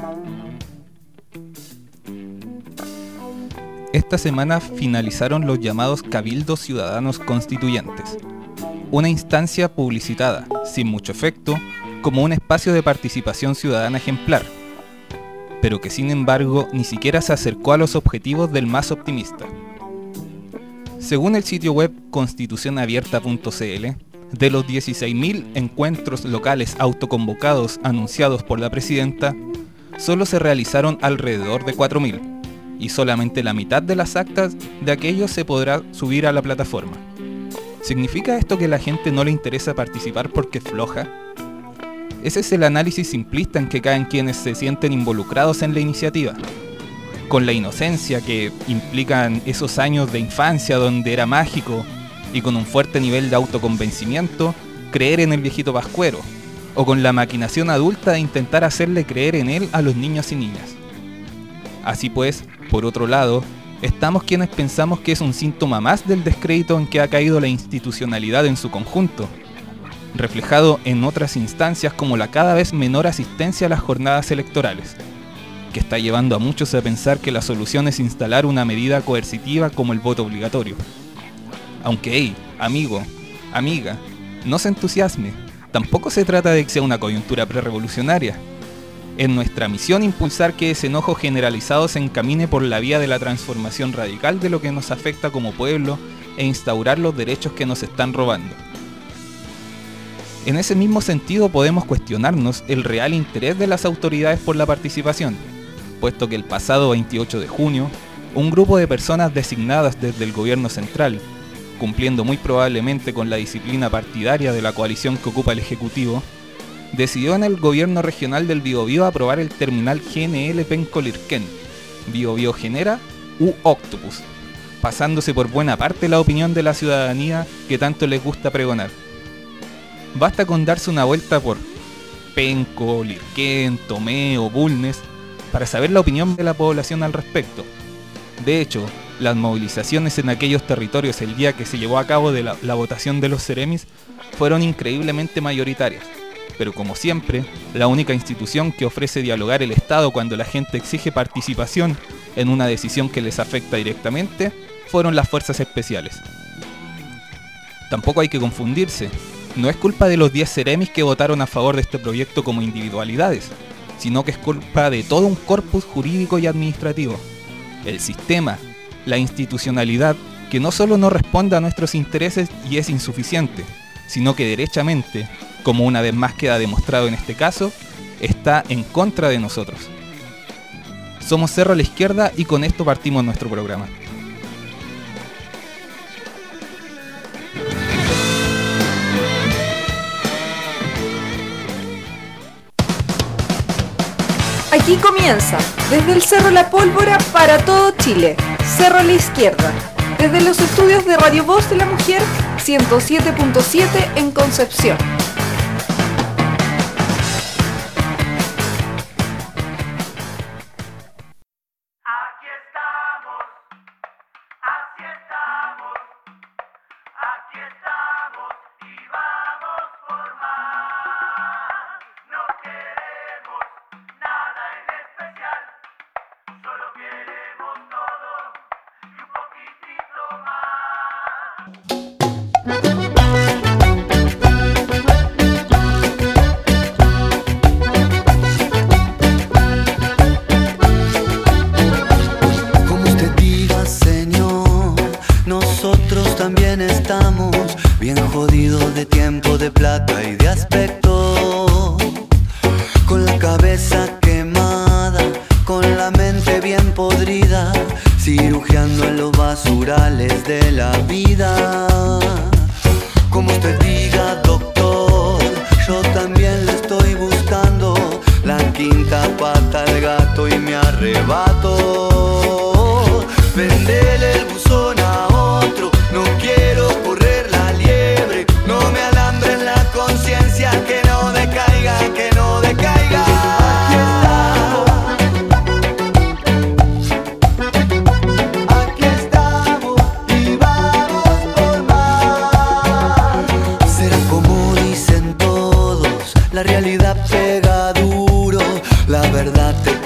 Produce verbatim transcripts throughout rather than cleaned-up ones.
Esta semana finalizaron los llamados Cabildos Ciudadanos Constituyentes, una instancia publicitada, sin mucho efecto, como un espacio de participación ciudadana ejemplar, pero que sin embargo ni siquiera se acercó a los objetivos del más optimista. Según el sitio web constitución abierta punto c l, de los dieciséis mil encuentros locales autoconvocados anunciados por la presidenta, solo se realizaron alrededor de cuatro mil, y solamente la mitad de las actas de aquellos se podrá subir a la plataforma. ¿Significa esto que a la gente no le interesa participar porque es floja? Ese es el análisis simplista en que caen quienes se sienten involucrados en la iniciativa. Con la inocencia que implican esos años de infancia donde era mágico, y con un fuerte nivel de autoconvencimiento, creer en el viejito pascuero, o con la maquinación adulta de intentar hacerle creer en él a los niños y niñas. Así pues, por otro lado, estamos quienes pensamos que es un síntoma más del descrédito en que ha caído la institucionalidad en su conjunto, reflejado en otras instancias como la cada vez menor asistencia a las jornadas electorales, que está llevando a muchos a pensar que la solución es instalar una medida coercitiva como el voto obligatorio. Aunque, hey, amigo, amiga, no se entusiasme, tampoco se trata de que sea una coyuntura prerevolucionaria. Es nuestra misión impulsar que ese enojo generalizado se encamine por la vía de la transformación radical de lo que nos afecta como pueblo e instaurar los derechos que nos están robando. En ese mismo sentido podemos cuestionarnos el real interés de las autoridades por la participación, puesto que el pasado veintiocho de junio, un grupo de personas designadas desde el gobierno central, cumpliendo muy probablemente con la disciplina partidaria de la coalición que ocupa el Ejecutivo, decidió en el gobierno regional del Biobío aprobar el terminal G N L Penco-Lirquén, Biobío Genera u Octopus, pasándose por buena parte la opinión de la ciudadanía que tanto les gusta pregonar. Basta con darse una vuelta por Penco, Lirquén, Tomé o Bulnes para saber la opinión de la población al respecto. De hecho, las movilizaciones en aquellos territorios el día que se llevó a cabo de la, la votación de los Ceremis fueron increíblemente mayoritarias. Pero como siempre, la única institución que ofrece dialogar el Estado cuando la gente exige participación en una decisión que les afecta directamente fueron las fuerzas especiales. Tampoco hay que confundirse, no es culpa de los diez Ceremis que votaron a favor de este proyecto como individualidades, sino que es culpa de todo un corpus jurídico y administrativo. El sistema, la institucionalidad, que no solo no responde a nuestros intereses y es insuficiente, sino que derechamente, como una vez más queda demostrado en este caso, está en contra de nosotros. Somos Cerro a la Izquierda y con esto partimos nuestro programa. Aquí comienza, desde el Cerro La Pólvora para todo Chile, Cerro a la Izquierda, desde los estudios de Radio Voz de la Mujer, ciento siete punto siete en Concepción. También estamos bien jodidos de tiempo, de plata y de aspecto, con la cabeza quemada, con la mente bien podrida, cirugiando en los basurales de la vida. Como usted diga, doctor, yo también le estoy buscando la quinta pata al gato y me arrebato. Vendele el buzón a otro, no quiero correr la liebre, no me alambren la conciencia, que no decaiga, que no decaiga. Aquí estamos, aquí estamos y vamos por más. Será como dicen todos, la realidad pega duro, la verdad te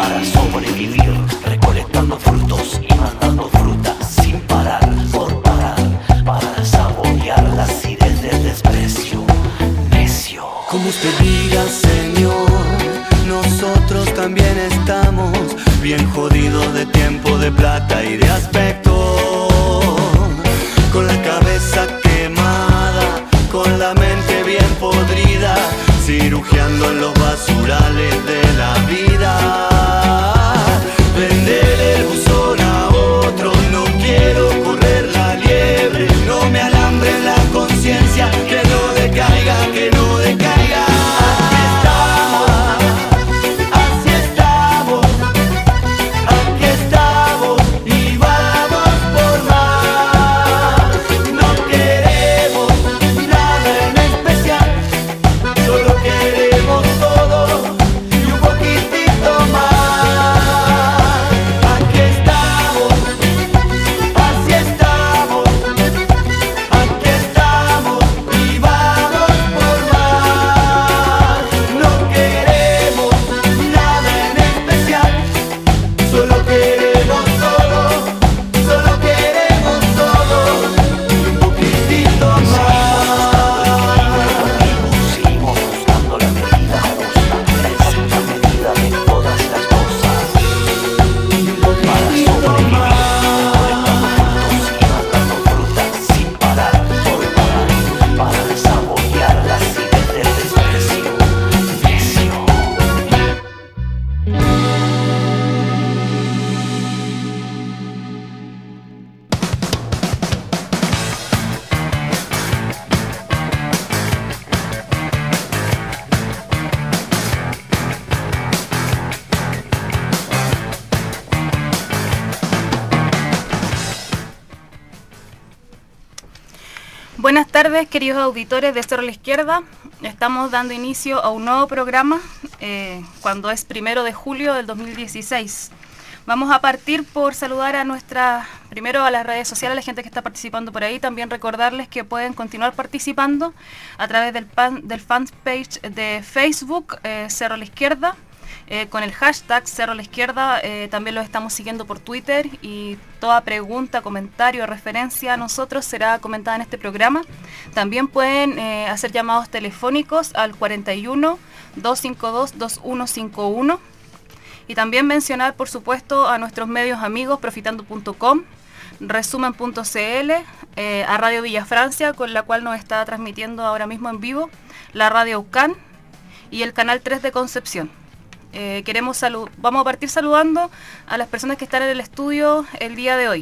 para sobrevivir, recolectando frutos y mandando frutas sin parar, por parar, para saborear la acidez del desprecio, necio. Como usted diga, Señor, nosotros también estamos bien jodidos de tiempo, de plata y de aspecto, con la cabeza quemada, con la mente bien podrida, cirugiando en los basurales de la vida. Vender el buzón a otro, no quiero correr la liebre, no me alambre la conciencia, que no decaiga, que no decaiga. Aquí estamos, así estamos, aquí estamos y vamos por más. No queremos nada en especial, solo queremos todo y un poquitito más. Aquí estamos, así estamos, aquí estamos y vamos por más. No queremos nada en especial, solo queremos todo, solo queremos todo y un poquitito más. Seguimos buscando la medida justa, la exacta medida de todas las cosas, para sobrevivir, recolectando frutos y mandando frutas sin parar, por parar, para saborear la acidez del desprecio, necio. Buenas tardes, queridos auditores de Cerro a la Izquierda. Estamos dando inicio a un nuevo programa eh, cuando es primero de julio del dos mil dieciséis. Vamos a partir por saludar a nuestra, primero a las redes sociales, a la gente que está participando por ahí. También recordarles que pueden continuar participando a través del, pan, del fanpage de Facebook, eh, Cerro a la Izquierda. Eh, con el hashtag Cerro a la Izquierda, eh, también lo estamos siguiendo por Twitter y toda pregunta, comentario, referencia a nosotros será comentada en este programa. También pueden eh, hacer llamados telefónicos al cuarenta y uno, doscientos cincuenta y dos, veintiuno cincuenta y uno y también mencionar, por supuesto, a nuestros medios amigos profitando punto com, resumen punto c l, eh, a Radio Villa Francia, con la cual nos está transmitiendo ahora mismo en vivo, la Radio U C A N y el Canal tres de Concepción. Eh, queremos salu- vamos a partir saludando a las personas que están en el estudio el día de hoy.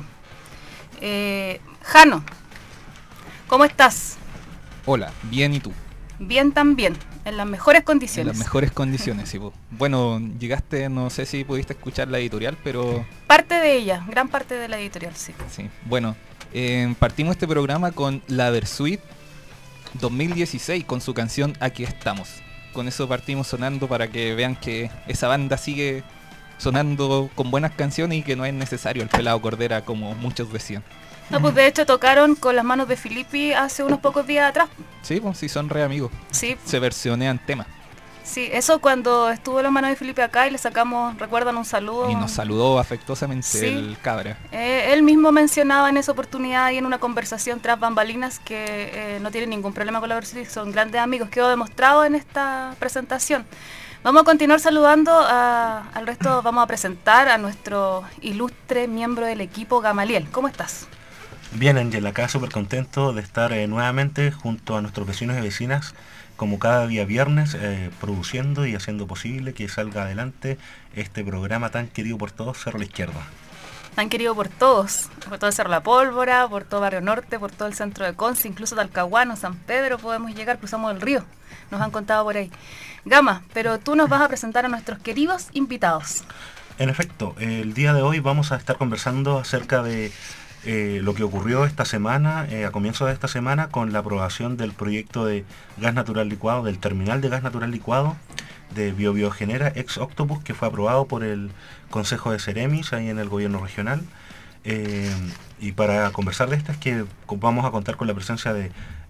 Eh, Jano, ¿cómo estás? Hola, bien, ¿y tú? Bien también, en las mejores En condiciones. las mejores condiciones, sí. po. Bueno, llegaste, no sé si pudiste escuchar la editorial, pero Parte de ella, gran parte de la editorial, sí. sí. Bueno, eh, partimos este programa con la Versuit dos mil dieciséis, con su canción Aquí Estamos. Con eso partimos sonando para que vean que esa banda sigue sonando con buenas canciones y que no es necesario el pelado Cordera como muchos decían. No, pues de hecho tocaron con las manos de Filippi hace unos pocos días atrás. Sí, pues sí, son re amigos. Sí, Se versionean temas. sí, eso cuando estuvo las manos de Filippi acá y le sacamos, recuerdan, un saludo. Y nos saludó afectuosamente Sí. el cabra. Eh, él mismo mencionaba en esa oportunidad y en una conversación tras bambalinas que eh, no tiene ningún problema con la Versuit, son grandes amigos, quedó demostrado en esta presentación. Vamos a continuar saludando a, al resto, vamos a presentar a nuestro ilustre miembro del equipo, Gamaliel. ¿Cómo estás? Bien, Ángel, acá súper contento de estar eh, nuevamente junto a nuestros vecinos y vecinas, como cada día viernes, eh, produciendo y haciendo posible que salga adelante este programa tan querido por todos, Cerro a la Izquierda. Tan querido por todos, por todo el Cerro La Pólvora, por todo Barrio Norte, por todo el centro de Conce, incluso Talcahuano, San Pedro, podemos llegar, cruzamos el río, nos han contado por ahí. Gama, pero tú nos vas a presentar a nuestros queridos invitados. En efecto, el día de hoy vamos a estar conversando acerca de eh, lo que ocurrió esta semana, eh, a comienzos de esta semana, con la aprobación del proyecto de gas natural licuado, del terminal de gas natural licuado de Biobiogenera ex Octopus, que fue aprobado por el Consejo de Ceremis ahí en el gobierno regional. Eh, y para conversar de estas, que vamos a contar con la presencia de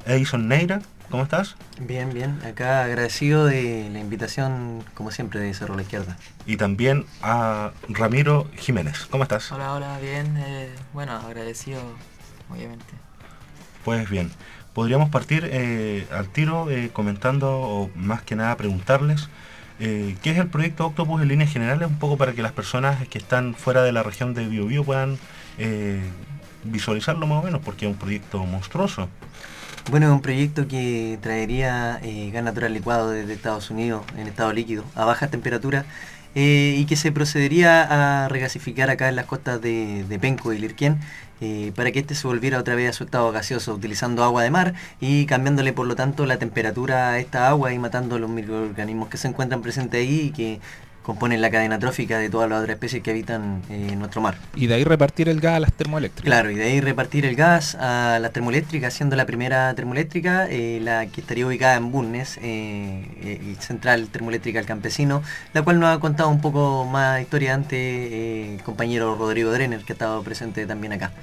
Edison Neira, ¿cómo estás? Bien, bien. Acá agradecido de la invitación, como siempre, de Cerro La Izquierda. Y también a Ramiro Jiménez, ¿cómo estás? Hola, hola, bien. Eh, bueno, agradecido, obviamente. Pues bien, podríamos partir eh, al tiro eh, comentando, o más que nada preguntarles, eh, ¿qué es el proyecto Octopus en líneas generales? Un poco para que las personas que están fuera de la región de Biobío puedan eh, visualizarlo más o menos, porque es un proyecto monstruoso. Bueno, es un proyecto que traería eh, gas natural licuado desde Estados Unidos en estado líquido a bajas temperaturas eh, y que se procedería a regasificar acá en las costas de, de Penco y Lirquén eh, para que este se volviera otra vez a su estado gaseoso utilizando agua de mar y cambiándole por lo tanto la temperatura a esta agua y matando los microorganismos que se encuentran presentes ahí y que componen la cadena trófica de todas las otras especies que habitan eh, en nuestro mar. Y de ahí repartir el gas a las termoeléctricas. Claro, y de ahí repartir el gas a las termoeléctricas, siendo la primera termoeléctrica, eh, la que estaría ubicada en Bulnes, eh, eh, Central Termoeléctrica El Campesino, la cual nos ha contado un poco más historia antes eh, el compañero Rodrigo Drenner, que ha estado presente también acá.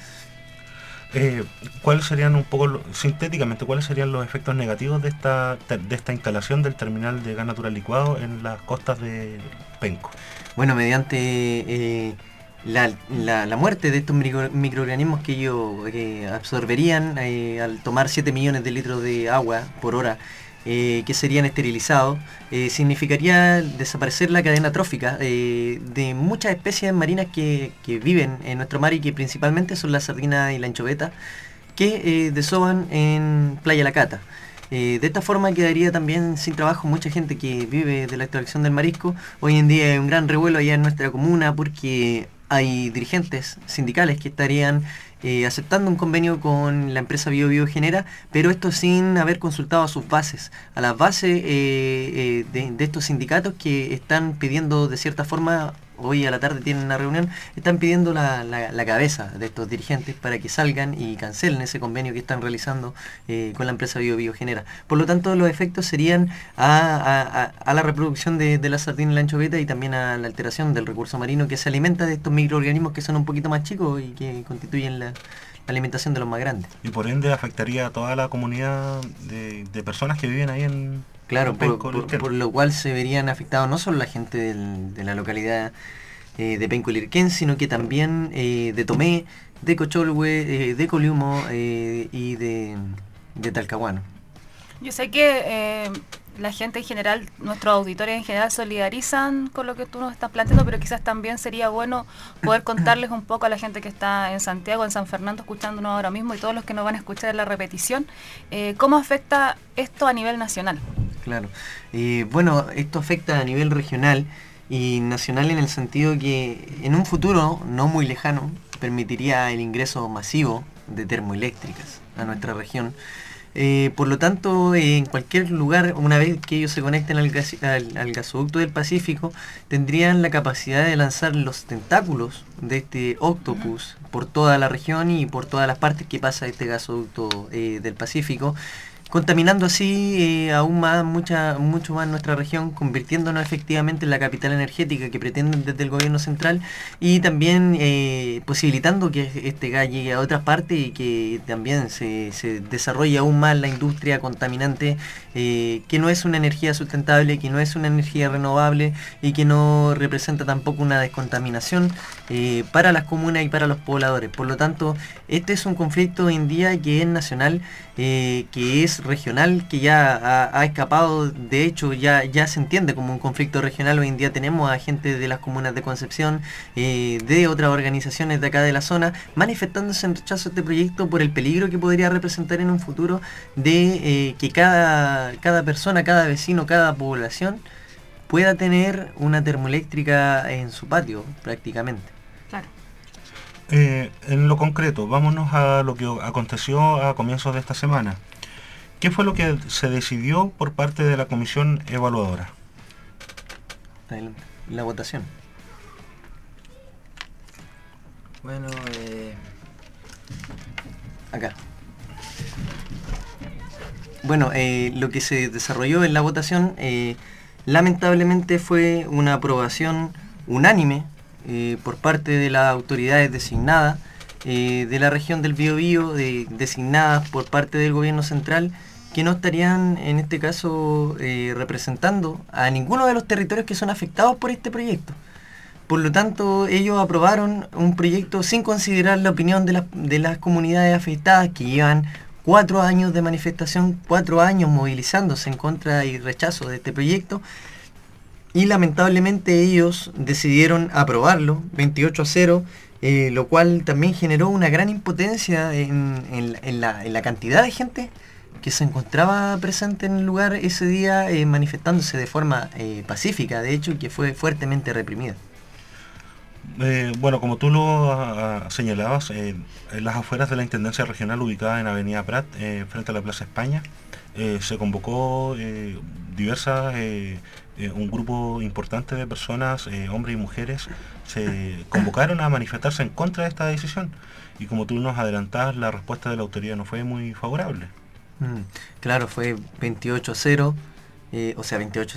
Eh, ¿Cuáles serían un poco, sintéticamente, cuáles serían los efectos negativos de esta de esta instalación del terminal de gas natural licuado en las costas de Penco? Bueno, mediante eh, la, la, la muerte de estos micro, microorganismos que ellos eh, absorberían eh, al tomar siete millones de litros de agua por hora, Eh, que serían esterilizados, eh, significaría desaparecer la cadena trófica eh, de muchas especies marinas que, que viven en nuestro mar y que principalmente son la sardina y la anchoveta, que eh, desovan en Playa La Cata. Eh, de esta forma quedaría también sin trabajo mucha gente que vive de la extracción del marisco. Hoy en día hay un gran revuelo allá en nuestra comuna porque hay dirigentes sindicales que estarían Eh, aceptando un convenio con la empresa Bio Bio Genera, pero esto sin haber consultado a sus bases, a las bases eh, eh, de, de estos sindicatos que están pidiendo de cierta forma, hoy a la tarde tienen una reunión, están pidiendo la, la, la cabeza de estos dirigentes para que salgan y cancelen ese convenio que están realizando eh, con la empresa Bio Bio Genera. Por lo tanto, los efectos serían a, a, a la reproducción de, de la sardina y la anchoveta y también a la alteración del recurso marino que se alimenta de estos microorganismos que son un poquito más chicos y que constituyen la, la alimentación de los más grandes. Y por ende afectaría a toda la comunidad de, de personas que viven ahí en... Claro, por, por, por lo cual se verían afectados no solo la gente del, de la localidad eh, de Penco y Lirquén, sino que también eh, de Tomé, de Cocholhue, eh, de Coliumo eh, y de, de Talcahuano. Yo sé que eh, la gente en general, nuestros auditores en general solidarizan con lo que tú nos estás planteando, pero quizás también sería bueno poder contarles un poco a la gente que está en Santiago, en San Fernando, escuchándonos ahora mismo y todos los que nos van a escuchar en la repetición, eh, cómo afecta esto a nivel nacional. Claro. Eh, bueno, esto afecta a nivel regional y nacional en el sentido que en un futuro no muy lejano permitiría el ingreso masivo de termoeléctricas a nuestra región. Eh, por lo tanto, eh, en cualquier lugar, una vez que ellos se conecten al, gas, al, al gasoducto del Pacífico, tendrían la capacidad de lanzar los tentáculos de este octopus por toda la región y por todas las partes que pasa este gasoducto eh, del Pacífico, contaminando así eh, aún más, mucha, mucho más nuestra región, convirtiéndonos efectivamente en la capital energética que pretenden desde el gobierno central y también eh, posibilitando que este gas llegue a otras partes y que también se, se desarrolle aún más la industria contaminante, eh, que no es una energía sustentable, que no es una energía renovable y que no representa tampoco una descontaminación eh, para las comunas y para los pobladores. Por lo tanto, este es un conflicto hoy en día que es nacional, eh, que es regional, que ya ha, ha escapado, de hecho ya, ya se entiende como un conflicto regional. Hoy en día tenemos a gente de las comunas de Concepción, eh, de otras organizaciones de acá de la zona, manifestándose en rechazo a este proyecto por el peligro que podría representar en un futuro de eh, que cada, cada persona, cada vecino, cada población pueda tener una termoeléctrica en su patio prácticamente. Claro. Eh, en lo concreto, vámonos a lo que aconteció a comienzos de esta semana. ¿Qué fue lo que se decidió por parte de la comisión evaluadora? La votación. Bueno, eh... acá. Bueno, eh, lo que se desarrolló en la votación, eh, lamentablemente fue una aprobación unánime eh, por parte de las autoridades designadas eh, de la región del Biobío, de, designadas por parte del gobierno central, que no estarían en este caso eh, representando a ninguno de los territorios que son afectados por este proyecto. Por lo tanto, ellos aprobaron un proyecto sin considerar la opinión de, la, de las comunidades afectadas, que llevan cuatro años de manifestación, cuatro años movilizándose en contra y rechazo de este proyecto, y lamentablemente ellos decidieron aprobarlo veintiocho a cero, eh, lo cual también generó una gran impotencia en, en, en, la, en la cantidad de gente que se encontraba presente en el lugar ese día, eh, manifestándose de forma eh, pacífica, de hecho, que fue fuertemente reprimida. Eh, bueno, como tú lo uh, señalabas, eh, en las afueras de la Intendencia Regional ubicada en Avenida Prat, eh, frente a la Plaza España, eh, se convocó eh, diversas, eh, eh, un grupo importante de personas, eh, hombres y mujeres, se convocaron a manifestarse en contra de esta decisión. Y como tú nos adelantabas, la respuesta de la autoridad no fue muy favorable. Mm, claro, fue veintiocho a cero, eh, o sea, veintiocho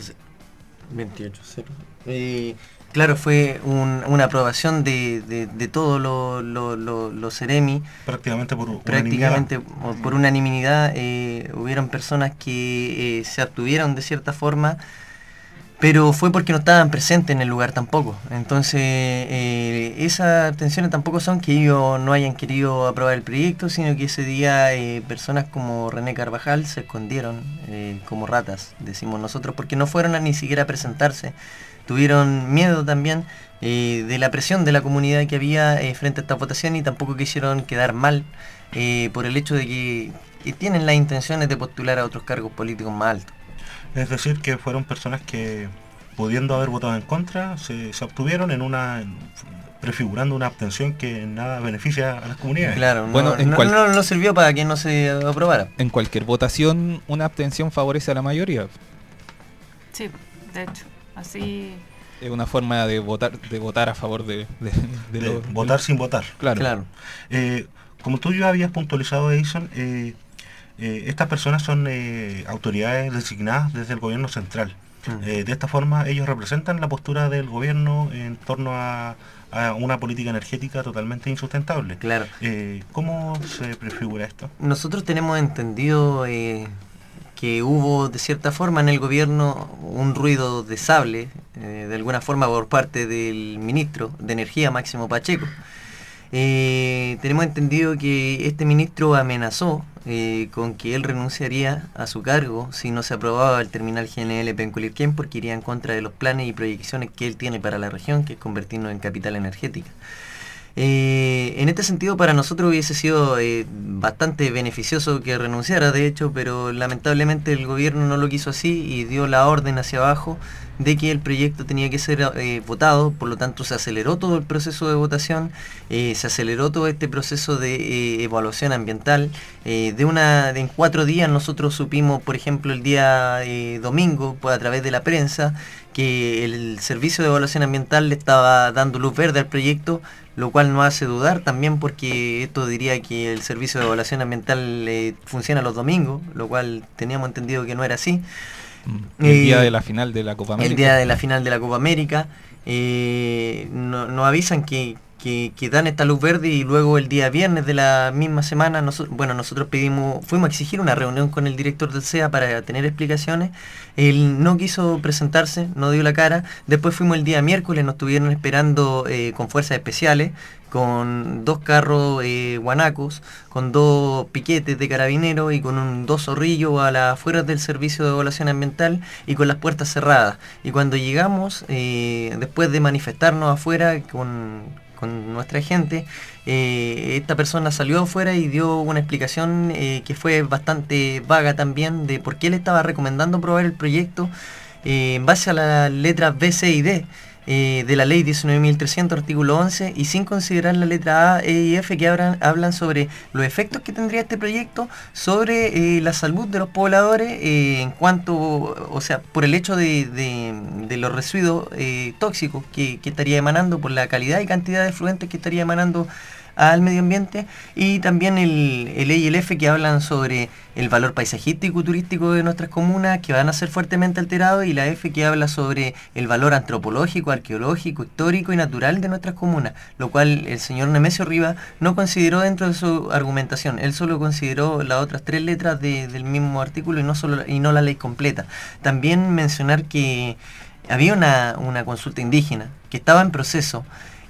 a cero. Eh, claro, fue un, una aprobación de, de, de todos los lo, lo, lo Ceremi. Prácticamente por Prácticamente unanimidad. por unanimidad. Eh, hubieron personas que eh, se abstuvieron de cierta forma, pero fue porque no estaban presentes en el lugar tampoco. Entonces, eh, esas abstenciones tampoco son que ellos no hayan querido aprobar el proyecto, sino que ese día eh, personas como René Carvajal se escondieron eh, como ratas, decimos nosotros, porque no fueron a ni siquiera a presentarse. Tuvieron miedo también eh, de la presión de la comunidad que había eh, frente a esta votación, y tampoco quisieron quedar mal eh, por el hecho de que, que tienen las intenciones de postular a otros cargos políticos más altos. Es decir, que fueron personas que, pudiendo haber votado en contra, se, se obtuvieron en una, prefigurando una abstención que en nada beneficia a las comunidades. Claro, bueno, no, en no, cual... no, no sirvió para que no se aprobara. En cualquier votación, una abstención favorece a la mayoría. Sí, de hecho, así... Es una forma de votar de votar a favor de... de, de, de lo, votar de... sin votar. Claro. claro. Eh, como tú ya habías puntualizado, Edison, eh, Eh, estas personas son eh, autoridades designadas desde el gobierno central. Mm. Eh, de esta forma ellos representan la postura del gobierno en torno a, a una política energética totalmente insustentable. Claro. Eh, ¿Cómo se prefigura esto? Nosotros tenemos entendido eh, que hubo de cierta forma en el gobierno un ruido de sable, eh, de alguna forma por parte del ministro de Energía, Máximo Pacheco. Eh, tenemos entendido que este ministro amenazó eh, con que él renunciaría a su cargo si no se aprobaba el terminal G N L Pencuilirquén, porque iría en contra de los planes y proyecciones que él tiene para la región, que es convertirnos en capital energética. Eh, en este sentido, para nosotros hubiese sido eh, bastante beneficioso que renunciara, de hecho, pero lamentablemente el gobierno no lo quiso así y dio la orden hacia abajo de que el proyecto tenía que ser eh, votado. Por lo tanto, se aceleró todo el proceso de votación, eh, se aceleró todo este proceso de eh, evaluación ambiental. Eh, de una, de en cuatro días nosotros supimos, por ejemplo, el día eh, domingo, pues, a través de la prensa, que el servicio de evaluación ambiental le estaba dando luz verde al proyecto, lo cual nos hace dudar también, porque esto diría que el servicio de evaluación ambiental eh, funciona los domingos, lo cual teníamos entendido que no era así. El eh, día de la final de la Copa América. El día de la final de la Copa América. Eh, no, nos avisan que, que, que dan esta luz verde, y luego el día viernes de la misma semana, nosotros, bueno, nosotros pedimos, fuimos a exigir una reunión con el director del C E A para tener explicaciones. Él no quiso presentarse, no dio la cara. Después fuimos el día miércoles, nos estuvieron esperando eh, con fuerzas especiales, con dos carros eh, guanacos, con dos piquetes de carabineros y con un, dos zorrillos a las afueras del servicio de evaluación ambiental y con las puertas cerradas. Y cuando llegamos, eh, después de manifestarnos afuera con, con nuestra gente, eh, esta persona salió afuera y dio una explicación eh, que fue bastante vaga también, de por qué le estaba recomendando aprobar el proyecto eh, en base a las letras B, C y D. Eh, de la ley diecinueve mil trescientos, artículo once, y sin considerar la letra A, E y F, que hablan, hablan sobre los efectos que tendría este proyecto sobre eh, la salud de los pobladores, eh, en cuanto, o sea, por el hecho de, de, de los residuos eh, tóxicos que, que estaría emanando, por la calidad y cantidad de efluentes que estaría emanando al medio ambiente, y también el, el E y el F, que hablan sobre el valor paisajístico y turístico de nuestras comunas, que van a ser fuertemente alterados, y la F, que habla sobre el valor antropológico, arqueológico, histórico y natural de nuestras comunas, lo cual el señor Nemesio Rivas no consideró dentro de su argumentación. Él solo consideró las otras tres letras de, del mismo artículo y no, solo, y no la ley completa. También mencionar que había una, una consulta indígena que estaba en proceso,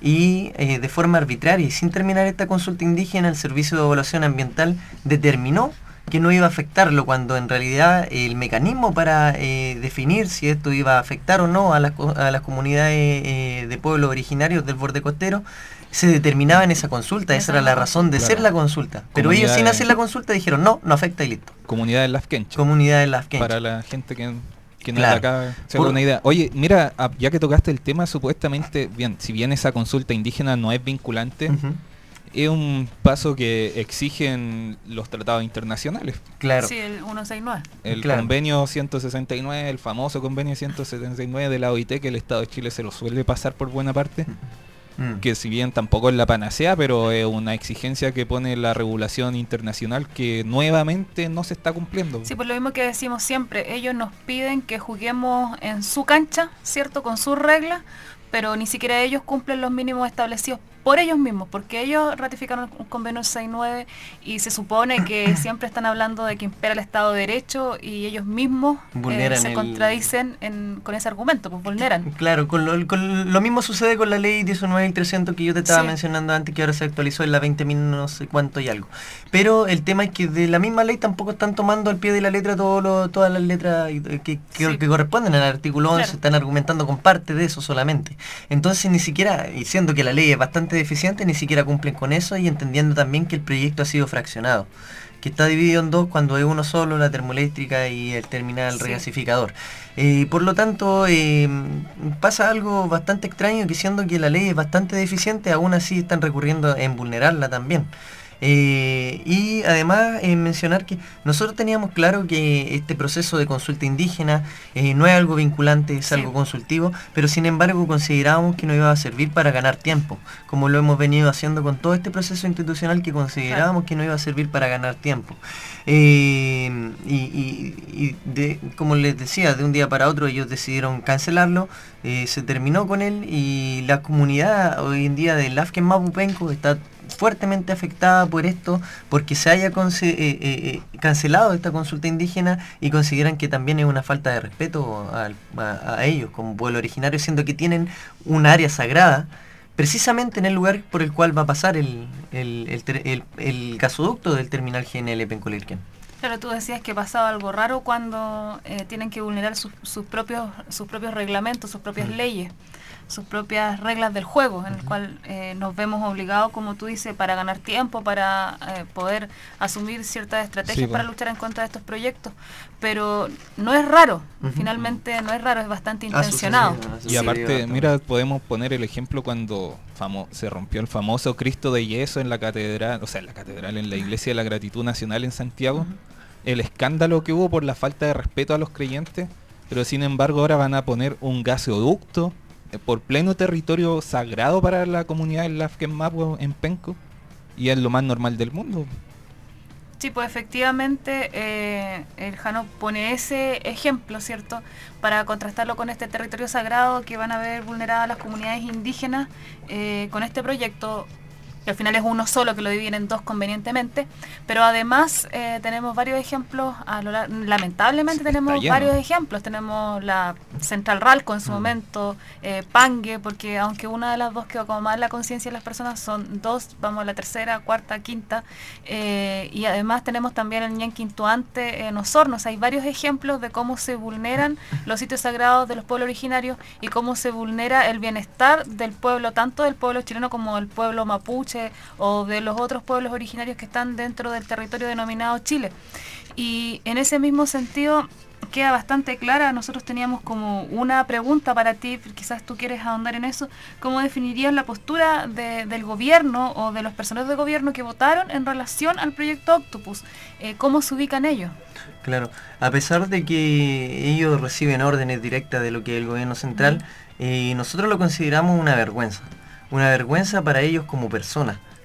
y eh, de forma arbitraria y sin terminar esta consulta indígena, el Servicio de Evaluación Ambiental determinó que no iba a afectarlo, cuando en realidad el mecanismo para eh, definir si esto iba a afectar o no a las, a las comunidades eh, de pueblos originarios del borde costero se determinaba en esa consulta. Esa era la razón de ser la consulta. Pero ellos, sin hacer la consulta, dijeron no, no afecta y listo. Comunidades Lafkencho. Comunidades Lafkencho. Para la gente que... que no Claro. es de acá, se haga una idea. Oye, mira, ah, ya que tocaste el tema, supuestamente, bien, si bien esa consulta indígena no es vinculante, Uh-huh. es un paso que exigen los tratados internacionales. Claro. Sí, el ciento sesenta y nueve. El Claro. convenio ciento sesenta y nueve, el famoso convenio ciento setenta y nueve de la O I T, que el Estado de Chile se lo suele pasar por buena parte, Mm. que si bien tampoco es la panacea, pero es una exigencia que pone la regulación internacional que nuevamente no se está cumpliendo. Sí, por lo mismo que decimos siempre, ellos nos piden que juguemos en su cancha, ¿cierto? Con sus reglas, pero ni siquiera ellos cumplen los mínimos establecidos por ellos mismos, porque ellos ratificaron un convenio sesenta y nueve y se supone que siempre están hablando de que impera el Estado de Derecho, y ellos mismos eh, Vulneran se el- contradicen en, con ese argumento, pues vulneran. Claro, con lo, con lo mismo sucede con la ley diecinueve mil trescientos que yo te estaba Sí. mencionando antes, que ahora se actualizó en la veinte mil no sé cuánto y algo. Pero el tema es que de la misma ley tampoco están tomando al pie de la letra todo lo, todas las letras y- que, que, Sí. que corresponden al artículo once, Claro. están argumentando con parte de eso solamente. Entonces ni siquiera, y siendo que la ley es bastante deficiente, ni siquiera cumplen con eso, y entendiendo también que el proyecto ha sido fraccionado, que está dividido en dos cuando es uno solo, la termoeléctrica y el terminal Sí. regasificador. Eh, por lo tanto, eh, pasa algo bastante extraño, que siendo que la ley es bastante deficiente, aún así están recurriendo en vulnerarla también. Eh, y además eh, mencionar que nosotros teníamos claro que este proceso de consulta indígena eh, no es algo vinculante, es Sí. algo consultivo, pero sin embargo considerábamos que nos iba a servir para ganar tiempo, como lo hemos venido haciendo con todo este proceso institucional, que considerábamos que nos iba a servir para ganar tiempo. Eh, y y- y de, como les decía, de un día para otro ellos decidieron cancelarlo, eh, se terminó con él, y la comunidad hoy en día del Lafken Mapu Penco está fuertemente afectada por esto, porque se haya conce- eh, eh, eh, cancelado esta consulta indígena, y consideran que también es una falta de respeto al- a, a ellos como pueblo originario, siendo que tienen un área sagrada precisamente en el lugar por el cual va a pasar el, el, el, ter- el- el gasoducto del terminal G N L Penco-Lirquén. Claro, tú decías que pasaba algo raro cuando eh, tienen que vulnerar sus, sus propios sus propios reglamentos, sus propias Mm. leyes, sus propias reglas del juego, en el cual eh, nos vemos obligados, como tú dices, para ganar tiempo, para eh, poder asumir ciertas estrategias Sí, para bueno. luchar en contra de estos proyectos. Pero no es raro, Ujú. finalmente no es raro, es bastante Ha intencionado. sucedido, ha Y sucedido aparte, bastante. mira, podemos poner el ejemplo cuando famo- se rompió el famoso Cristo de yeso en la catedral, o sea, en la catedral, en la Iglesia de la Gratitud Nacional en Santiago. Ujú. El escándalo que hubo por la falta de respeto a los creyentes, pero sin embargo ahora van a poner un gasoducto eh, por pleno territorio sagrado para la comunidad del Lafken Mapu en Penco, y es lo más normal del mundo. Sí, pues efectivamente eh, el Jano pone ese ejemplo, ¿cierto? Para contrastarlo con este territorio sagrado que van a ver vulneradas las comunidades indígenas eh, con este proyecto, que al final es uno solo, que lo dividen en dos convenientemente, pero además eh, tenemos varios ejemplos, a lo lar- lamentablemente Está tenemos lleno. varios ejemplos, tenemos la Central Ralco en su Mm. momento, eh, Pangue, porque aunque una de las dos quedó como más en la conciencia de las personas, son dos, vamos a la tercera, cuarta, quinta, eh, y además tenemos también el Ñanquintuante en Osorno. Hay varios ejemplos de cómo se vulneran los sitios sagrados de los pueblos originarios y cómo se vulnera el bienestar del pueblo, tanto del pueblo chileno como del pueblo mapuche o de los otros pueblos originarios que están dentro del territorio denominado Chile. Y en ese mismo sentido queda bastante clara. Nosotros teníamos como una pregunta para ti, quizás tú quieres ahondar en eso. ¿Cómo definirías la postura de- del gobierno o de los personeros de gobierno que votaron en relación al proyecto Octopus? Eh, ¿Cómo se ubican ellos? Claro, a pesar de que ellos reciben órdenes directas de lo que es el gobierno central, eh, nosotros lo consideramos una vergüenza. Una vergüenza para ellos como personas,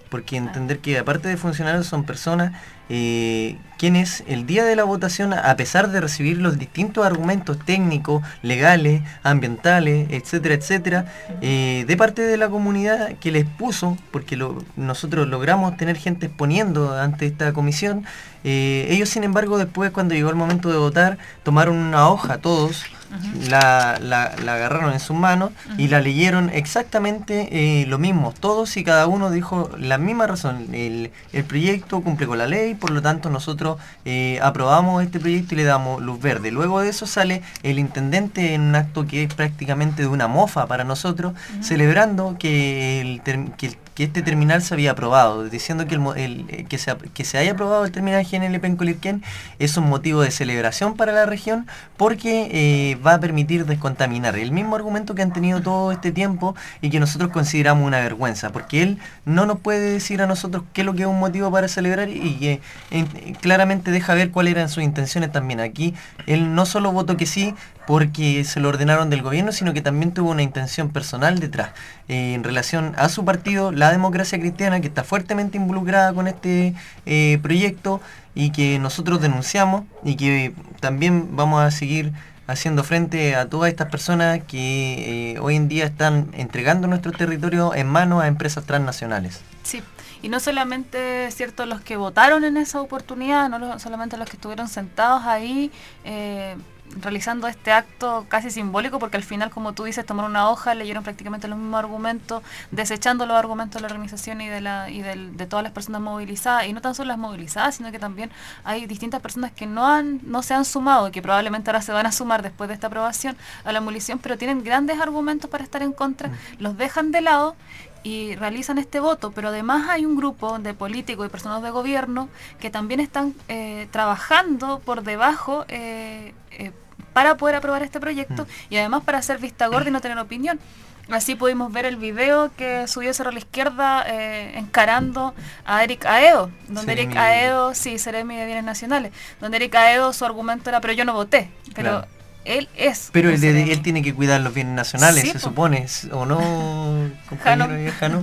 porque entender que aparte de funcionarios son personas eh, quienes el día de la votación, a pesar de recibir los distintos argumentos técnicos, legales, ambientales, etcétera, etcétera, eh, de parte de la comunidad que les puso, porque lo, nosotros logramos tener gente exponiendo ante esta comisión, eh, ellos sin embargo después cuando llegó el momento de votar, tomaron una hoja todos, Uh-huh. La, la, la agarraron en sus manos uh-huh. y la leyeron exactamente eh, lo mismo, todos y cada uno dijo la misma razón, el, el proyecto cumple con la ley, por lo tanto nosotros eh, aprobamos este proyecto y le damos luz verde. Luego de eso sale el intendente en un acto que es prácticamente de una mofa para nosotros, uh-huh. celebrando que, el, que, el, que este terminal se había aprobado, diciendo que, el, el, que, se, que se haya aprobado el terminal G N L Penco-Lirquén es un motivo de celebración para la región porque eh, va a permitir descontaminar. El mismo argumento que han tenido todo este tiempo y que nosotros consideramos una vergüenza, porque él no nos puede decir a nosotros qué es lo que es un motivo para celebrar y que eh, claramente deja ver cuáles eran sus intenciones también. Aquí él no solo votó que sí porque se lo ordenaron del gobierno, sino que también tuvo una intención personal detrás, eh, en relación a su partido, la Democracia Cristiana, que está fuertemente involucrada con este eh, proyecto y que nosotros denunciamos y que también vamos a seguir haciendo frente a todas estas personas que eh, hoy en día están entregando nuestro territorio en manos a empresas transnacionales. Sí, y no solamente, cierto, los que votaron en esa oportunidad, no solamente los que estuvieron sentados ahí eh, realizando este acto casi simbólico, porque al final, como tú dices, tomaron una hoja, leyeron prácticamente los mismos argumentos, desechando los argumentos de la organización y de la y del, de todas las personas movilizadas, y no tan solo las movilizadas, sino que también hay distintas personas que no han no se han sumado y que probablemente ahora se van a sumar después de esta aprobación a la movilización, pero tienen grandes argumentos para estar en contra, los dejan de lado y realizan este voto, pero además hay un grupo de políticos y personas de gobierno que también están eh, trabajando por debajo eh, eh, para poder aprobar este proyecto mm. y además para hacer vista gorda y no tener opinión. Así pudimos ver el video que subió Cerro a la Izquierda eh, encarando a Eric Aedo, donde Seremi. Eric Aedo, sí, Seremi de Bienes Nacionales, donde Eric Aedo su argumento era, pero yo no voté, pero... Claro. Él es. Pero él, de, él tiene que cuidar los bienes nacionales, sí, se po. supone, ¿o no, compañero Jano?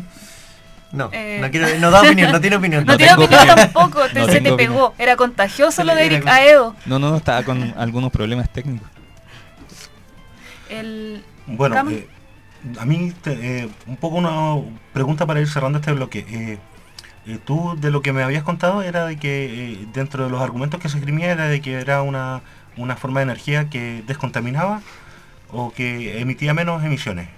No, eh, no, quiero, no da opinión, no tiene opinión. No, no tiene opinión, opinión tampoco, te, no se te opinión. pegó. Era contagioso lo de Eric Aedo. No, no, no, estaba con algunos problemas técnicos. El bueno, eh, a mí te, eh, un poco una pregunta para ir cerrando este bloque. Eh, eh, tú de lo que me habías contado era de que eh, dentro de los argumentos que se esgrimía era de que era una... una forma de energía que descontaminaba o que emitía menos emisiones.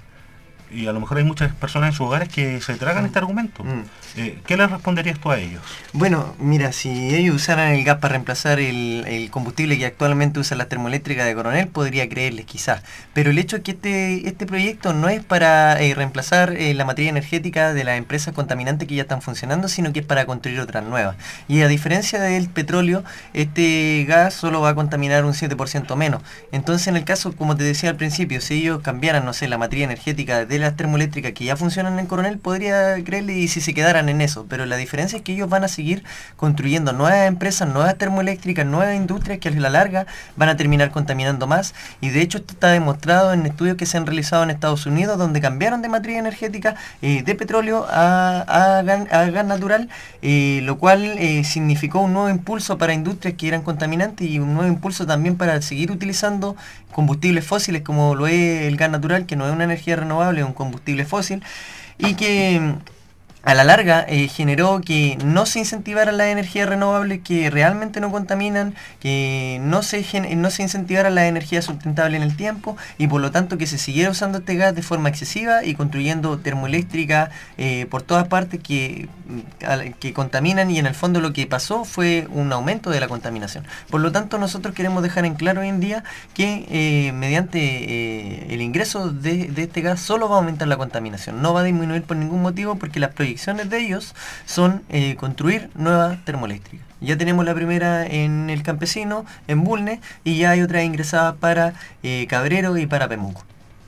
Y a lo mejor hay muchas personas en sus hogares que se tragan mm. este argumento. Mm. Eh, ¿Qué les responderías tú a ellos? Bueno, mira, si ellos usaran el gas para reemplazar el, el combustible que actualmente usa la termoeléctrica de Coronel, podría creerles quizás. Pero el hecho es que este, este proyecto no es para eh, reemplazar eh, la materia energética de las empresas contaminantes que ya están funcionando, sino que es para construir otras nuevas. Y a diferencia del petróleo, este gas solo va a contaminar un siete por ciento menos. Entonces, en el caso, como te decía al principio, si ellos cambiaran, no sé, la materia energética de las termoeléctricas que ya funcionan en Coronel, podría creerle y si se quedaran en eso, pero la diferencia es que ellos van a seguir construyendo nuevas empresas, nuevas termoeléctricas, nuevas industrias que a la larga van a terminar contaminando más, y de hecho esto está demostrado en estudios que se han realizado en Estados Unidos, donde cambiaron de materia energética eh, de petróleo a, a, gas, a gas natural, eh, lo cual eh, significó un nuevo impulso para industrias que eran contaminantes y un nuevo impulso también para seguir utilizando combustibles fósiles como lo es el gas natural, que no es una energía renovable, es un combustible fósil, y que a la larga eh, generó que no se incentivaran las energías renovables que realmente no contaminan, que no se, no se incentivaran las energías sustentables en el tiempo, y por lo tanto que se siguiera usando este gas de forma excesiva y construyendo termoeléctricas eh, por todas partes que, que contaminan, y en el fondo lo que pasó fue un aumento de la contaminación. Por lo tanto, nosotros queremos dejar en claro hoy en día que eh, mediante eh, el ingreso de, de este gas solo va a aumentar la contaminación, no va a disminuir por ningún motivo, porque las proyecciones de ellos son eh, construir nuevas termoeléctricas. Ya tenemos la primera en El Campesino, en Bulnes, y ya hay otra ingresada para eh, Cabrero y para Pemuco.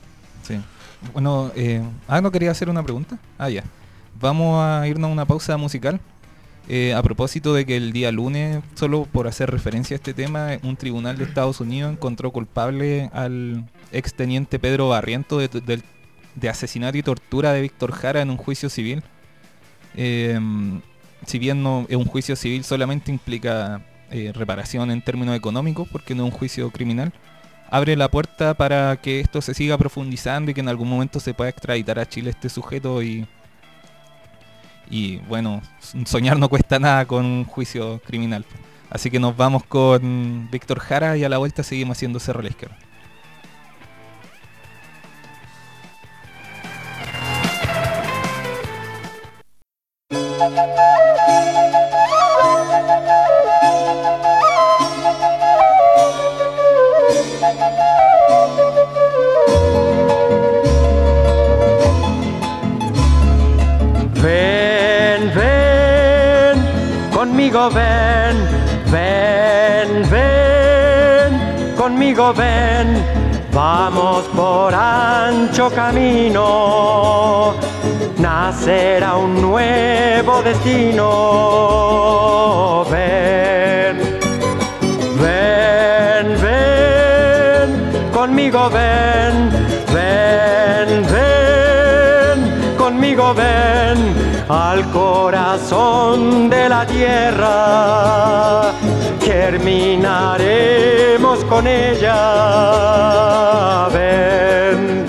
Sí. Bueno, eh, ah, no quería hacer una pregunta. Ah, ya. Vamos a irnos a una pausa musical. Eh, a propósito de que el día lunes, solo por hacer referencia a este tema, un tribunal de Estados Unidos encontró culpable al exteniente Pedro Barriento de, de, de asesinato y tortura de Víctor Jara en un juicio civil. Eh, si bien no es un juicio civil, solamente implica eh, reparación en términos económicos, porque no es un juicio criminal, abre la puerta para que esto se siga profundizando y que en algún momento se pueda extraditar a Chile este sujeto y, y bueno, soñar no cuesta nada con un juicio criminal. Así que nos vamos con Víctor Jara y a la vuelta seguimos haciendo Cerro a la Izquierda. Ven, ven, conmigo ven, ven, ven, conmigo ven, vamos por ancho camino, nacerá un nuevo destino. Ven, ven, ven, conmigo ven, ven, ven, conmigo ven, al corazón de la tierra, germinaremos con ella. Ven,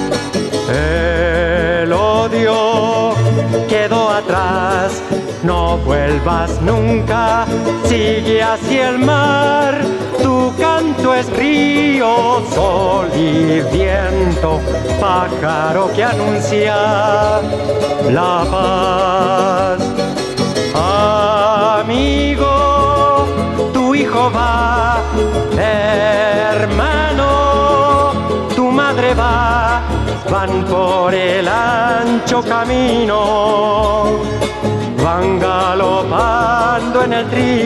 el odio quedó atrás, no vuelvas nunca, sigue hacia el mar, tu canto es río, sol y viento, pájaro que anuncia la paz. Amigo, tu hijo va, hermano, tu madre va, van por el ancho camino, van galopando en el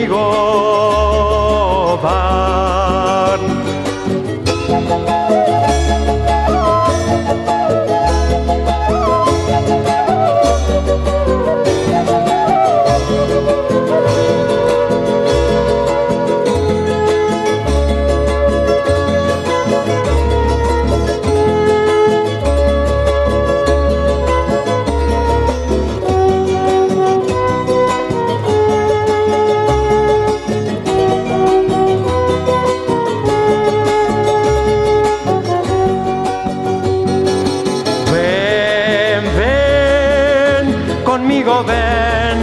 trigo, van. Conmigo ven,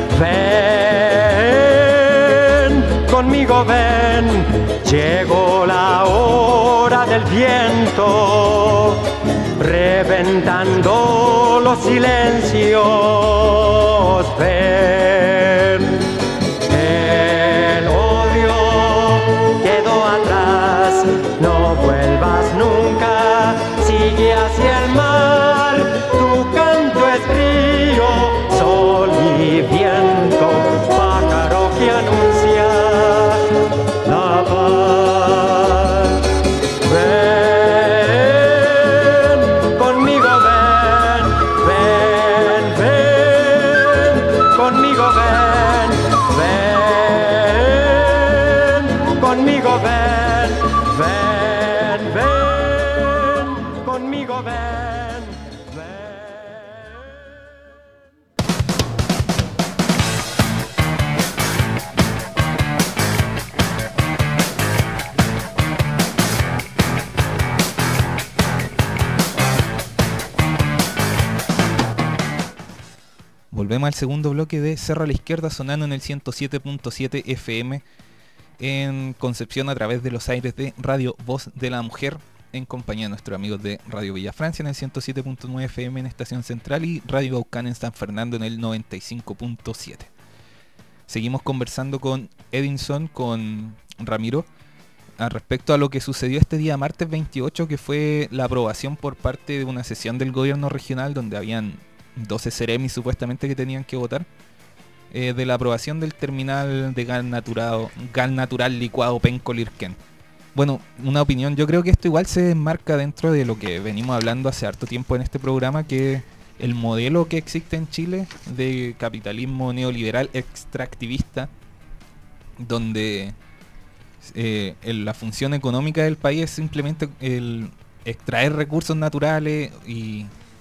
ven, conmigo ven, llegó la hora del viento, reventando los silencios. Ven, el odio quedó atrás, no vuelvas nunca, sigue hacia el mar, tu canto es río, sol y viento, pájaro que anuncia la paz. Ven, conmigo ven, ven, ven, conmigo ven, ven, conmigo ven, ven, ven, conmigo ven, ven. Volvemos al segundo bloque de Cerro a la Izquierda, sonando en el ciento siete punto siete F M en Concepción a través de los aires de Radio Voz de la Mujer, en compañía de nuestros amigos de Radio Villa Francia en el ciento siete punto nueve F M en Estación Central y Radio Baucán en San Fernando en el noventa y cinco punto siete. Seguimos conversando con Edinson, con Ramiro, al respecto a lo que sucedió este día martes veintiocho, que fue la aprobación por parte de una sesión del gobierno regional donde habían doce seremis supuestamente que tenían que votar, eh, de la aprobación del terminal de gas natural, gas natural licuado Penco-Lirquén. Bueno, una opinión, yo creo que esto igual se enmarca dentro de lo que venimos hablando hace harto tiempo en este programa, que el modelo que existe en Chile de capitalismo neoliberal extractivista, donde eh, el, la función económica del país es simplemente el extraer recursos naturales y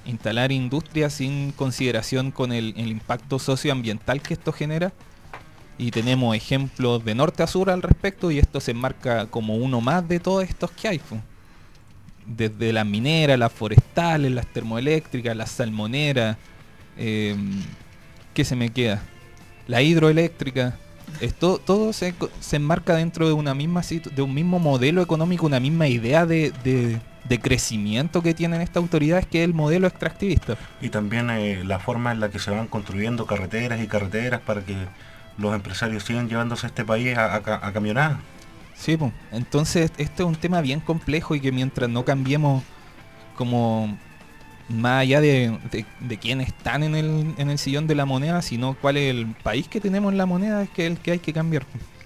instalar industria sin consideración con el, el impacto socioambiental que esto genera. Y tenemos ejemplos de norte a sur al respecto, y esto se enmarca como uno más de todos estos que hay, pues. Desde las mineras, las forestales, las termoeléctricas, las salmoneras, eh, ¿qué se me queda? La hidroeléctrica. Esto, todo se, se enmarca dentro de una misma de un mismo modelo económico, una misma idea de, de, de crecimiento que tienen estas autoridades, que es el modelo extractivista. Y también eh, la forma en la que se van construyendo carreteras y carreteras para que los empresarios sigan llevándose a este país a, a, a camionadas. Sí, pues. Entonces esto es un tema bien complejo, y que mientras no cambiemos como más allá de, de, de quiénes están en el, en el sillón de la moneda, sino cuál es el país que tenemos en la moneda, es que el que hay que cambiar.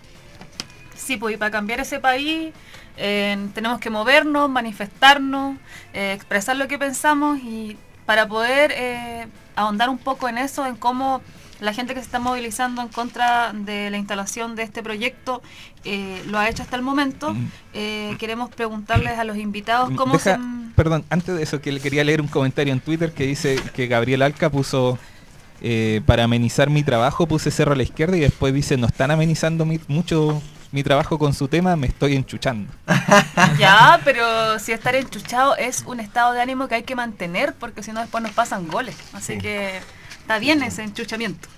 Sí, pues y para cambiar ese país eh, tenemos que movernos, manifestarnos, eh, expresar lo que pensamos, y para poder eh, ahondar un poco en eso, en cómo la gente que se está movilizando en contra de la instalación de este proyecto eh, lo ha hecho hasta el momento. Eh, queremos preguntarles a los invitados cómo Deja, se... Perdón, antes de eso, que le quería leer un comentario en Twitter que dice que Gabriel Alca puso, eh, para amenizar mi trabajo puse Cerro a la Izquierda, y después dice, no están amenizando mi, mucho mi trabajo con su tema, me estoy enchuchando. Ya, pero si estar enchuchado es un estado de ánimo que hay que mantener, porque si no después nos pasan goles. Así sí. que está bien ese enchuchamiento.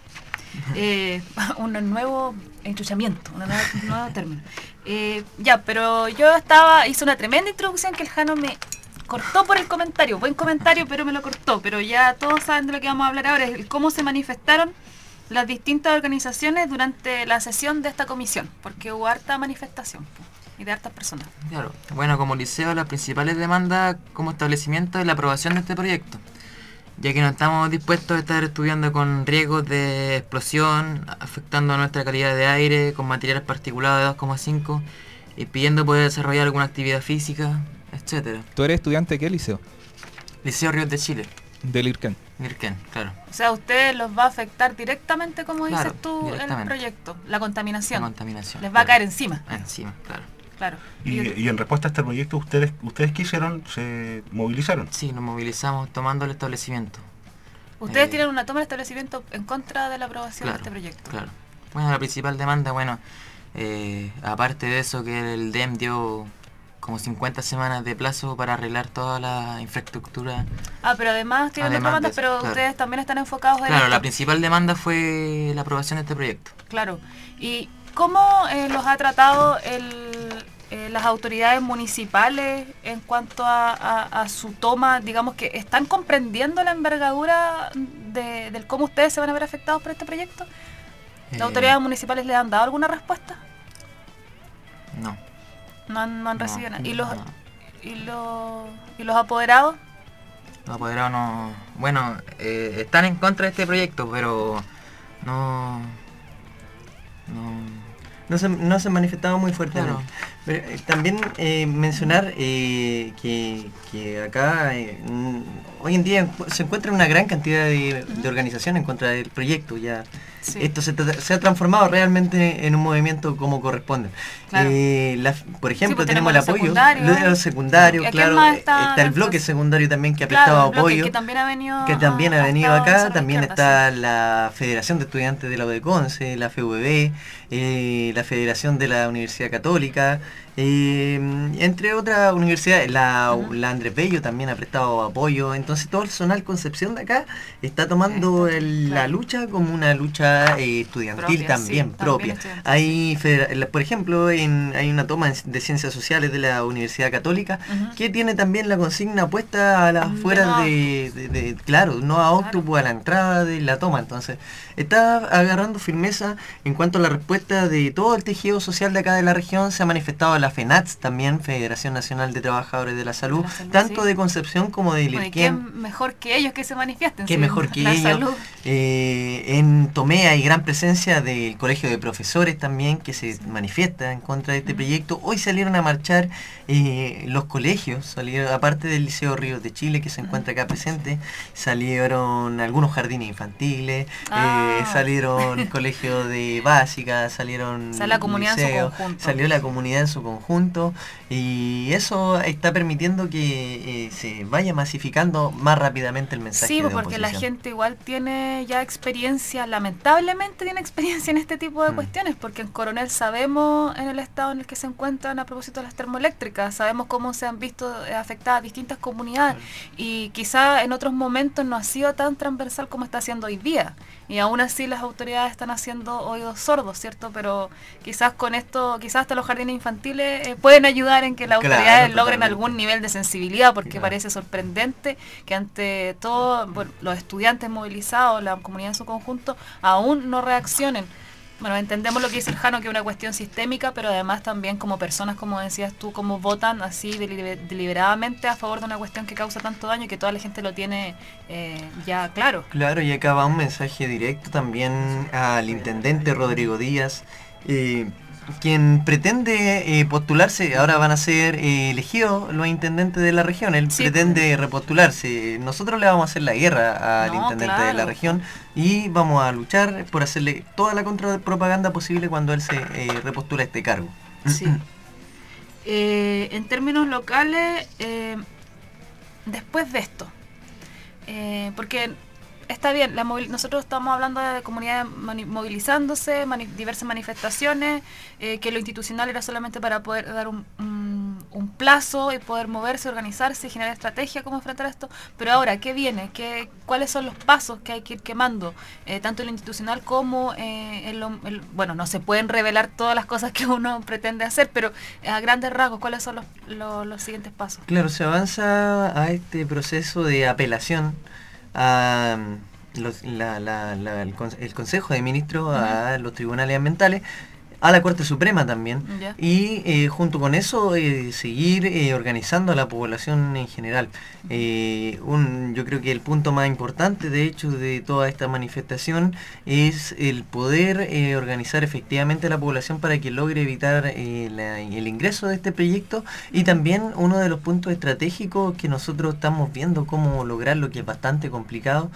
Eh, un nuevo enchuchamiento, un nuevo, nuevo término. Eh, ya, pero yo estaba, hice una tremenda introducción que el Jano me cortó por el comentario. Buen comentario, pero me lo cortó. Pero ya todos saben de lo que vamos a hablar ahora, es el cómo se manifestaron las distintas organizaciones durante la sesión de esta comisión, porque hubo harta manifestación y de hartas personas. Claro. Bueno, como liceo, las principales demandas como establecimiento es la aprobación de este proyecto, ya que no estamos dispuestos a estar estudiando con riesgos de explosión, afectando a nuestra calidad de aire, con materiales particulados de dos coma cinco, y pidiendo poder desarrollar alguna actividad física, etcétera. ¿Tú eres estudiante de qué liceo? Liceo Ríos de Chile. Del IRCAN. IRCAN, claro. O sea, a ustedes los va a afectar directamente, como claro, dices tú, el proyecto, la contaminación. La contaminación. Les va claro. a caer encima. Encima, claro. Claro. Y, y en respuesta a este proyecto, ustedes ustedes qué hicieron? ¿Se movilizaron? Sí, nos movilizamos tomando el establecimiento. Ustedes eh, tienen una toma de establecimiento en contra de la aprobación claro, de este proyecto. Claro. Bueno, la principal demanda, bueno, eh, aparte de eso, que el D E M dio como cincuenta semanas de plazo para arreglar toda la infraestructura. Ah, pero además tienen otras demandas, pero claro. ustedes también están enfocados en Claro, esto. La principal demanda fue la aprobación de este proyecto. Claro. ¿Y cómo eh, los ha tratado el, eh, las autoridades municipales en cuanto a, a, a su toma? Digamos que ¿están comprendiendo la envergadura de, del cómo ustedes se van a ver afectados por este proyecto? ¿Las eh, autoridades municipales les han dado alguna respuesta? No. No han, no han recibido no, nada. ¿Y los, no. y, los, ¿Y los apoderados? Los apoderados no... Bueno, eh, están en contra de este proyecto, pero no... No, no, se, no se manifestaba muy fuertemente. Claro. Pero, eh, también eh, mencionar eh, que, que acá eh, hoy en día se encuentra una gran cantidad de, de organizaciones en contra del proyecto. Ya sí. Esto se, se ha transformado realmente en un movimiento como corresponde. Claro. Eh, la, por ejemplo, sí, tenemos el apoyo de los secundarios, claro, está, está el bloque secundario también que ha prestado claro, apoyo, que también ha venido, que también ajá, ha venido acá, también izquierda, está sí. la Federación de Estudiantes de la U D Conce, la F V B, eh, la Federación de la Universidad Católica, eh, entre otras universidades, la, uh-huh. la Andrés Bello también ha prestado apoyo. Entonces todo el Zonal Concepción de acá está tomando el, claro. la lucha como una lucha eh, estudiantil propia, también, sí, propia. También hay, federa- por ejemplo, en, hay una toma de Ciencias Sociales de la Universidad Católica uh-huh. que tiene también la consigna puesta a las afueras no. de, de, de, claro, no a Octopus, claro. a la entrada de la toma. Entonces está agarrando firmeza en cuanto a la respuesta de todo el tejido social de acá de la región. Se ha manifestado la FENATS también, Federación Nacional de Trabajadores de la Salud, de la salud tanto sí. de Concepción como de Lirquén. ¿Qué mejor que ellos que se manifiesten? Qué sí, mejor que ellos. Eh, en Tomé hay gran presencia del Colegio de Profesores también que se sí. manifiesta en contra de este uh-huh. proyecto. Hoy salieron a marchar eh, los colegios, salieron, aparte del Liceo Ríos de Chile que se encuentra acá presente, salieron algunos jardines infantiles, ah. eh, salieron colegios de básica, salieron o sea, la comunidad liceos, en su conjunto. Salió la comunidad en su conjunto. conjunto, y eso está permitiendo que eh, se vaya masificando más rápidamente el mensaje. Sí, de porque oposición. la gente igual tiene ya experiencia, lamentablemente tiene experiencia en este tipo de Mm. cuestiones, porque en Coronel sabemos en el estado en el que se encuentran a propósito de las termoeléctricas, sabemos cómo se han visto eh, afectadas distintas comunidades, y quizá en otros momentos no ha sido tan transversal como está haciendo hoy día, y aún así las autoridades están haciendo oídos sordos, ¿cierto? Pero quizás con esto, quizás hasta los jardines infantiles eh, pueden ayudar en que las Claro, autoridades logren totalmente. algún nivel de sensibilidad, porque Claro. parece sorprendente que ante todo, bueno, los estudiantes movilizados, la comunidad en su conjunto, aún no reaccionen. Bueno, entendemos lo que dice el Jano, que es una cuestión sistémica, pero además también como personas, como decías tú, como votan así deliber- deliberadamente a favor de una cuestión que causa tanto daño y que toda la gente lo tiene eh, ya claro. Claro, y acá va un mensaje directo también al intendente Rodrigo Díaz, eh, quien pretende eh, postularse. Ahora van a ser eh, elegidos los intendentes de la región. Él Sí. pretende repostularse. Nosotros le vamos a hacer la guerra al No, intendente de la claro. región y vamos a luchar por hacerle toda la contrapropaganda posible cuando él se eh, repostula a este cargo. Sí. Eh, en términos locales, eh, después de esto, eh, porque está bien, la movil- nosotros estamos hablando de comunidades mani- movilizándose, mani- diversas manifestaciones, eh, que lo institucional era solamente para poder dar un, un- un plazo y poder moverse, organizarse y generar estrategia cómo enfrentar esto. Pero ahora, ¿qué viene? ¿Qué, ¿Cuáles son los pasos que hay que ir quemando? Eh, tanto en lo institucional como eh, en lo... el- bueno, no se pueden revelar todas las cosas que uno pretende hacer, pero a grandes rasgos, ¿cuáles son los, los, los siguientes pasos? Claro, se avanza a este proceso de apelación a mm, los- la- la- la- el, conse- el Consejo de Ministros, a los tribunales ambientales, a la Corte Suprema también, Ya. y eh, junto con eso eh, seguir eh, organizando a la población en general. Eh, un, yo creo que el punto más importante, de hecho, de toda esta manifestación es el poder eh, organizar efectivamente a la población para que logre evitar eh, la- el ingreso de este proyecto, y también uno de los puntos estratégicos que nosotros estamos viendo cómo lograrlo, que es bastante complicado,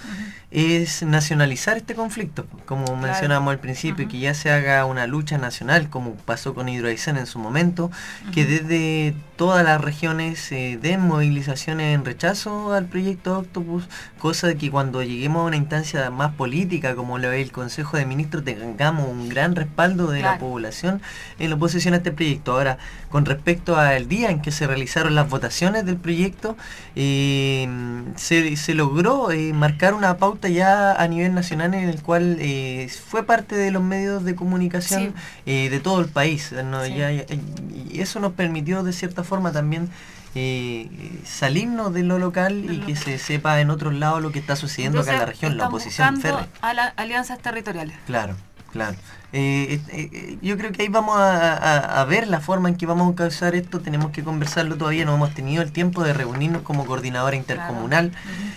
es nacionalizar este conflicto, como mencionamos al principio, Ujú. que ya se haga una lucha nacional, como pasó con Hidroaicén en su momento, que desde todas las regiones eh, den movilizaciones en rechazo al proyecto Octopus, cosa de que cuando lleguemos a una instancia más política, como lo es el Consejo de Ministros, tengamos un gran respaldo de la Claro. población en la oposición a este proyecto. Ahora, con respecto al día en que se realizaron las votaciones del proyecto, eh, se, se logró eh, marcar una pauta ya a nivel nacional en el cual eh, fue parte de los medios de comunicación eh, de todo el país, ¿no? Sí. Ya- ya- y eso nos permitió de cierta forma también eh, salirnos de lo local De y lo que local. se sepa en otros lados lo que está sucediendo acá en la Entonces, región, la están oposición buscando férrea. a las alianzas territoriales. Claro, claro. Eh, eh, eh, yo creo que ahí vamos a, a- a ver la forma en que vamos a causar esto. Tenemos que conversarlo todavía, no hemos tenido el tiempo de reunirnos como coordinadora intercomunal, Ujú.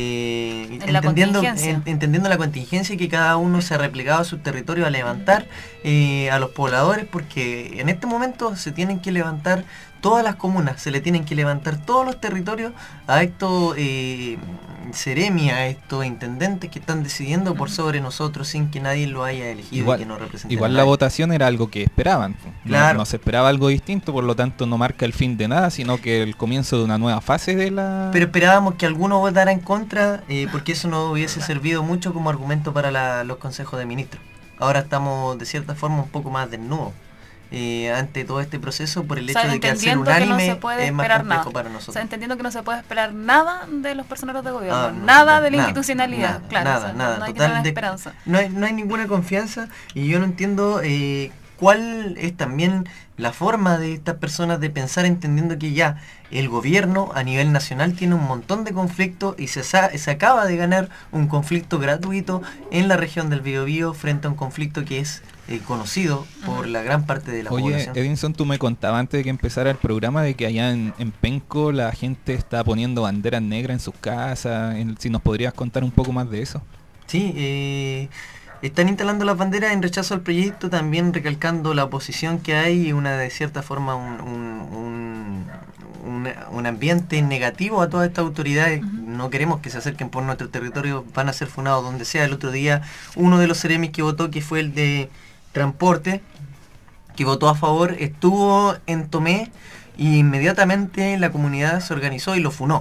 eh, En la entendiendo, contingencia. en- entendiendo la contingencia y que cada uno se ha replegado a su territorio a levantar eh, a los pobladores, porque en este momento se tienen que levantar todas las comunas, se le tienen que levantar todos los territorios a estos eh, seremias, a estos intendentes que están decidiendo por sobre nosotros sin que nadie lo haya elegido Igual, y que nos represente. igual a la nadie. votación era algo que esperaban. po. No- Claro. No, se esperaba algo distinto, por lo tanto no marca el fin de nada, sino que el comienzo de una nueva fase de la... Pero esperábamos que alguno votara en contra, eh, porque eso no hubiese servido mucho como argumento para la- los consejos de ministros. Ahora estamos de cierta forma un poco más desnudos eh, ante todo este proceso por el O hecho sea, de que al ser entendiendo que no unánime se puede es más esperar complejo nada. para O nosotros. sea, entendiendo que no se puede esperar nada de los personeros de gobierno, Ah, no, nada no, de la nada, institucionalidad, nada, claro, nada, o sea, no- nada, no hay total ninguna de- esperanza. No hay, no hay ninguna confianza, y yo no entiendo eh, cuál es también la forma de estas personas de pensar, entendiendo que ya el gobierno a nivel nacional tiene un montón de conflictos y se, sa- se acaba de ganar un conflicto gratuito en la región del Biobío frente a un conflicto que es eh, conocido por la gran parte de la Oye, población. Edinson, tú me contabas antes de que empezara el programa de que allá en, en Penco la gente está poniendo banderas negras en sus casas. En- si nos podrías contar un poco más de eso. Sí, eh, están instalando las banderas en rechazo al proyecto, también recalcando la oposición que hay y una de cierta forma un, un, un- un- un ambiente negativo a todas estas autoridades. No queremos que se acerquen por nuestro territorio, van a ser funados donde sea. El otro día uno de los seremis que votó, que fue el de transporte, que votó a favor, estuvo en Tomé y inmediatamente la comunidad se organizó y lo funó.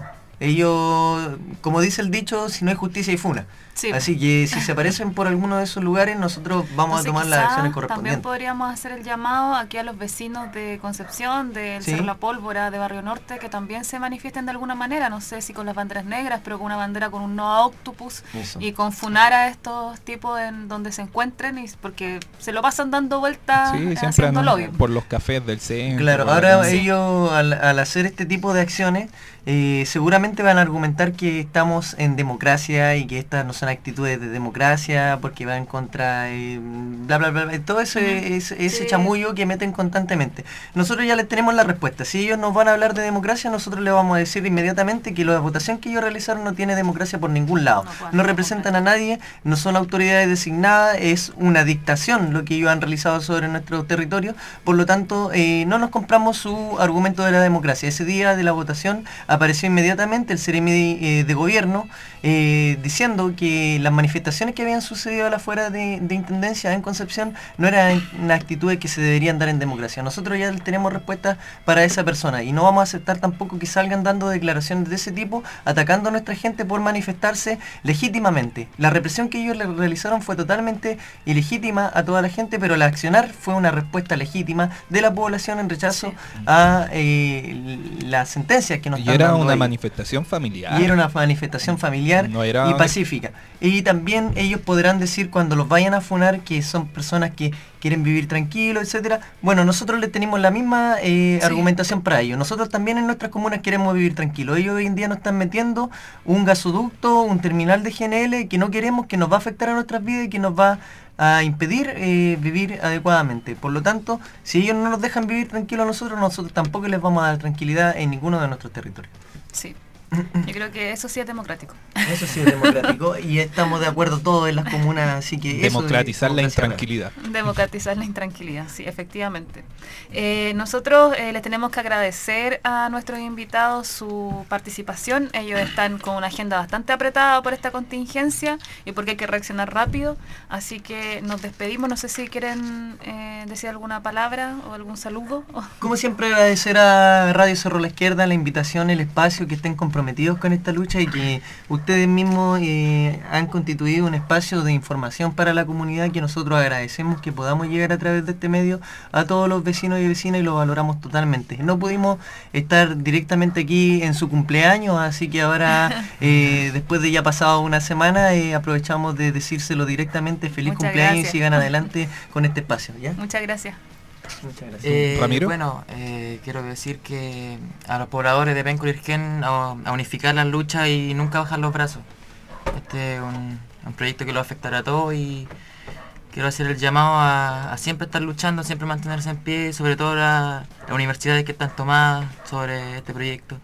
Ellos, como dice el dicho, si no hay justicia hay funa. Sí. Así que si se aparecen por alguno de esos lugares, nosotros vamos Entonces, a tomar las acciones correspondientes. También podríamos hacer el llamado aquí a los vecinos de Concepción, del Sí. Cerro La Pólvora, de Barrio Norte, que también se manifiesten de alguna manera, no sé si con las banderas negras, pero con una bandera con un no a Octopus. Eso. Y con funar a estos tipos en donde se encuentren, y porque se lo pasan dando vueltas Sí, siempre haciendo andan lobby. por los cafés del centro. Claro, por ahora la- Sí. ellos al, al hacer este tipo de acciones eh, seguramente van a argumentar que estamos en democracia y que estas no son actitudes de democracia porque van contra eh, bla bla bla, bla, todo ese, ese, ese Sí. chamullo que meten constantemente. Nosotros ya les tenemos la respuesta. Si ellos nos van a hablar de democracia, nosotros les vamos a decir inmediatamente que la votación que ellos realizaron no tiene democracia por ningún lado. No, pues, No no, representan a nadie, no son autoridades designadas, es una dictación lo que ellos han realizado sobre nuestro territorio. Por lo tanto, eh, no nos compramos su argumento de la democracia. Ese día de la votación apareció inmediatamente el Ceremi eh, de gobierno eh, diciendo que las manifestaciones que habían sucedido a la fuera de, de Intendencia en Concepción no eran una actitudes que se deberían dar en democracia. Nosotros ya tenemos respuesta para esa persona y no vamos a aceptar tampoco que salgan dando declaraciones de ese tipo, atacando a nuestra gente por manifestarse legítimamente. La represión que ellos le realizaron fue totalmente ilegítima a toda la gente, pero el accionar fue una respuesta legítima de la población en rechazo a eh, las sentencias que nos Y están era dando una ellos. manifestación familiar. Y era una manifestación familiar No era- y pacífica. Y también ellos podrán decir cuando los vayan a funar que son personas que quieren vivir tranquilos, etcétera. Bueno, nosotros les tenemos la misma eh, Sí. argumentación para ellos. Nosotros también en nuestras comunas queremos vivir tranquilos. Ellos hoy en día nos están metiendo un gasoducto, un terminal de G N L que no queremos, que nos va a afectar a nuestras vidas y que nos va a impedir eh, vivir adecuadamente. Por lo tanto, si ellos no nos dejan vivir tranquilos a nosotros, nosotros tampoco les vamos a dar tranquilidad en ninguno de nuestros territorios. Sí. Yo creo que eso sí es democrático. Eso sí es democrático y estamos de acuerdo todos en las comunas, así que eso Democratizar es la democracia. intranquilidad. Democratizar la intranquilidad, sí, efectivamente. Eh, nosotros eh, les tenemos que agradecer a nuestros invitados su participación. Ellos están con una agenda bastante apretada por esta contingencia y porque hay que reaccionar rápido. Así que nos despedimos. No sé si quieren eh, decir alguna palabra o algún saludo. Como siempre, agradecer a Radio Cerro La Izquierda la invitación, el espacio, que estén comprometidos con esta lucha y que ustedes mismos eh, han constituido un espacio de información para la comunidad que nosotros agradecemos que podamos llegar a través de este medio a todos los vecinos y vecinas y lo valoramos totalmente. No pudimos estar directamente aquí en su cumpleaños, así que ahora, eh, después de ya pasado una semana, eh, aprovechamos de decírselo directamente. Feliz Muchas cumpleaños gracias. y sigan adelante con este espacio. ¿Ya? Muchas gracias. Muchas gracias. Eh, Ramiro. Bueno, eh, quiero decir que a los pobladores de Penco y Lirquén a, a unificar las luchas y nunca bajar los brazos. Este es un, un proyecto que lo afectará a todos y quiero hacer el llamado a, a siempre estar luchando, siempre mantenerse en pie, sobre todo la- las universidades que están tomadas sobre este proyecto.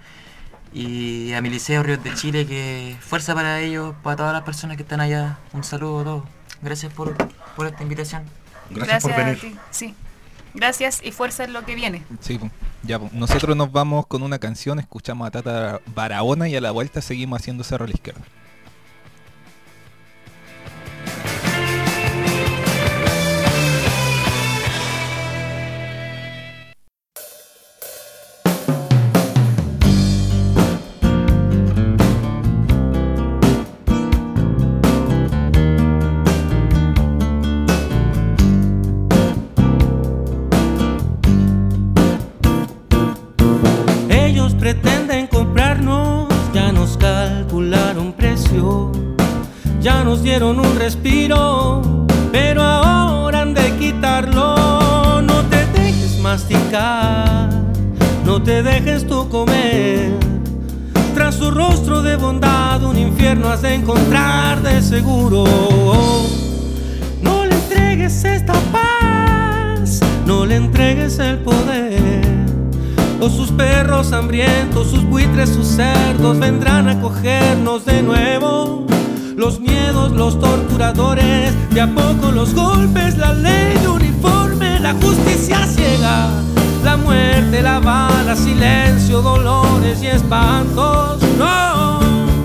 Y a mi liceo Ríos de Chile, que fuerza para ellos, para todas las personas que están allá. Un saludo a todos. Gracias por, por esta invitación. Gracias, por a venir. ti. Sí. Gracias y fuerza en lo que viene. Sí, po. Ya, po. Nosotros nos vamos con una canción, escuchamos a Tata Barahona y a la vuelta seguimos haciendo Cerro a la Izquierda. Ellos pretenden comprarnos, ya nos calcularon precio, ya nos dieron un respiro, pero ahora han de quitarlo. No te dejes masticar, no te dejes tú comer. Tras su rostro de bondad un infierno has de encontrar de seguro. No le entregues esta paz, no le entregues el poder, o sus perros hambrientos, sus buitres, sus cerdos vendrán a cogernos de nuevo. Los miedos, los torturadores, de a poco los golpes, la ley de uniforme, la justicia ciega, la muerte, la bala, silencio, dolores y espantos. No,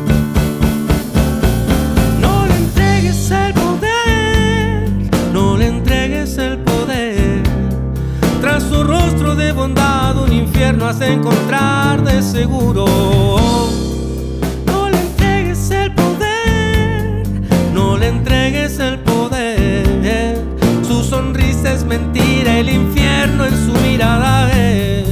no le entregues el poder, no le entregues el poder infierno has de encontrar de seguro. No le entregues el poder, no le entregues el poder. Su sonrisa es mentira, el infierno en su mirada es.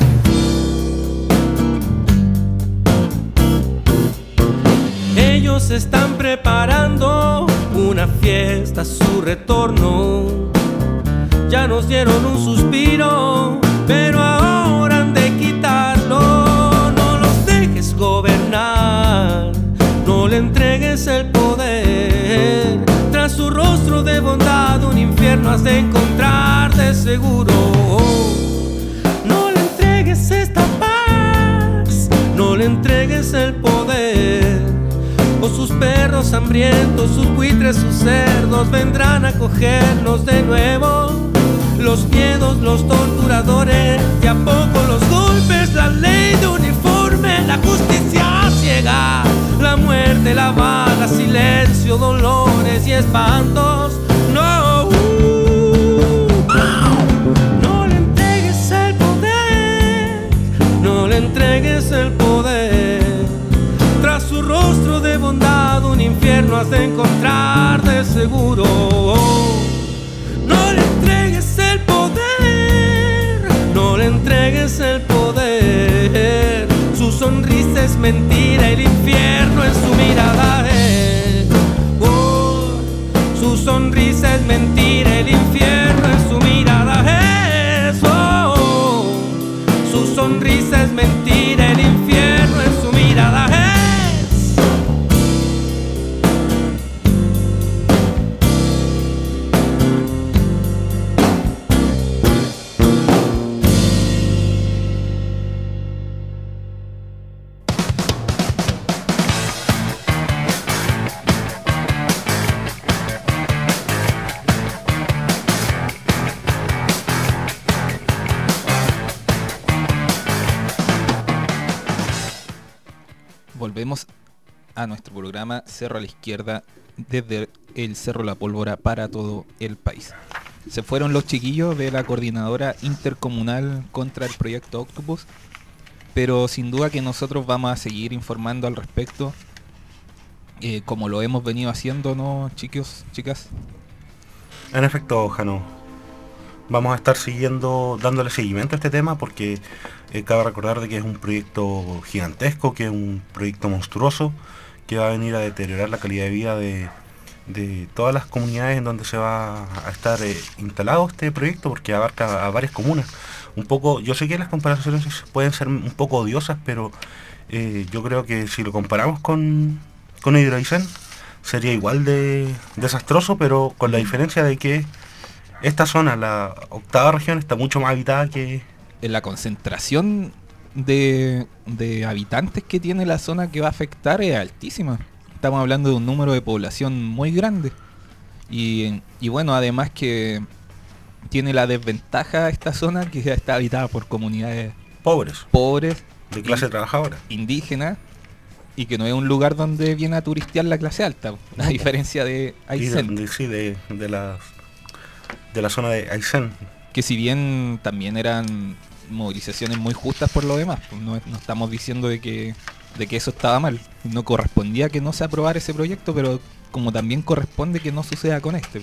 Ellos están preparando una fiesta a su retorno. Ya nos dieron un suspiro, pero ahora han de quitarlo. No los dejes gobernar, no le entregues el poder. Tras su rostro de bondad un infierno has de encontrar de seguro. No le entregues esta paz, no le entregues el poder. O sus perros hambrientos, sus buitres, sus cerdos vendrán a cogernos de nuevo. Los miedos, los torturadores, y a poco los golpes, la ley de uniforme, la justicia ciega, la muerte, la bala, silencio, dolores y espantos. No, no le entregues el poder, no le entregues el poder. Tras su rostro de bondad un infierno has de encontrar de seguro. No le entregues el poder, no le entregues el poder. Su sonrisa es mentira, el infierno en su mirada es. Oh, su sonrisa es mentira, el infierno en su mirada es. Oh, su sonrisa es mentira, el infierno en su mirada es. Volvemos a nuestro programa Cerro a la Izquierda, desde el Cerro La Pólvora para todo el país. Se fueron los chiquillos de la Coordinadora Intercomunal contra el Proyecto Octopus, pero sin duda que nosotros vamos a seguir informando al respecto, eh, como lo hemos venido haciendo, ¿no, chicos, chicas? En efecto, Jano, vamos a estar siguiendo, dándole seguimiento a este tema, porque eh, cabe recordar de que es un proyecto gigantesco, que es un proyecto monstruoso, que va a venir a deteriorar la calidad de vida de, de todas las comunidades en donde se va a estar eh, instalado este proyecto, porque abarca a varias comunas. Un poco, yo sé que las comparaciones pueden ser un poco odiosas, pero eh, yo creo que si lo comparamos con, con Hidroaicén, sería igual de desastroso, pero con la diferencia de que esta zona, la octava región, está mucho más habitada que... En la concentración de, de habitantes que tiene la zona que va a afectar es altísima. Estamos hablando de un número de población muy grande. Y, y bueno, además que tiene la desventaja esta zona que ya está habitada por comunidades pobres, pobres de clase in, trabajadora, indígenas, y que no es un lugar donde viene a turistear la clase alta, a diferencia de Aysén. De, sí, de, de, la, de la zona de Aysén. Que si bien también eran movilizaciones muy justas por lo demás, pues no, no estamos diciendo de que, de que eso estaba mal. No correspondía que no se aprobara ese proyecto, pero como también corresponde que no suceda con este.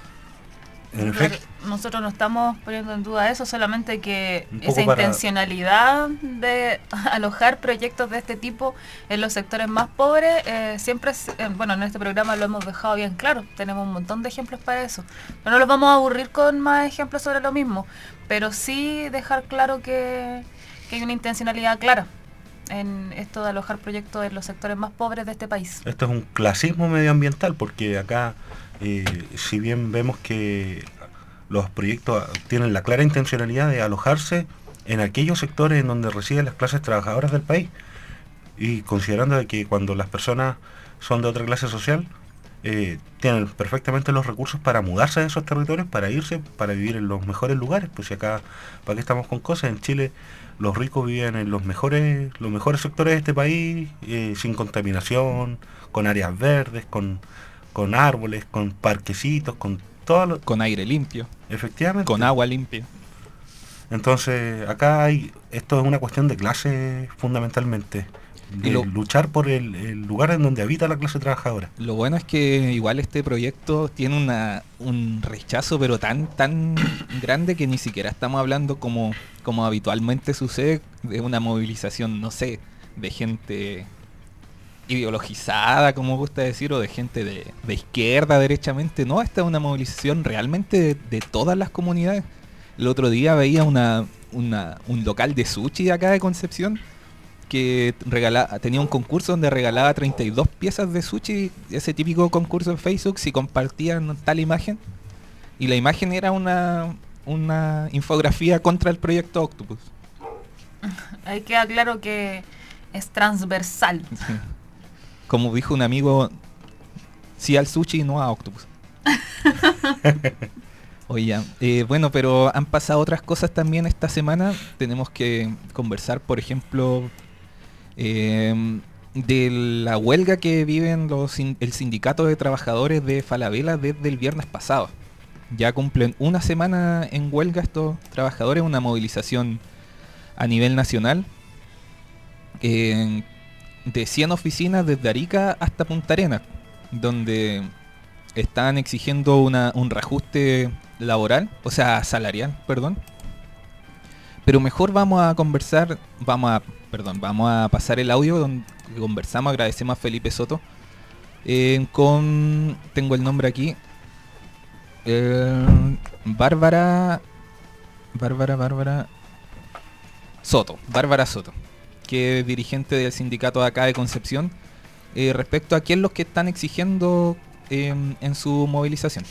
En efecto, nosotros no estamos poniendo en duda eso, solamente que esa para... intencionalidad de alojar proyectos de este tipo en los sectores más pobres, eh, siempre, eh, bueno, en este programa lo hemos dejado bien claro, tenemos un montón de ejemplos para eso. No nos vamos a aburrir con más ejemplos sobre lo mismo, pero sí dejar claro que, que hay una intencionalidad clara en esto de alojar proyectos en los sectores más pobres de este país. Esto es un clasismo medioambiental, porque acá, eh, si bien vemos que los proyectos tienen la clara intencionalidad de alojarse en aquellos sectores en donde residen las clases trabajadoras del país, y considerando de que cuando las personas son de otra clase social, eh, tienen perfectamente los recursos para mudarse de esos territorios, para irse, para vivir en los mejores lugares. Pues si acá, ¿para qué estamos con cosas? En Chile los ricos viven en los mejores los mejores sectores de este país, eh, sin contaminación, con áreas verdes, con, con árboles, con parquecitos, con todo lo... Con aire limpio. Efectivamente. Con agua limpia. Entonces, acá hay, esto es una cuestión de clase fundamentalmente, de Y lo- luchar por el, el lugar en donde habita la clase trabajadora. Lo bueno es que igual este proyecto tiene una, un rechazo pero tan tan grande que ni siquiera estamos hablando como, como habitualmente sucede de una movilización, no sé, de gente ideologizada, como gusta decir, o de gente de, de izquierda, derechamente. No, esta es una movilización realmente de, de todas las comunidades. El otro día veía una, una, un local de sushi de acá de Concepción que regala, tenía un concurso donde regalaba treinta y dos piezas de sushi, ese típico concurso en Facebook, si compartían tal imagen. Y la imagen era una, una infografía contra el proyecto Octopus. Ahí queda claro que es transversal. Sí. Como dijo un amigo, sí al sushi y no a Octopus. Oye, eh, bueno, pero han pasado otras cosas también esta semana. Tenemos que conversar, por ejemplo, eh, de la huelga que viven los sin- el sindicato de trabajadores de Falabella desde el viernes pasado. Ya cumplen una semana en huelga estos trabajadores, una movilización a nivel nacional, eh, de cien oficinas desde Arica hasta Punta Arenas, donde están exigiendo una, un reajuste laboral, o sea, salarial, perdón. Pero mejor vamos a conversar, vamos a, perdón, vamos a pasar el audio donde conversamos, agradecemos a Felipe Soto, eh, con, tengo el nombre aquí, eh, Bárbara, Bárbara, Bárbara Soto, Bárbara Soto, que es dirigente del sindicato de acá de Concepción, eh, respecto a qué es lo que están exigiendo eh, en su movilización.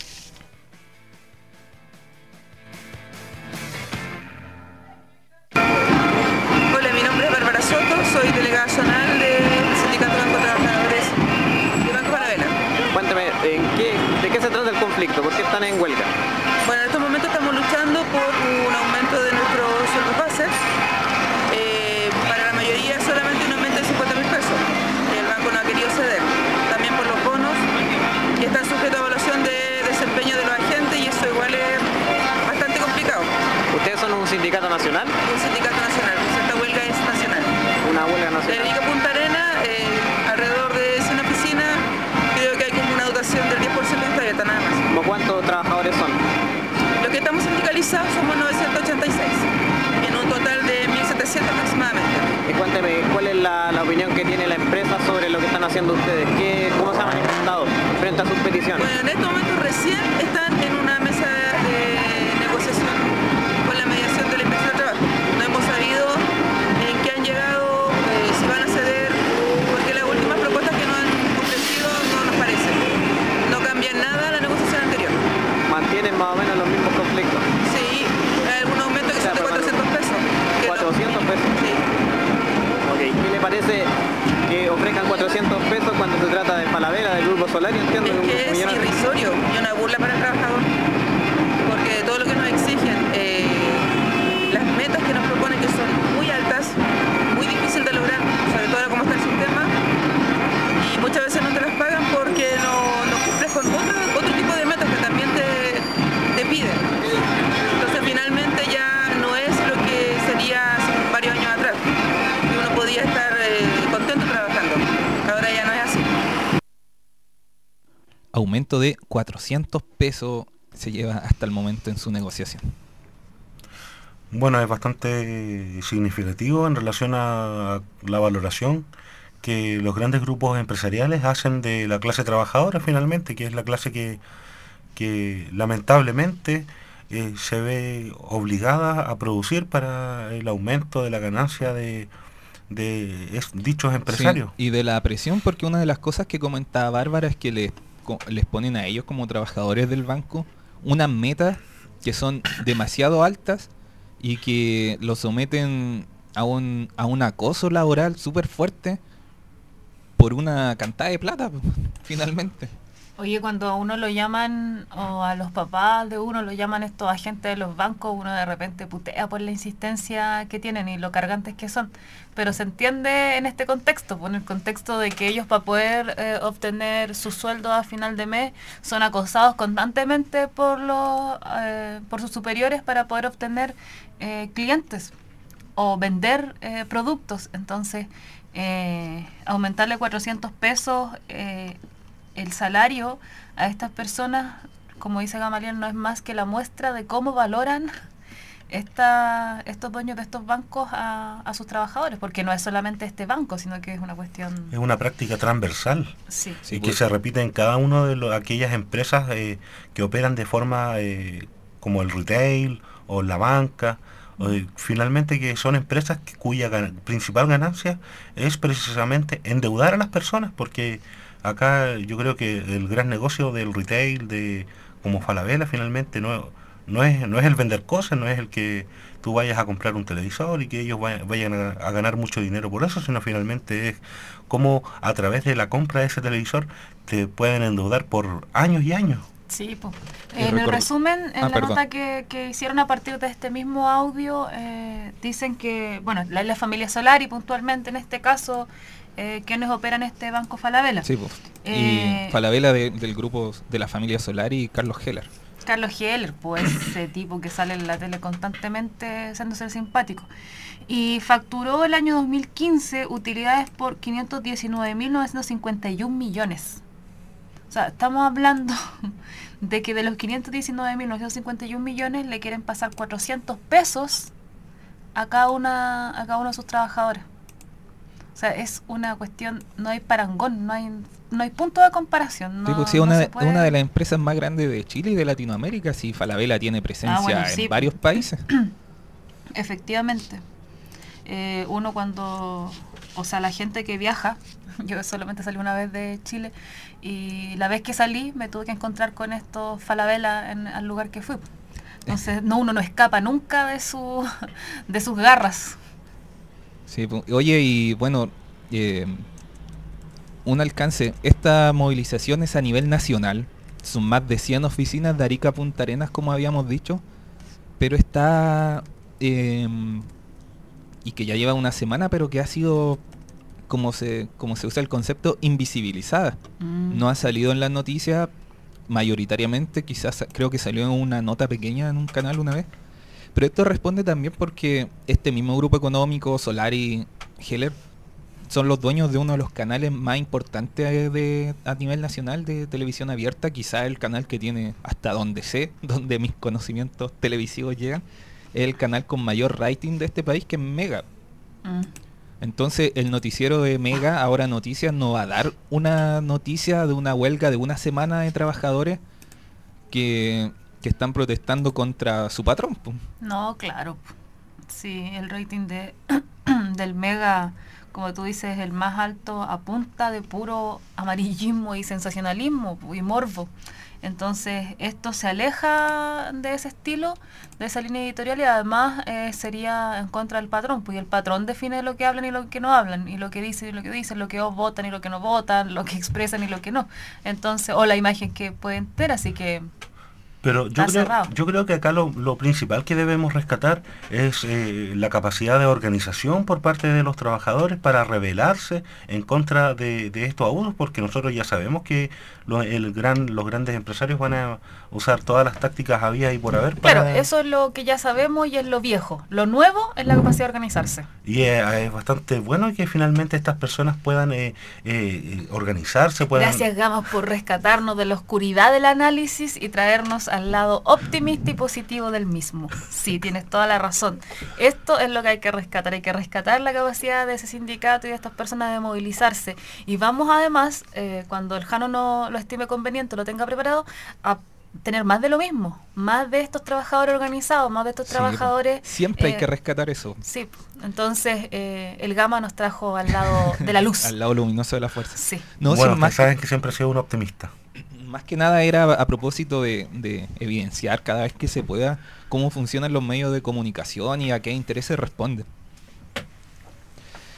Hola, mi nombre es Bárbara Soto, soy delegada zonal del Sindicato de Banco Trabajadores de Banco Falabella. Cuéntame, ¿en qué, ¿de qué se trata el conflicto? ¿Por qué están en huelga? Bueno, en estos momentos estamos luchando por un aumento de nuestros sueldos bases. Eh, para la mayoría solamente un aumento de cincuenta mil pesos. El banco no ha querido ceder. También por los bonos, que están sujetos a evaluación de desempeño de los agentes, y eso igual es bastante complicado. ¿Ustedes son un sindicato nacional? Un sindicato nacional, pues esta huelga es nacional. Una huelga De nacional. Arica a Punta Arena, eh, alrededor de cien oficinas, creo que hay como una dotación del diez por ciento que está abierta, nada más. ¿Cómo cuántos trabajadores son? Los que estamos sindicalizados somos novecientos ochenta y seis, en un total de mil setecientos aproximadamente. Y cuénteme, ¿cuál es la, la opinión que tiene la empresa sobre lo que están haciendo ustedes? ¿Qué, ¿Cómo se ha manifestado frente a sus peticiones? Bueno, en este momento recién están en una mesa de negociación con la mediación de la empresa de trabajo. No hemos sabido en qué han llegado, eh, si van a ceder, porque las últimas propuestas que nos han ofrecido no nos parecen. No cambian nada a la negociación anterior. ¿Mantienen más o menos los mismos conflictos? Sí, hay algún aumento que son de cuatrocientos pesos. que no- ¿cuatrocientos pesos? Sí. Ok, ¿qué le parece que ofrezcan cuatrocientos pesos cuando se trata de Falabella, del Grupo Solario? Entiendo Es un que grupo es millonario. irrisorio y una burla para el trabajador, porque todo lo que nos exigen, eh, las metas que nos proponen, que son muy altas, muy difíciles de lograr, sobre todo ahora como está el sistema, y muchas veces no te las pagan porque no, no cumples con otro, otro tipo de metas que también te, te piden. Entonces finalmente ya no es lo que sería hace varios años atrás, que uno podía estar eh, contento trabajando. Ahora ya no es así. Aumento de cuatrocientos pesos se lleva hasta el momento en su negociación. Bueno, es bastante significativo en relación a la valoración que los grandes grupos empresariales hacen de la clase trabajadora finalmente, que es la clase que, que lamentablemente eh, se ve obligada a producir para el aumento de la ganancia de, de es- dichos empresarios. Sí, y de la presión, porque una de las cosas que comentaba Bárbara es que les, co- les ponen a ellos como trabajadores del banco unas metas que son demasiado altas y que los someten a un, a un acoso laboral súper fuerte por una cantada de plata, pues, finalmente. Oye, cuando a uno lo llaman, o a los papás de uno lo llaman estos agentes de los bancos, uno de repente putea por la insistencia que tienen y lo cargantes que son. Pero se entiende en este contexto, pues, en el contexto de que ellos, para poder eh, obtener su sueldo a final de mes, son acosados constantemente por los eh, por sus superiores para poder obtener eh, clientes o vender eh, productos. Entonces, eh, aumentarle cuatrocientos pesos eh, el salario a estas personas, como dice Gamaliel, no es más que la muestra de cómo valoran esta, estos dueños de estos bancos a, a sus trabajadores, porque no es solamente este banco, sino que es una cuestión... Es una práctica transversal, sí. y que se repite en cada una de lo, aquellas empresas eh, que operan de forma eh, como el retail o la banca, o de, finalmente que son empresas que, cuya gan principal ganancia es precisamente endeudar a las personas, porque acá yo creo que el gran negocio del retail, de como Falabella, finalmente no, no, es, no es el vender cosas, no es el que tú vayas a comprar un televisor y que ellos vayan, vayan a, a ganar mucho dinero por eso, sino finalmente es como a través de la compra de ese televisor te pueden endeudar por años y años. Sí, pues. En el resumen, en ah, la perdón. nota que, que hicieron a partir de este mismo audio, eh, dicen que, bueno, la, la familia Solari puntualmente en este caso, Eh, quienes operan este banco Falabella. Sí, pues. Eh, y Falabella de, del grupo de la familia Solari y Carlos Heller. Carlos Heller, pues ese tipo que sale en la tele constantemente haciéndose el simpático. Y facturó el año dos mil quince utilidades por quinientos diecinueve mil novecientos cincuenta y un millones. O sea, estamos hablando de que de los quinientos diecinueve mil novecientos cincuenta y un millones le quieren pasar cuatrocientos pesos a cada, una, a cada uno de sus trabajadores. O sea, es una cuestión, no hay parangón, no hay no hay punto de comparación. No, sí, pues sí, no una, se puede... una de las empresas más grandes de Chile y de Latinoamérica, si Falabella tiene presencia ah, bueno, sí, en varios países. Efectivamente. Eh, uno cuando, o sea, la gente que viaja, yo solamente salí una vez de Chile, y la vez que salí me tuve que encontrar con estos Falabella en el lugar que fui. Entonces, no, uno no escapa nunca de, su, de sus garras. Sí, oye, y bueno, eh, un alcance, esta movilización es a nivel nacional, son más de cien oficinas de Arica a Punta Arenas, como habíamos dicho, pero está, eh, y que ya lleva una semana, pero que ha sido, como se, como se usa el concepto, invisibilizada. Mm. No ha salido en las noticias mayoritariamente, quizás creo que salió en una nota pequeña en un canal una vez. Pero esto responde también porque este mismo grupo económico, Solari, Heller, son los dueños de uno de los canales más importantes de, a nivel nacional de televisión abierta, quizá el canal que tiene, hasta donde sé, donde mis conocimientos televisivos llegan, es el canal con mayor rating de este país, que es Mega. Mm. Entonces el noticiero de Mega, Ahora Noticias, no va a dar una noticia de una huelga de una semana de trabajadores que... que están protestando contra su patrón. Pues. No, claro. Sí, el rating de del Mega, como tú dices, es el más alto a punta de puro amarillismo y sensacionalismo y morbo. Entonces, esto se aleja de ese estilo, de esa línea editorial, y además eh, sería en contra del patrón, pues el patrón define lo que hablan y lo que no hablan, y lo que dicen y lo que dicen, lo que votan y lo que no votan, lo que expresan y lo que no. Entonces, o la imagen que pueden tener, así que... Pero yo creo, yo creo que acá lo, lo principal que debemos rescatar es eh, la capacidad de organización por parte de los trabajadores para rebelarse en contra de, de estos abusos, porque nosotros ya sabemos que lo, el gran, los grandes empresarios van a usar todas las tácticas habidas y por haber. Claro, para... eso es lo que ya sabemos y es lo viejo. Lo nuevo es la capacidad de organizarse. Y es, es bastante bueno que finalmente estas personas puedan eh, eh, organizarse. Puedan... Gracias, Gama, por rescatarnos de la oscuridad del análisis y traernos al lado optimista y positivo del mismo. Sí, tienes toda la razón. Esto es lo que hay que rescatar. Hay que rescatar la capacidad de ese sindicato y de estas personas de movilizarse. Y vamos además, eh, cuando el Jano no lo estime conveniente, lo tenga preparado, a tener más de lo mismo, más de estos trabajadores organizados, más de estos sí, trabajadores... Siempre eh, hay que rescatar eso. Sí, entonces eh, el Gama nos trajo al lado de la luz. Al lado luminoso de la fuerza. Sí. No, bueno, más saben que siempre he sido un optimista. Más que nada era a propósito de, de evidenciar cada vez que se pueda cómo funcionan los medios de comunicación y a qué intereses responden.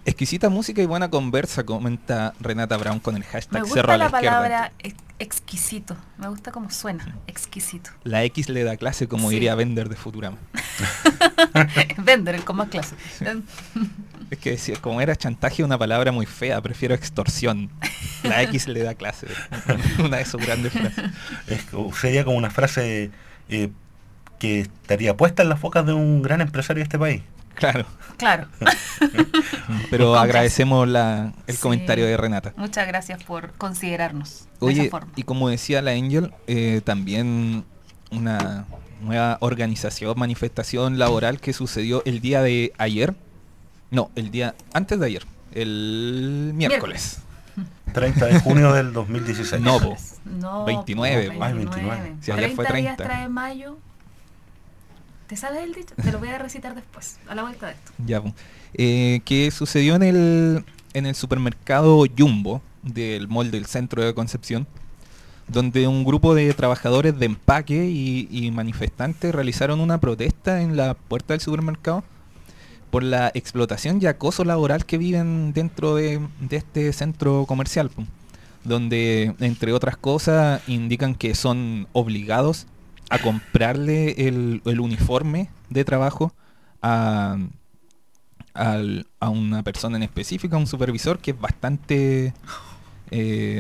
Exquisita música y buena conversa, comenta Renata Brown con el Me hashtag gusta Cerro a la la Izquierda. palabra ex- exquisito. Me gusta cómo suena. Exquisito. La X le da clase, como Sí. diría Bender de Futurama. Vender, el con más clase. Es que si, como era chantaje una palabra muy fea, prefiero extorsión. La X le da clase. Una de sus grandes frases. Es que sería como una frase eh, que estaría puesta en las bocas de un gran empresario de este país. Claro. Claro. Pero Con agradecemos la, el Sí. comentario de Renata. Muchas gracias por considerarnos de Oye, esa forma. y como decía la Angel, eh, también una nueva organización, manifestación laboral que sucedió el día de ayer. No, el día antes de ayer. El miércoles. treinta de junio del dos mil dieciséis. No, po. No, veintinueve. po, Ay, veintinueve. Si ayer fue días treinta. trae mayo. ¿Te sale el dicho? Te lo voy a recitar después, a la vuelta de esto. Ya, po. Eh, que sucedió en el, en el supermercado Jumbo del mall del centro de Concepción, donde un grupo de trabajadores de empaque y, y manifestantes realizaron una protesta en la puerta del supermercado por la explotación y acoso laboral que viven dentro de, de este centro comercial, po, donde, entre otras cosas, indican que son obligados a comprarle el, el uniforme de trabajo a, al- a una persona en específica, a un supervisor que es bastante... eh,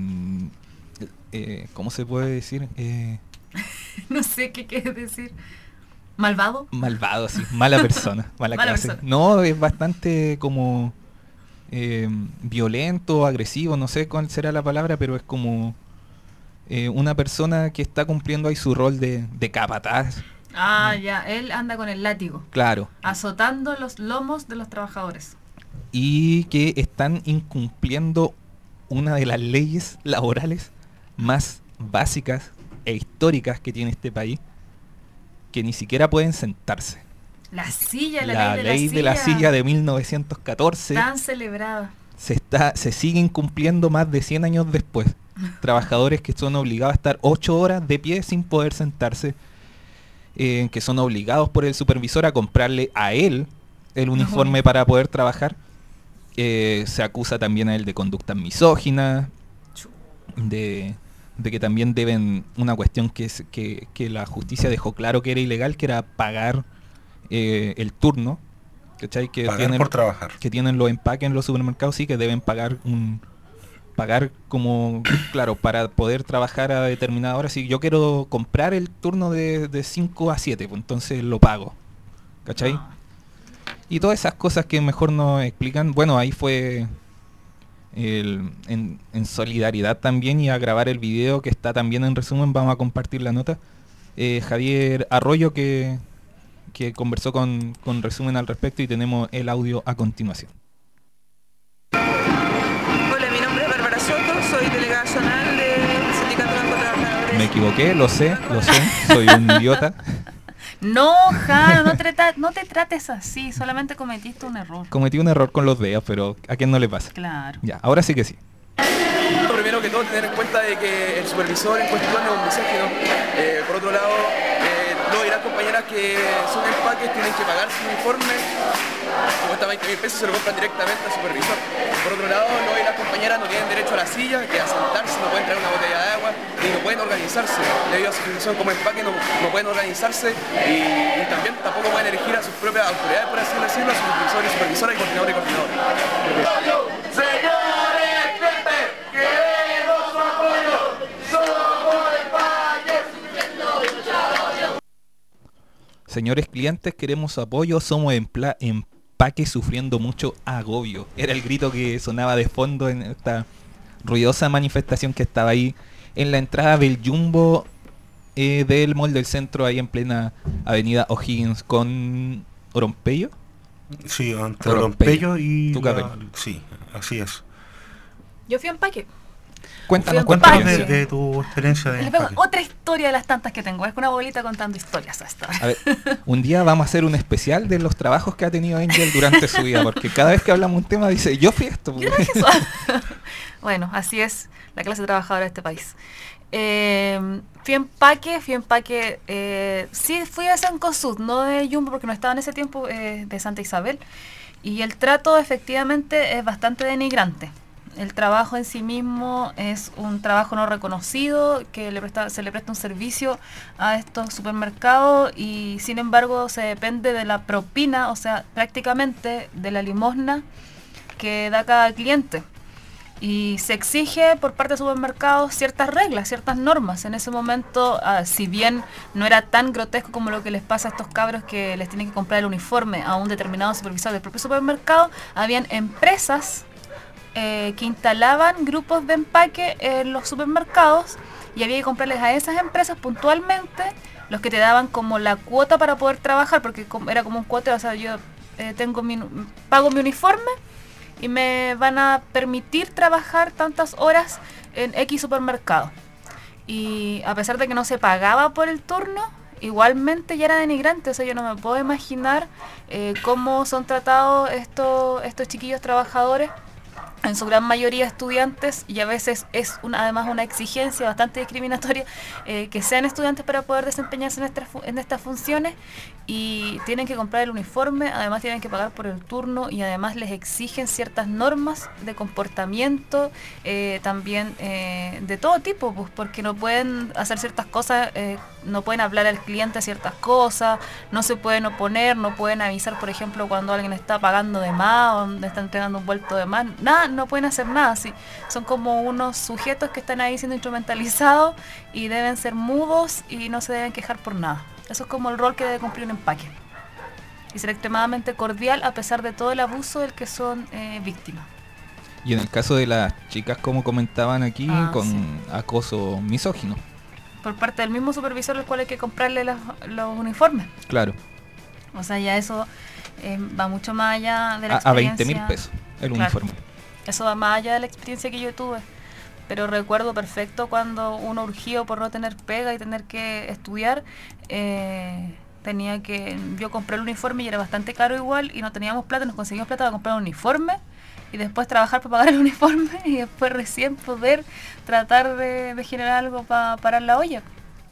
eh, ¿cómo se puede decir? Eh, No sé qué quieres decir. ¿Malvado? malvado, sí, mala persona, mala, Mala clase. persona. No, es bastante como eh, violento, agresivo, no sé cuál será la palabra, pero es como eh, una persona que está cumpliendo ahí su rol de, de capataz, Ah, ya, él anda con el látigo, claro, azotando los lomos de los trabajadores. y que están incumpliendo una de las leyes laborales más básicas e históricas que tiene este país, que ni siquiera pueden sentarse. La silla, la, La ley, ley de de la la silla de mil novecientos catorce tan celebrada. se está se sigue incumpliendo más de cien años después. Trabajadores que son obligados a estar ocho horas de pie sin poder sentarse, eh, que son obligados por el supervisor a comprarle a él el uniforme Ujú. para poder trabajar. Eh, se acusa también a él de conductas misóginas, de, de que también deben una cuestión que, es, que, que la justicia dejó claro que era ilegal, que era pagar eh, el turno, ¿cachai? Que Pagar tienen, por trabajar. que tienen los empaques en los supermercados, sí, que deben pagar un pagar como, claro, para poder trabajar a determinada hora. Si yo quiero comprar el turno de, de cinco a siete, pues entonces lo pago, ¿cachai? Ah. Y todas esas cosas que mejor nos explican. Bueno, ahí fue el- en, en solidaridad también, y a grabar el video que está también en resumen, vamos a compartir la nota. eh, Javier Arroyo, que, que conversó con, con resumen al respecto, y tenemos el audio a continuación. Hola, mi nombre es Bárbara Soto, soy delegada zonal del Sindicato de Banco Trabajadores. Me equivoqué, lo sé, lo sé, soy un idiota. No, Jano, no, trata- no te trates así, solamente cometiste un error. Cometí un error con los dedos, pero ¿a quién no le pasa? Claro. Ya, ahora sí que sí. Primero que todo, tener en cuenta de que el supervisor en cuestión es un misógino. Eh, por otro lado, eh, luego dirán compañeras que son empaques, tienen que pagar su uniforme, que cuesta veinte mil pesos, se lo compran directamente al supervisor. Por otro lado, luego las compañeras no tienen derecho a la silla, que a sentarse, no pueden traer una botella de agua, y no pueden organizarse. Debido a su posición como empaque, no, no pueden organizarse, y, y también tampoco pueden elegir a sus propias autoridades, por así decirlo, a sus supervisores y supervisoras, y coordinadores y coordinadores. Señores clientes, queremos su apoyo, somos empla- empaque sufriendo mucho agobio. Era el grito que sonaba de fondo en esta ruidosa manifestación que estaba ahí en la entrada del Jumbo eh, del Mall del Centro, ahí en plena avenida O'Higgins con Orompeyo. Sí, entre Orompeyo Orompeyo y... Tucapel. la- sí, así es. Yo fui a empaque. Cuéntanos, Fui a Cuéntanos empaque. de, de tu experiencia de Les vengo empaque. otra historia de las tantas que tengo. Es una abuelita contando historias hasta ahora. A ver, un día vamos a hacer un especial de los trabajos que ha tenido Angel durante su vida, porque cada vez que hablamos un tema dice, yo fui esto. Yo trabajé eso. Bueno, así es la clase trabajadora de este país. Eh, fui a empaque, fui a empaque, eh, sí fui a San Cosud, no de Jumbo porque no estaba en ese tiempo, eh, de Santa Isabel. Y el trato efectivamente es bastante denigrante. El trabajo en sí mismo es un trabajo no reconocido, que le presta, se le presta un servicio a estos supermercados y sin embargo se depende de la propina, o sea, prácticamente de la limosna que da cada cliente. Y se exige por parte de supermercados ciertas reglas, ciertas normas. En ese momento, uh, si bien no era tan grotesco como lo que les pasa a estos cabros que les tienen que comprar el uniforme a un determinado supervisor del propio supermercado, habían empresas eh, que instalaban grupos de empaque en los supermercados y había que comprarles a esas empresas puntualmente los que te daban como la cuota para poder trabajar, porque era como un cuota, o sea, yo eh, tengo mi, pago mi uniforme y me van a permitir trabajar tantas horas en X supermercado. Y a pesar de que no se pagaba por el turno, igualmente ya era denigrante. O sea, yo no me puedo imaginar eh, cómo son tratados estos, estos chiquillos trabajadores, en su gran mayoría estudiantes, y a veces es una, además una exigencia bastante discriminatoria eh, que sean estudiantes para poder desempeñarse en estas, en estas funciones, y tienen que comprar el uniforme, además tienen que pagar por el turno y además les exigen ciertas normas de comportamiento, eh, también eh, de todo tipo, pues porque no pueden hacer ciertas cosas, eh, no pueden hablar al cliente ciertas cosas, no se pueden oponer, no pueden avisar, por ejemplo, cuando alguien está pagando de más o le está entregando un vuelto de más, nada, no pueden hacer nada, sí. Son como unos sujetos que están ahí siendo instrumentalizados y deben ser mudos y no se deben quejar por nada. Eso es como el rol que debe cumplir un empaque. Y ser extremadamente cordial a pesar de todo el abuso del que son eh, víctimas. Y en el caso de las chicas, como comentaban aquí, ah, con sí. acoso misógino. Por parte del mismo supervisor al cual hay que comprarle los, los uniformes. Claro. O sea, ya eso eh, va mucho más allá de la a, experiencia. A veinte mil pesos el claro. uniforme. Eso va más allá de la experiencia que yo tuve. Pero recuerdo perfecto cuando uno urgido por no tener pega y tener que estudiar, eh, tenía que, yo compré el uniforme y era bastante caro igual y no teníamos plata, nos conseguimos plata para comprar un uniforme y después trabajar para pagar el uniforme y después recién poder tratar de, de generar algo para parar la olla.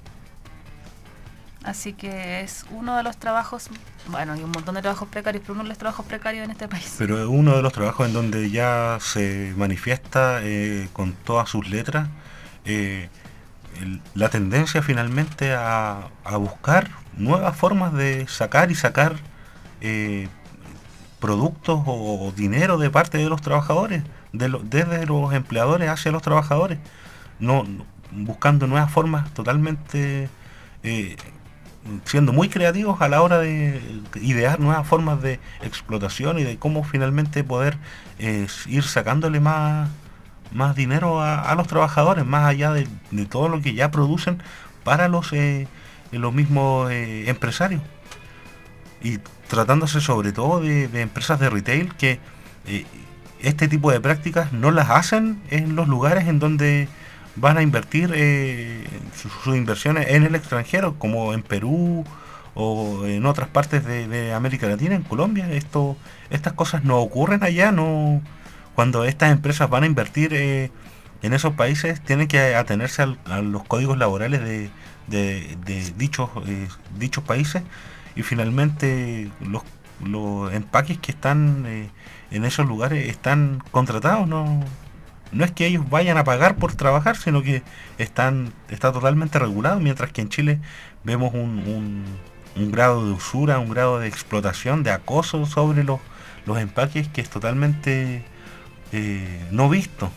Así que es uno de los trabajos, bueno, hay un montón de trabajos precarios, pero uno de los trabajos precarios en este país. Pero es uno de los trabajos en donde ya se manifiesta eh, con todas sus letras eh, el, la tendencia finalmente a, a buscar nuevas formas de sacar y sacar eh, productos o, o dinero de parte de los trabajadores, de lo, desde los empleadores hacia los trabajadores, no, no buscando nuevas formas totalmente... Eh, siendo muy creativos a la hora de idear nuevas formas de explotación y de cómo finalmente poder eh, ir sacándole más, más dinero a, a los trabajadores, más allá de, de todo lo que ya producen para los, eh, los mismos eh, empresarios. Y tratándose sobre todo de, de empresas de retail que eh, este tipo de prácticas no las hacen en los lugares en donde van a invertir eh, sus, sus inversiones en el extranjero, como en Perú o en otras partes de, de América Latina, en Colombia. Esto, estas cosas no ocurren allá. No, cuando estas empresas van a invertir eh, en esos países, tienen que atenerse al, a los códigos laborales de, de, de dichos, eh, dichos países, y finalmente los, los empaques que están eh, en esos lugares están contratados, no No es que ellos vayan a pagar por trabajar, sino que están está totalmente regulado, mientras que en Chile vemos un, un, un grado de usura, un grado de explotación, de acoso sobre los, los empaques que es totalmente eh, no visto.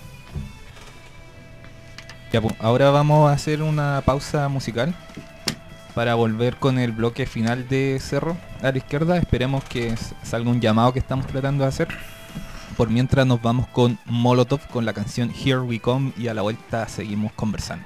Ya, pues, ahora vamos a hacer una pausa musical para volver con el bloque final de Cerro a la Izquierda. Esperemos que salga un llamado que estamos tratando de hacer. Por mientras nos vamos con Molotov con la canción Here We Come y a la vuelta seguimos conversando.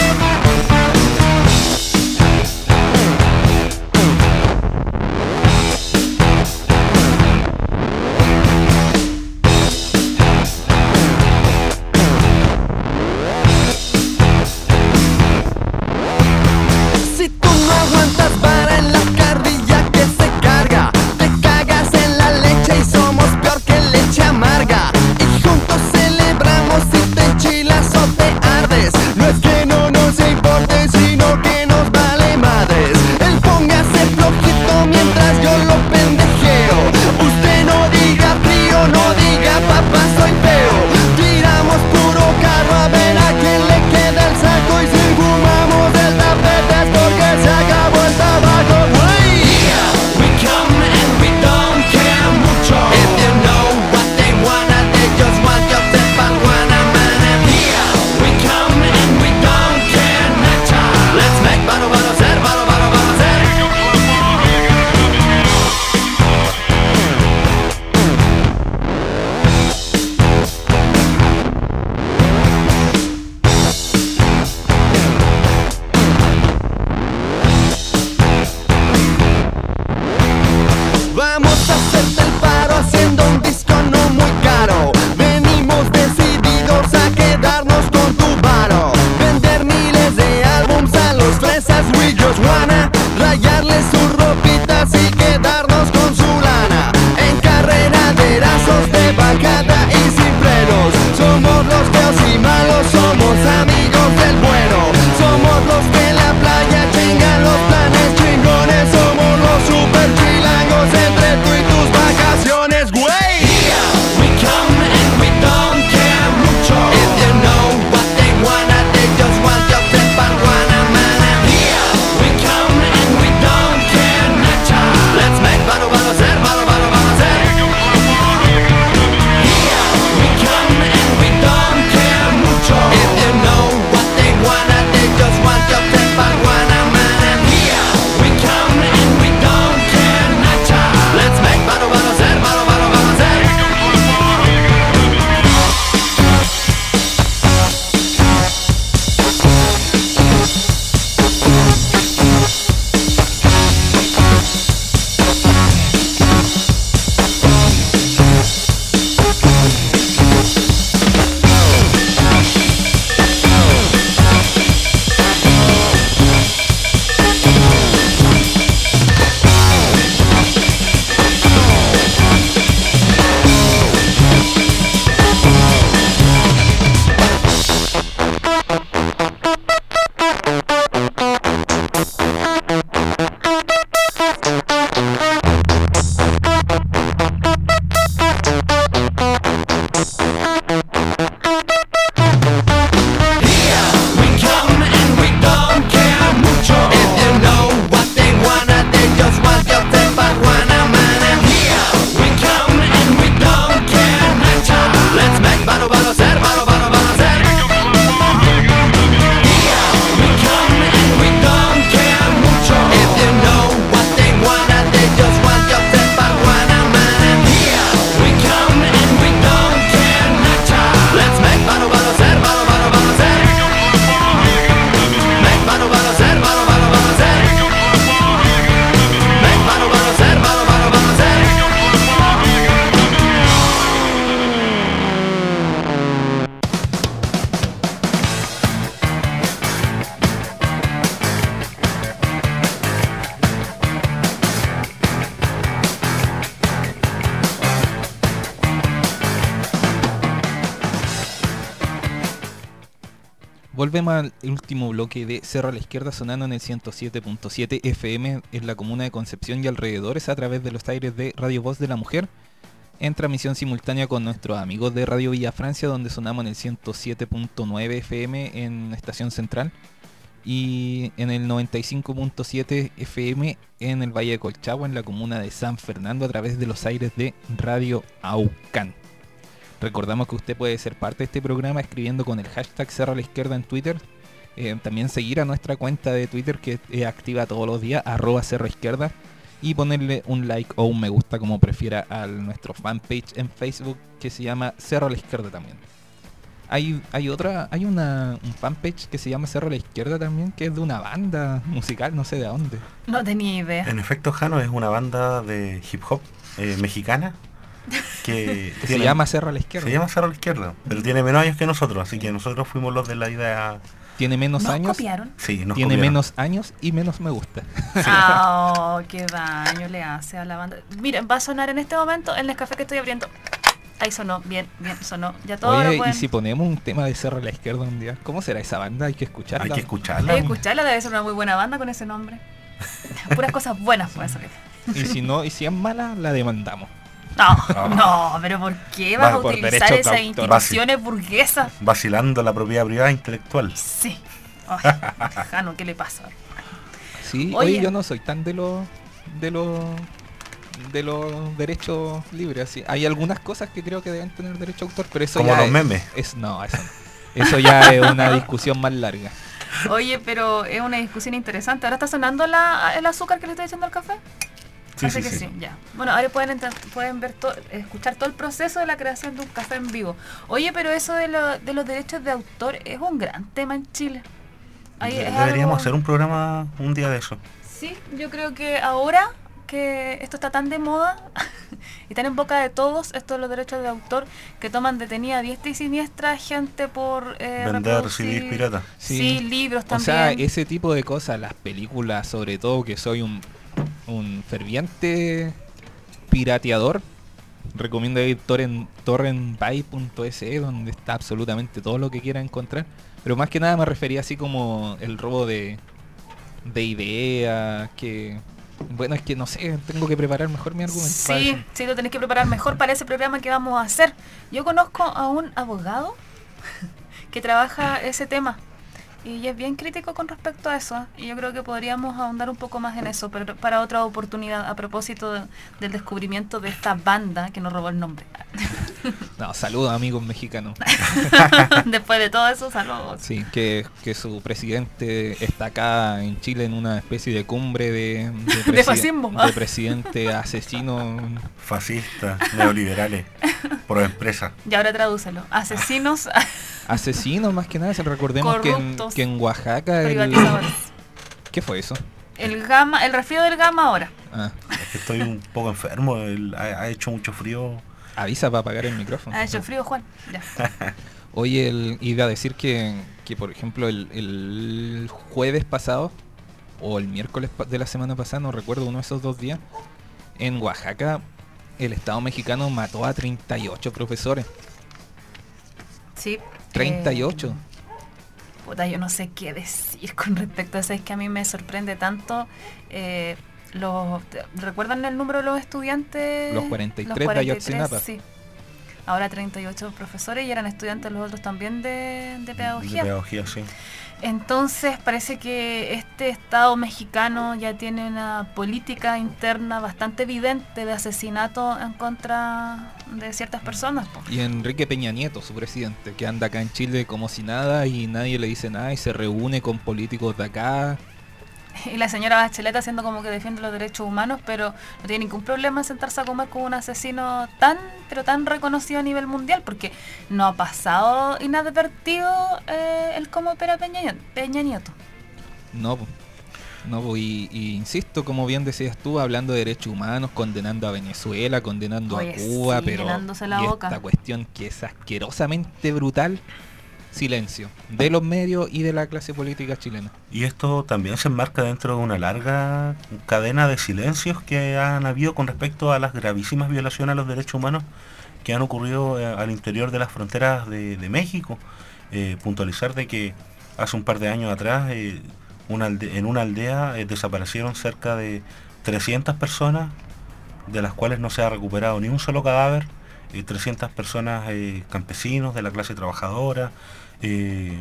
We'll be right back. Volvemos al último bloque de Cerro a la Izquierda, sonando en el ciento siete punto siete F M en la comuna de Concepción y alrededores, a través de los aires de Radio Voz de la Mujer, en transmisión simultánea con nuestros amigos de Radio Villa Francia, donde sonamos en el ciento siete punto nueve F M en Estación Central, y en el noventa y cinco punto siete F M en el Valle de Colchagua, en la comuna de San Fernando, a través de los aires de Radio Aucán. Recordamos que usted puede ser parte de este programa escribiendo con el hashtag Cerro a la Izquierda en Twitter. Eh, también seguir a nuestra cuenta de Twitter, que es activa todos los días, arroba Cerro Izquierda, y ponerle un like o un me gusta, como prefiera, a nuestro fanpage en Facebook, que se llama Cerro a la Izquierda también. Hay, hay otra, hay una un fanpage que se llama Cerro a la Izquierda también, que es de una banda musical, no sé de dónde. No tenía idea. En efecto, Jano, es una banda de hip hop eh, mexicana que, que tiene, se llama Cerro a la Izquierda. Se llama Cerro a la Izquierda, pero tiene menos años que nosotros, así que nosotros fuimos los de la idea. Tiene menos ¿Nos años. copiaron? Sí, nos Tiene copiaron. menos años y menos me gusta. Oh, qué daño le hace a la banda. Miren, va a sonar en este momento el Nescafé que estoy abriendo. Ahí sonó, bien, bien, sonó. Ya todo Oye, lo pueden... y si ponemos un tema de Cerro a la Izquierda un día, ¿cómo será esa banda? Hay que escucharla. Hay que escucharla. Hay que escucharla, debe ser una muy buena banda con ese nombre. Puras cosas buenas pueden salir. Y si no, y si es mala, la demandamos. No, no, pero ¿por qué vas Va, a por utilizar derecho de esas autor. instituciones burguesas? Vacilando la propiedad privada intelectual. Sí. Ay, Jano, ¿qué le pasa? Sí, Oye. oye, yo no soy tan de los de los de los derechos libres. Así. Hay algunas cosas que creo que deben tener derecho a autor, pero eso Como ya los es, memes. es no, eso no. Eso ya es una discusión más larga. Oye, pero es una discusión interesante. ¿Ahora está sonando la, el azúcar que le estoy echando al café? Sí, Así sí, que sí. sí, ya. Bueno, ahora pueden entrar, pueden ver todo, escuchar todo el proceso de la creación de un café en vivo. Oye, pero eso de, lo, de los derechos de autor es un gran tema en Chile. Ahí es Deberíamos algo- hacer un programa un día de eso. Sí, yo creo que ahora que esto está tan de moda y tan en boca de todos, esto de los derechos de autor, que toman detenida a diestra y siniestra gente por eh, Vender reproducir- C Ds pirata. Sí, libros O también. sea, ese tipo de cosas, las películas, sobre todo, que soy un, un ferviente pirateador, recomiendo ir torrent, torrentbuy punto es e, donde está absolutamente todo lo que quiera encontrar. Pero más que nada me refería así como el robo de, de ideas, que... Bueno, es que no sé, tengo que preparar mejor mi argumento. para Sí, eso. sí, lo tenés que preparar mejor para ese programa que vamos a hacer. Yo conozco a un abogado que trabaja ese tema y es bien crítico con respecto a eso, y yo creo que podríamos ahondar un poco más en eso, pero para otra oportunidad, a propósito de- del descubrimiento de esta banda que nos robó el nombre. No, saludos amigos mexicanos. Después de todo eso, saludos. Sí, que, que su presidente está acá en Chile en una especie de cumbre de, de, De fascismo. de presidente asesino. Fascistas, neoliberales, pro empresa. Y ahora tradúcelo. Asesinos Asesino más que nada, se recordemos que en, Corruptos. que en Oaxaca el, privatizadores. ¿qué fue eso? El gamma, el resfrío del gamma ahora. Ah, Es que estoy un poco enfermo, el- ha, ha hecho mucho frío. avisa para apagar el micrófono. Ha hecho frío, Juan. Ya. Oye, el, iba a decir que, que por ejemplo el, el jueves pasado o el miércoles pa- de la semana pasada, no recuerdo, uno de esos dos días, en Oaxaca el Estado mexicano mató a treinta y ocho profesores. Sí. treinta y ocho. Eh, puta, yo no sé qué decir con respecto a eso. Es que a mí me sorprende tanto. Eh, los, ¿Recuerdan el número de los estudiantes? Los cuarenta y Los tres de cuarenta y tres, Ayotzinapa. sí. Ahora treinta y ocho profesores y eran estudiantes los otros también de, de pedagogía. De pedagogía, sí. Entonces parece que este Estado mexicano ya tiene una política interna bastante evidente de asesinato en contra de ciertas personas, po. Y Enrique Peña Nieto, su presidente, que anda acá en Chile como si nada y nadie le dice nada y se reúne con políticos de acá. Y la señora Bachelet haciendo como que defiende los derechos humanos, pero no tiene ningún problema en sentarse a comer con un asesino tan, pero tan reconocido a nivel mundial, porque no ha pasado inadvertido eh, el cómo opera Peña, Peña Nieto. No, po. no po. Y, y insisto, como bien decías tú, hablando de derechos humanos, condenando a Venezuela, condenando Oye, a Cuba, sí, pero llenándose la y boca. esta cuestión que es asquerosamente brutal, silencio de los medios y de la clase política chilena. Y esto también se enmarca dentro de una larga cadena de silencios que han habido con respecto a las gravísimas violaciones a los derechos humanos que han ocurrido eh, al interior de las fronteras de, de México. Eh, puntualizar de que hace un par de años atrás, eh, una alde- en una aldea eh, desaparecieron cerca de trescientas personas, de las cuales no se ha recuperado ni un solo cadáver, eh, trescientas personas eh, campesinos de la clase trabajadora, eh,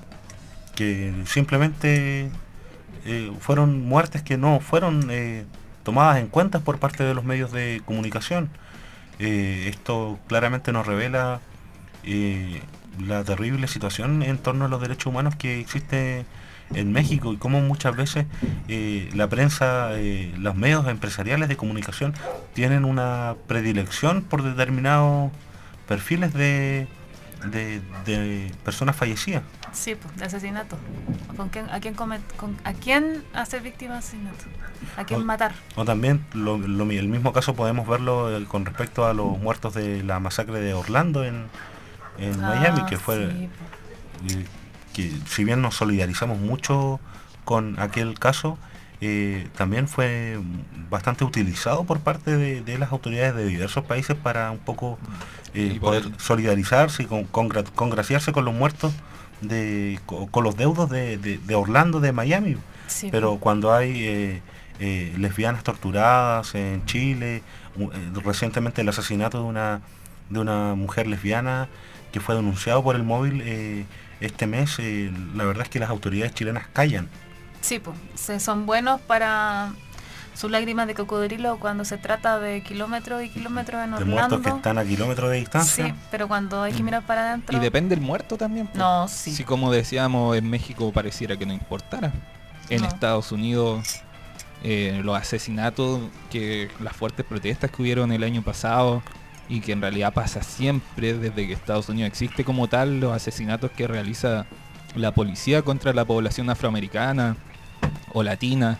que simplemente eh, fueron muertes que no fueron eh, tomadas en cuenta por parte de los medios de comunicación. Eh, esto claramente nos revela eh, la terrible situación en torno a los derechos humanos que existe en México y cómo muchas veces eh, la prensa, eh, los medios empresariales de comunicación tienen una predilección por determinados perfiles de, de, de personas fallecidas. Sí, pues, de asesinato. ¿Con quién, a, quién comet, con, ¿A quién hacer víctima de asesinato? ¿A quién o, matar? O también lo, lo, el mismo caso podemos verlo eh, con respecto a los muertos de la masacre de Orlando en, en Ah, Miami, que fue sí, eh, que si bien nos solidarizamos mucho con aquel caso, eh, también fue bastante utilizado por parte de, de las autoridades de diversos países para un poco eh, poder solidarizarse y con, congra, congraciarse con los muertos, de, con, con los deudos de, de, de Orlando, de Miami. Sí, pero pues. cuando hay eh, eh, lesbianas torturadas en Chile, uh, eh, recientemente el asesinato de una de una mujer lesbiana que fue denunciado por el móvil eh, este mes, eh, la verdad es que las autoridades chilenas callan. Sí, pues, se- son buenos para sus lágrimas de cocodrilo cuando se trata de kilómetros y kilómetros en De Orlando. muertos que están a kilómetros de distancia. Sí, pero cuando hay que mirar para adentro... Y depende del muerto también. pues. No, sí. Si como decíamos, en México pareciera que no importara. En No. Estados Unidos, eh, los asesinatos, que las fuertes protestas que hubieron el año pasado, y que en realidad pasa siempre desde que Estados Unidos existe como tal, los asesinatos que realiza la policía contra la población afroamericana o latina.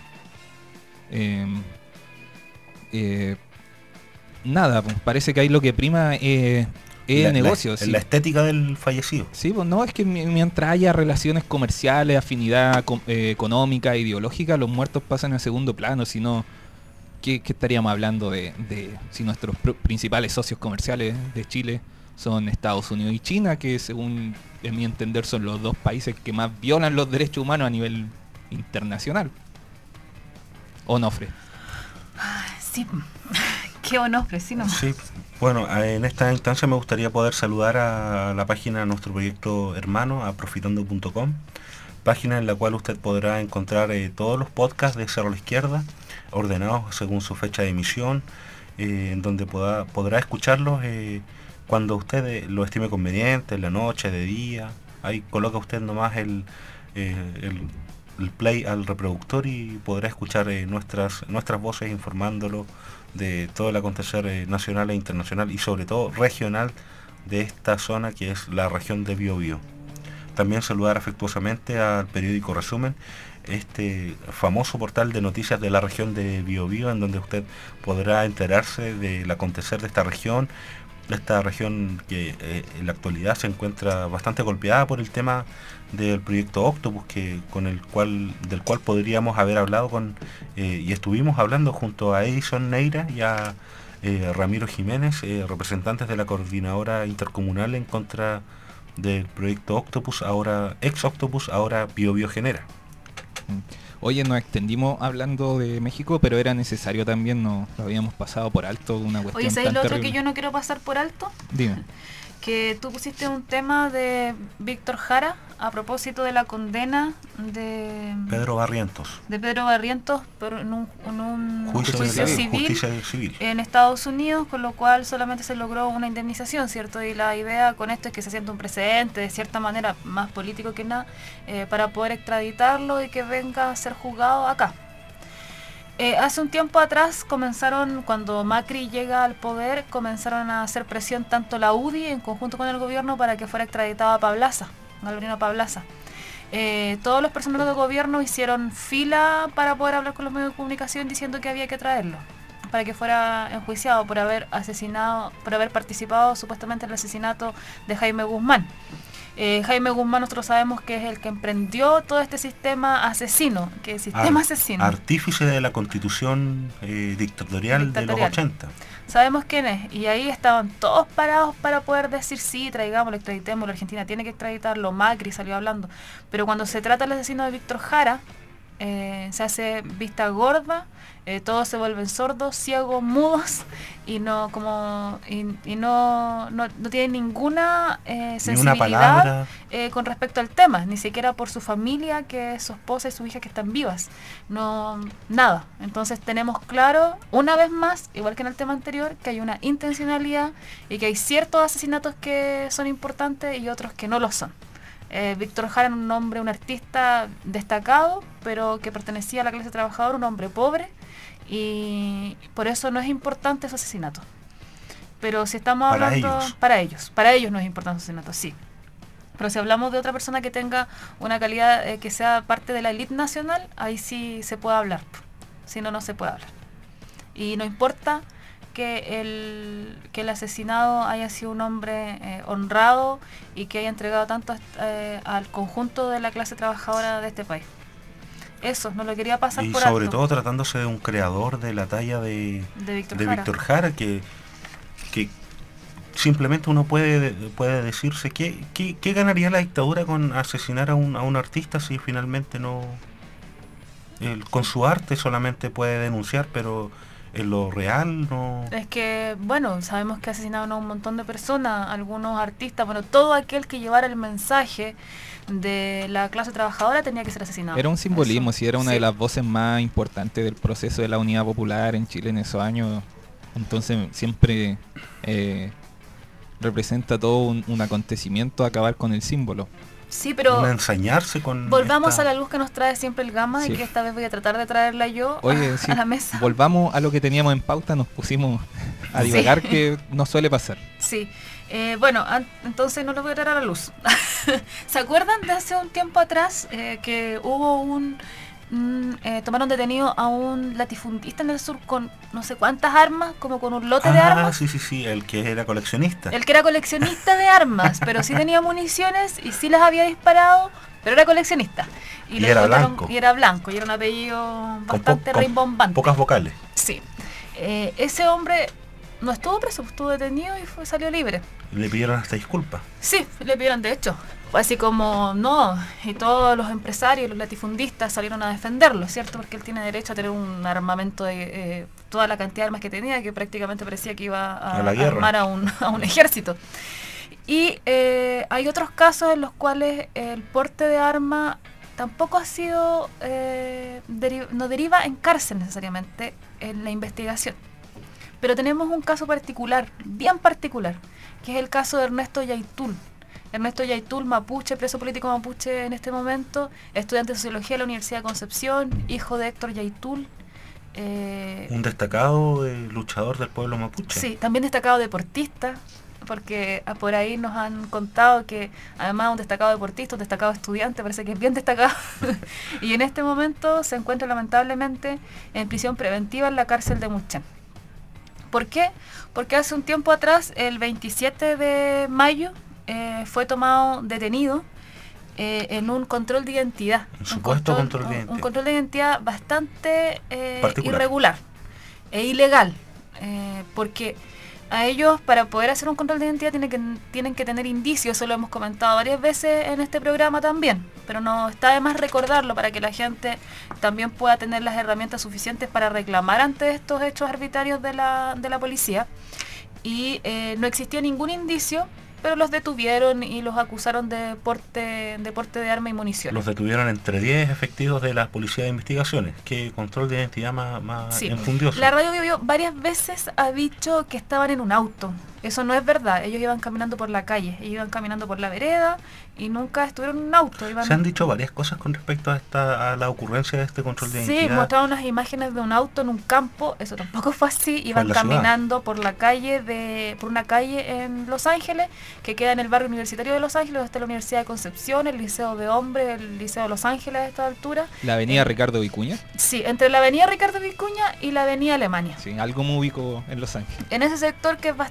Eh, eh, nada, pues, parece que ahí lo que prima es La- la- negocio. la estética del fallecido. Sí, pues no, es que mi- mientras haya relaciones comerciales, afinidad co- eh, económica, ideológica, los muertos pasan a segundo plano, si no, ¿qué, qué estaríamos hablando de, de si nuestros pr- principales socios comerciales de Chile son Estados Unidos y China, que según en mi entender son los dos países que más violan los derechos humanos a nivel internacional? Onofre. Sí, qué Onofre, sí, no. Sí, bueno, en esta instancia me gustaría poder saludar a la página de nuestro proyecto hermano, a profitando punto com, página en la cual usted podrá encontrar eh, todos los podcasts de Cerro a la Izquierda, ordenados según su fecha de emisión, eh, en donde poda- podrá escucharlos eh, cuando usted eh, lo estime conveniente, en la noche, de día. Ahí coloca usted nomás el, eh, el, el play al reproductor y podrá escuchar eh, nuestras, nuestras voces informándolo de todo el acontecer eh, nacional e internacional y sobre todo regional de esta zona que es la región de Biobío. También saludar afectuosamente al periódico Resumen, este famoso portal de noticias de la región de Biobío, en donde usted podrá enterarse del acontecer de esta región, de esta región que eh, en la actualidad se encuentra bastante golpeada por el tema del proyecto Octopus, que con el cual del cual podríamos haber hablado con eh, y estuvimos hablando junto a Edison Neira y a eh, Ramiro Jiménez, eh, representantes de la coordinadora intercomunal en contra del proyecto Octopus, ahora ex Octopus, ahora Biobío Genera. Oye, nos extendimos hablando de México, pero era necesario también, no lo habíamos pasado por alto, una cuestión Oye, ¿sabes tan lo otro terrible. que yo no quiero pasar por alto? Dime. Que tú pusiste un tema de Víctor Jara a propósito de la condena de Pedro Barrientos. de Pedro Barrientos por en un, en un Juicio juicio, civil, civil, justicia civil. en Estados Unidos, con lo cual solamente se logró una indemnización, ¿cierto? Y la idea con esto es que se sienta un precedente, de cierta manera más político que nada, eh, para poder extraditarlo y que venga a ser juzgado acá. Eh, hace un tiempo atrás comenzaron, cuando Macri llega al poder, comenzaron a hacer presión tanto la U D I en conjunto con el gobierno para que fuera extraditado a Pablaza, Galvarino Pablaza. Eh, todos los personeros del gobierno hicieron fila para poder hablar con los medios de comunicación diciendo que había que traerlo, para que fuera enjuiciado por haber asesinado, por haber participado supuestamente en el asesinato de Jaime Guzmán. Eh, Jaime Guzmán nosotros sabemos que es el que emprendió todo este sistema asesino, que es sistema Ar- asesino. Artífice de la constitución eh, dictatorial, Dictatorial. de los ochenta. Sabemos quién es, y ahí estaban todos parados para poder decir sí, traigámoslo, extraditemos, la Argentina tiene que extraditarlo, Macri salió hablando, pero cuando se trata del asesino de Víctor Jara, eh, se hace vista gorda, eh, todos se vuelven sordos, ciegos, mudos, y no como y, y no, no, no tienen ninguna eh, sensibilidad palabra. eh, con respecto al tema, ni siquiera por su familia, que es su esposa y su hija que están vivas, no nada. Entonces tenemos claro, una vez más, igual que en el tema anterior, que hay una intencionalidad y que hay ciertos asesinatos que son importantes y otros que no lo son. Eh, Víctor Jara era un hombre, un artista destacado, pero que pertenecía a la clase trabajadora, un hombre pobre, y por eso no es importante su asesinato. Pero si estamos Para hablando ellos. para ellos, para ellos no es importante su asesinato, sí. Pero si hablamos de otra persona que tenga una calidad eh, que sea parte de la élite nacional, ahí sí se puede hablar. Si no, no se puede hablar. Y no importa que el, que el asesinado haya sido un hombre eh, honrado y que haya entregado tanto eh, al conjunto de la clase trabajadora de este país. Eso, no lo quería pasar Y por sobre alto. todo tratándose de un creador de la talla de, De Víctor de Jara. Víctor Jara, que, que simplemente uno puede, puede decirse que, que, ¿qué ganaría la dictadura con asesinar a un, a un artista si finalmente no... Él, con su arte solamente puede denunciar, pero en lo real no... Es que, bueno, sabemos que asesinaron a un montón de personas, algunos artistas, bueno, todo aquel que llevara el mensaje de la clase trabajadora tenía que ser asesinado. Era un simbolismo, Eso. sí, era una Sí. de las voces más importantes del proceso de la unidad popular en Chile en esos años. Entonces siempre eh, representa todo un, un acontecimiento acabar con el símbolo. Sí, pero Una ensañarse con... volvamos esta- a la luz que nos trae siempre el Gama, Sí. y que esta vez voy a tratar de traerla yo Oye, a, sí, a la mesa. volvamos a lo que teníamos en pauta, nos pusimos a Sí. divagar, que no suele pasar. Sí, eh, bueno, an- entonces no lo voy a traer a la luz. ¿Se acuerdan de hace un tiempo atrás eh, que hubo un... mm, eh, tomaron detenido a un latifundista en el sur con no sé cuántas armas, como con un lote de Ah, armas? sí, sí, sí, el que era coleccionista. El que era coleccionista de armas, pero sí tenía municiones y sí las había disparado, pero era coleccionista. Y lo era encontraron- blanco. Y era blanco, y era un apellido Con po- bastante con rimbombante. Pocas vocales. Sí. Eh, ese hombre no estuvo preso, estuvo detenido y fue, salió libre. Le pidieron hasta disculpas. Sí, le pidieron de hecho. Así como no, y todos los empresarios, los latifundistas salieron a defenderlo, ¿cierto? Porque él tiene derecho a tener un armamento de eh, toda la cantidad de armas que tenía, que prácticamente parecía que iba a, A la guerra. armar a un, a un ejército. Y eh, hay otros casos en los cuales el porte de arma tampoco ha sido, eh, deri- no deriva en cárcel necesariamente en la investigación. Pero tenemos un caso particular, bien particular, que es el caso de Ernesto Yaitul. Ernesto Yaitul, mapuche, preso político mapuche en este momento, estudiante de sociología de la Universidad de Concepción, hijo de Héctor Yaitul. Eh, Un destacado eh, luchador del pueblo mapuche. sí, también destacado deportista, porque ah, por ahí nos han contado que además un destacado deportista, un destacado estudiante, parece que es bien destacado, y en este momento se encuentra lamentablemente en prisión preventiva en la cárcel de Muchén. ¿Por qué? Porque hace un tiempo atrás, el veintisiete de mayo, eh, fue tomado detenido eh, en un control de identidad. Un Un supuesto control de un- identidad. Un control de identidad bastante eh, Particular. irregular e ilegal, eh, porque a ellos, para poder hacer un control de identidad, tienen que, tienen que tener indicios. Eso lo hemos comentado varias veces en este programa también, pero no está de más recordarlo para que la gente también pueda tener las herramientas suficientes para reclamar ante estos hechos arbitrarios de la, de la policía. Y eh, no existía ningún indicio, pero los detuvieron y los acusaron de porte de, porte de arma y munición. Los detuvieron entre diez efectivos de la Policía de Investigaciones. Qué control de identidad más, más Sí. infundioso. La radio Bio Bio varias veces ha dicho que estaban en un auto. Eso no es verdad. Ellos iban caminando por la calle, ellos iban caminando por la vereda y nunca estuvieron en un auto. Iban... Se han dicho varias cosas con respecto a esta a la ocurrencia de este control de Sí, identidad. mostraron unas imágenes de un auto en un campo. Eso tampoco fue así. Fue Iban en la ciudad. caminando por la calle de por una calle en Los Ángeles que queda en el barrio universitario de Los Ángeles, donde está la Universidad de Concepción, el Liceo de Hombres, el Liceo de Los Ángeles a esta altura. La avenida Eh, Ricardo Vicuña, Sí, entre la avenida Ricardo Vicuña y la avenida Alemania. sí, algo muy ubico en Los Ángeles. En ese sector que es bastante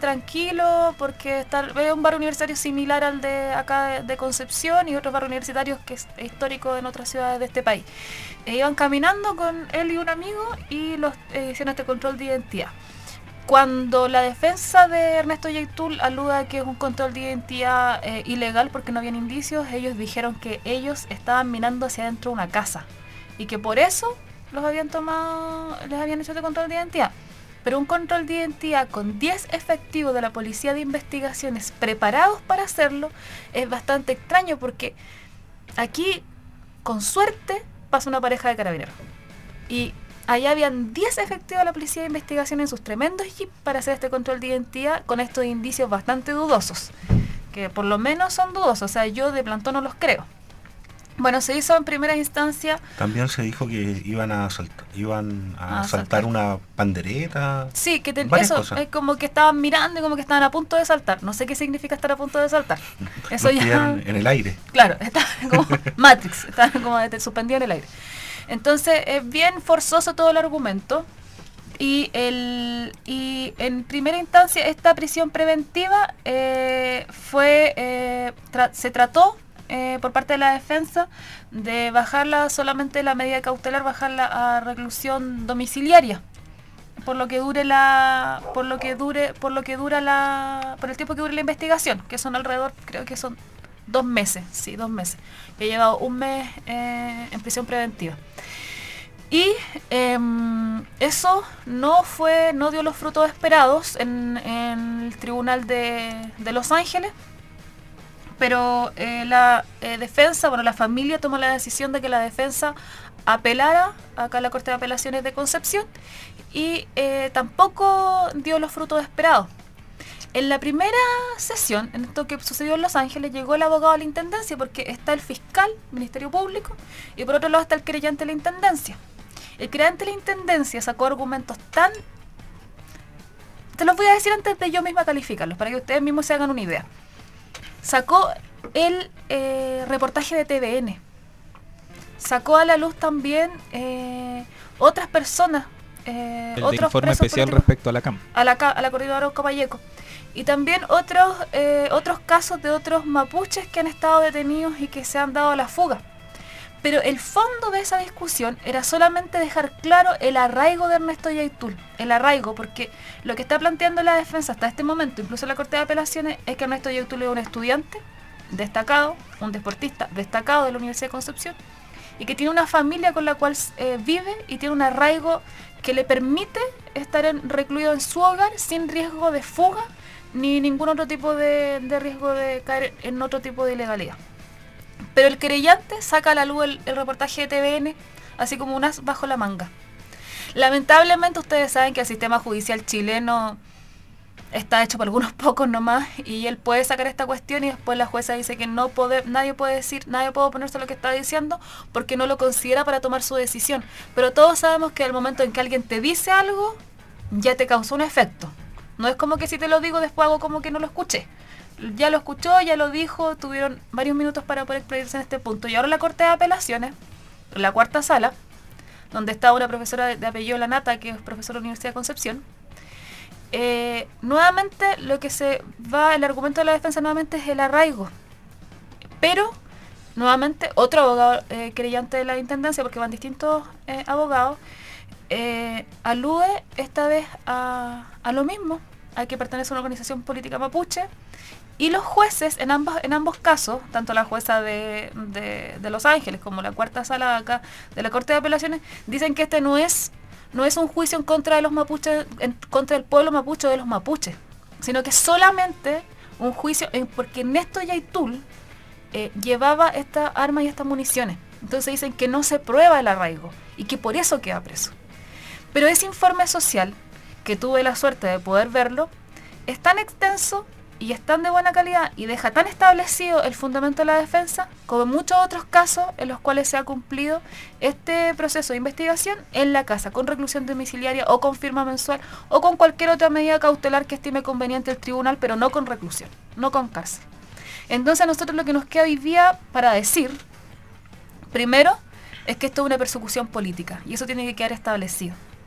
tranquilo porque está, es un barrio universitario similar al de acá de, de Concepción y otros barrios universitarios que es histórico en otras ciudades de este país. E iban caminando con él y un amigo y los eh, hicieron este control de identidad. Cuando la defensa de Ernesto Yaitul alude a que es un control de identidad eh, ilegal porque no habían indicios, ellos dijeron que ellos estaban mirando hacia adentro de una casa y que por eso los habían tomado, les habían hecho este control de identidad. Pero un control de identidad con diez efectivos de la Policía de Investigaciones preparados para hacerlo es bastante extraño porque aquí, con suerte, pasa una pareja de carabineros. Y allá habían diez efectivos de la Policía de Investigación en sus tremendos jeeps para hacer este control de identidad con estos indicios bastante dudosos, que por lo menos son dudosos, o sea, yo de plantón no los creo. Bueno, se hizo en primera instancia... También se dijo que iban a asaltar, iban a a asaltar asaltar. una pandereta. Sí, que ten, varias eso cosas. es como que estaban mirando y como que estaban a punto de saltar. No sé qué significa estar a punto de saltar. Eso Los ya... pillaron en el aire. Claro, estaban como Matrix, estaban como de- suspendidos en el aire. Entonces es bien forzoso todo el argumento y el y en primera instancia esta prisión preventiva eh, fue eh, tra- se trató eh, por parte de la defensa de bajarla solamente la medida cautelar, bajarla a reclusión domiciliaria por lo que dure la por lo que dure por lo que dura la por el tiempo que dure la investigación, que son alrededor, creo que son dos meses, sí, dos meses. He llevado un mes eh, en prisión preventiva. Y eh, eso no fue, no dio los frutos esperados en, en el tribunal de, de Los Ángeles, pero eh, la eh, defensa, bueno, la familia tomó la decisión de que la defensa apelara acá a la Corte de Apelaciones de Concepción y eh, tampoco dio los frutos esperados. En la primera sesión, en esto que sucedió en Los Ángeles, llegó el abogado de la Intendencia porque está el fiscal, Ministerio Público, y por otro lado está el creyente de la Intendencia. El creyente de la Intendencia sacó argumentos tan... Te los voy a decir antes de yo misma calificarlos, para que ustedes mismos se hagan una idea. Sacó el eh, reportaje de T V N. Sacó a la luz también eh, otras personas, eh, El de otros informe presos especial políticos, respecto a la C A M. a la, ca- a la corredora Arauco Payeco. Y también otros, eh, otros casos de otros mapuches que han estado detenidos y que se han dado a la fuga. Pero el fondo de esa discusión era solamente dejar claro el arraigo de Ernesto Yaitul. El arraigo, porque lo que está planteando la defensa hasta este momento, incluso la Corte de Apelaciones, es que Ernesto Yaitul es un estudiante destacado, un deportista destacado de la Universidad de Concepción, y que tiene una familia con la cual eh, vive y tiene un arraigo que le permite estar en, recluido en su hogar sin riesgo de fuga ni ningún otro tipo de, de riesgo de caer en otro tipo de ilegalidad. Pero el querellante saca a la luz el, el reportaje de T V N así como un as bajo la manga. Lamentablemente ustedes saben que el sistema judicial chileno está hecho por algunos pocos nomás y él puede sacar esta cuestión y después la jueza dice que no puede, nadie puede decir, nadie puede oponerse a lo que está diciendo porque no lo considera para tomar su decisión. Pero todos sabemos que al momento en que alguien te dice algo, ya te causó un efecto. No es como que si te lo digo después hago como que no lo escuché. Ya lo escuchó, ya lo dijo, tuvieron varios minutos para poder explayarse en este punto. Y ahora la Corte de Apelaciones, la cuarta sala, donde está una profesora de, de apellido Lanata, que es profesora de la Universidad de Concepción, eh, nuevamente lo que se va, el argumento de la defensa nuevamente es el arraigo. Pero, nuevamente, otro abogado eh, querellante de la Intendencia, porque van distintos eh, abogados, eh, alude esta vez a, a lo mismo, a que pertenece a una organización política mapuche. Y los jueces, en ambos, en ambos casos, tanto la jueza de, de, de Los Ángeles como la cuarta sala de acá de la Corte de Apelaciones, dicen que este no es, no es un juicio en contra de los mapuches, en contra del pueblo mapuche o de los mapuches, sino que solamente un juicio en, porque Ernesto Yaitul eh, llevaba esta arma y estas municiones. Entonces dicen que no se prueba el arraigo y que por eso queda preso. Pero ese informe social, que tuve la suerte de poder verlo, es tan extenso y es tan de buena calidad y deja tan establecido el fundamento de la defensa como en muchos otros casos en los cuales se ha cumplido este proceso de investigación en la casa, con reclusión domiciliaria o con firma mensual o con cualquier otra medida cautelar que estime conveniente el tribunal, pero no con reclusión, no con cárcel. Entonces a nosotros lo que nos queda hoy día para decir, primero, es que esto es una persecución política y eso tiene que quedar establecido.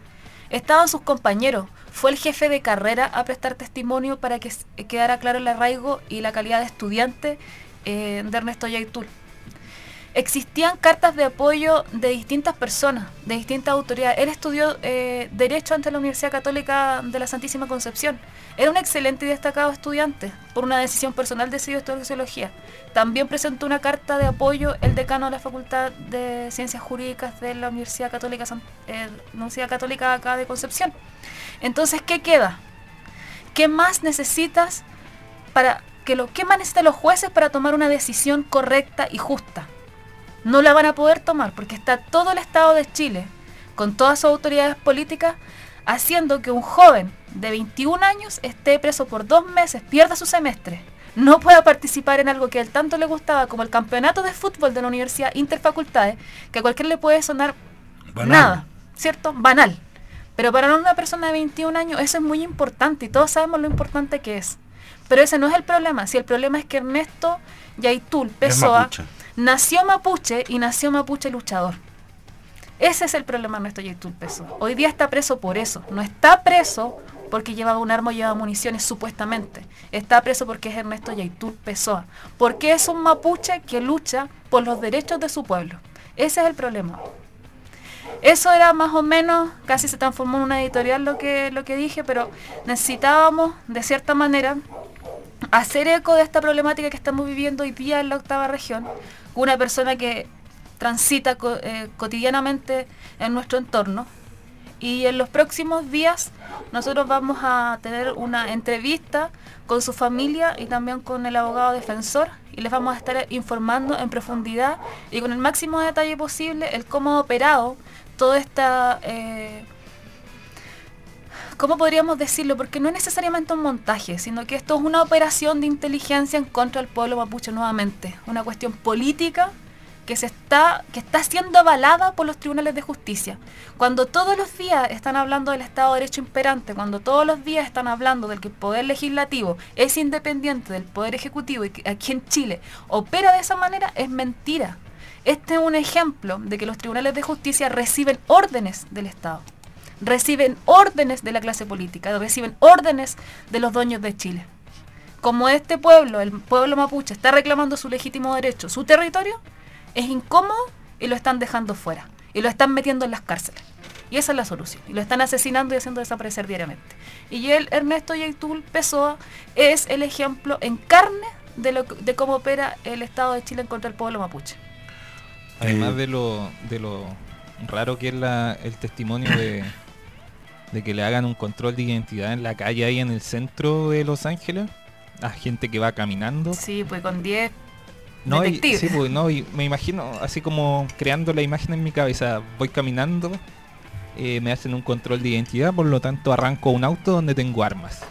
Estaban sus compañeros. Fue el jefe de carrera a prestar testimonio para que quedara claro el arraigo y la calidad de estudiante eh, de Ernesto Yaitul. Existían cartas de apoyo de distintas personas, de distintas autoridades. Él estudió eh, Derecho ante la Universidad Católica de la Santísima Concepción. Era un excelente y destacado estudiante. Por una decisión personal decidió estudiar Sociología. También presentó una carta de apoyo el decano de la Facultad de Ciencias Jurídicas de la Universidad Católica, eh, Universidad Católica acá de Concepción. Entonces, ¿qué queda? ¿Qué más necesitas para que lo, qué más necesitan los jueces para tomar una decisión correcta y justa? No la van a poder tomar porque está todo el Estado de Chile, con todas sus autoridades políticas, haciendo que un joven de veintiún años esté preso por dos meses, pierda su semestre, no pueda participar en algo que a él tanto le gustaba, como el campeonato de fútbol de la Universidad Interfacultades, que a cualquiera le puede sonar banal. Nada, ¿cierto? Banal. Pero para una persona de veintiún años eso es muy importante y todos sabemos lo importante que es. Pero ese no es el problema. Si el problema es que Ernesto Yaitul Pessoa nació mapuche y nació mapuche luchador. Ese es el problema de Ernesto Yaitul Pessoa. Hoy día está preso por eso. No está preso porque llevaba un arma o llevaba municiones, supuestamente. Está preso porque es Ernesto Yaitul Pessoa. Porque es un mapuche que lucha por los derechos de su pueblo. Ese es el problema. Eso era más o menos, casi se transformó en una editorial lo que, lo que dije, pero necesitábamos, de cierta manera, hacer eco de esta problemática que estamos viviendo hoy día en la octava región, una persona que transita co eh, cotidianamente en nuestro entorno. Y en los próximos días nosotros vamos a tener una entrevista con su familia y también con el abogado defensor y les vamos a estar informando en profundidad y con el máximo detalle posible el cómo ha operado toda esta... Eh, ¿Cómo podríamos decirlo? Porque no es necesariamente un montaje, sino que esto es una operación de inteligencia en contra del pueblo mapuche nuevamente. Una cuestión política que se está, que está siendo avalada por los tribunales de justicia. Cuando todos los días están hablando del Estado de Derecho imperante, cuando todos los días están hablando del que el Poder Legislativo es independiente del Poder Ejecutivo y que aquí en Chile opera de esa manera, es mentira. Este es un ejemplo de que los tribunales de justicia reciben órdenes del Estado. Reciben órdenes de la clase política, reciben órdenes de los dueños de Chile. Como este pueblo, el pueblo mapuche, está reclamando su legítimo derecho, su territorio, es incómodo y lo están dejando fuera. Y lo están metiendo en las cárceles. Y esa es la solución. Y lo están asesinando y haciendo desaparecer diariamente. Y él, Ernesto Yaitul Pessoa, es el ejemplo en carne de, lo, de cómo opera el Estado de Chile en contra del pueblo mapuche. Además de lo, de lo raro que es la, el testimonio de... de que le hagan un control de identidad en la calle ahí en el centro de Los Ángeles a gente que va caminando. Sí, pues con diez no, detectives. Y, sí, pues, no, y me imagino así como creando la imagen en mi cabeza. Voy caminando, eh, me hacen un control de identidad, por lo tanto arranco un auto donde tengo armas.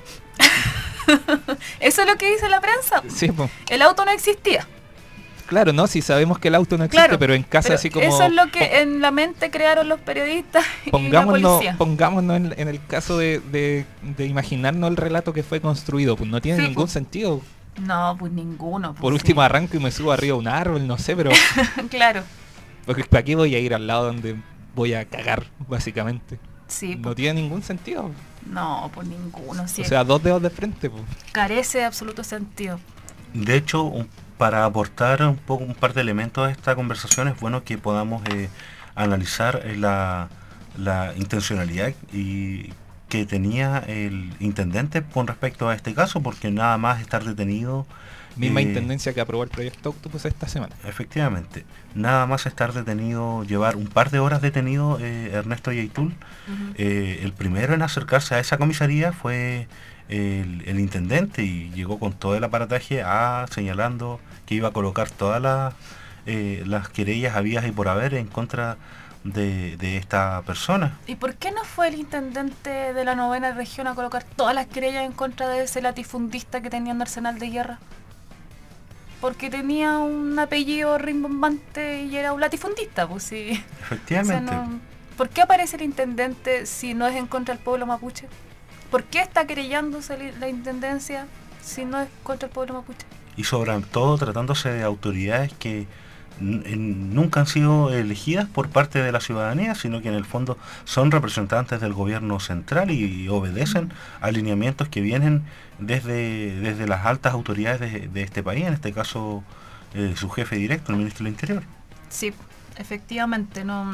Eso es lo que dice la prensa. Sí, pues. El auto no existía. Claro, no, si sabemos que el auto no existe, claro, pero en casa pero así como... eso es lo que en la mente crearon los periodistas y la policía. Pongámonos en, en el caso de, de, de imaginarnos el relato que fue construido, pues no tiene sí, ningún pues. sentido. No, pues ninguno. Pues Por último sí. arranco y me subo arriba de un árbol, no sé, pero... Claro. Porque ¿para qué voy a ir al lado donde voy a cagar, básicamente? Sí. No pues. tiene ningún sentido. No, pues ninguno. Sí. O sea, dos dedos de frente, pues. Carece de absoluto sentido. De hecho, un para aportar un poco un par de elementos a esta conversación es bueno que podamos eh, analizar eh, la, la intencionalidad y que tenía el intendente con respecto a este caso, porque nada más estar detenido... Misma eh, intendencia que aprobó el proyecto Octopus esta semana. Efectivamente, nada más estar detenido, llevar un par de horas detenido eh, Ernesto Yaitul. Uh-huh. eh, el primero en acercarse a esa comisaría fue el, el intendente y llegó con todo el aparataje a señalando que iba a colocar todas las, eh, las querellas habidas y por haber en contra de, de esta persona. ¿Y por qué no fue el intendente de la novena región a colocar todas las querellas en contra de ese latifundista que tenía un arsenal de guerra? Porque tenía un apellido rimbombante y era un latifundista, pues sí. Efectivamente. O sea, no, ¿por qué aparece el intendente si no es en contra del pueblo mapuche? ¿Por qué está querellándose la intendencia si no es contra el pueblo mapuche? Y sobre todo tratándose de autoridades que nunca han sido elegidas por parte de la ciudadanía, sino que en el fondo son representantes del gobierno central y obedecen alineamientos que vienen desde, desde las altas autoridades de, de este país, en este caso eh, su jefe directo, el ministro del Interior. Sí, efectivamente. No,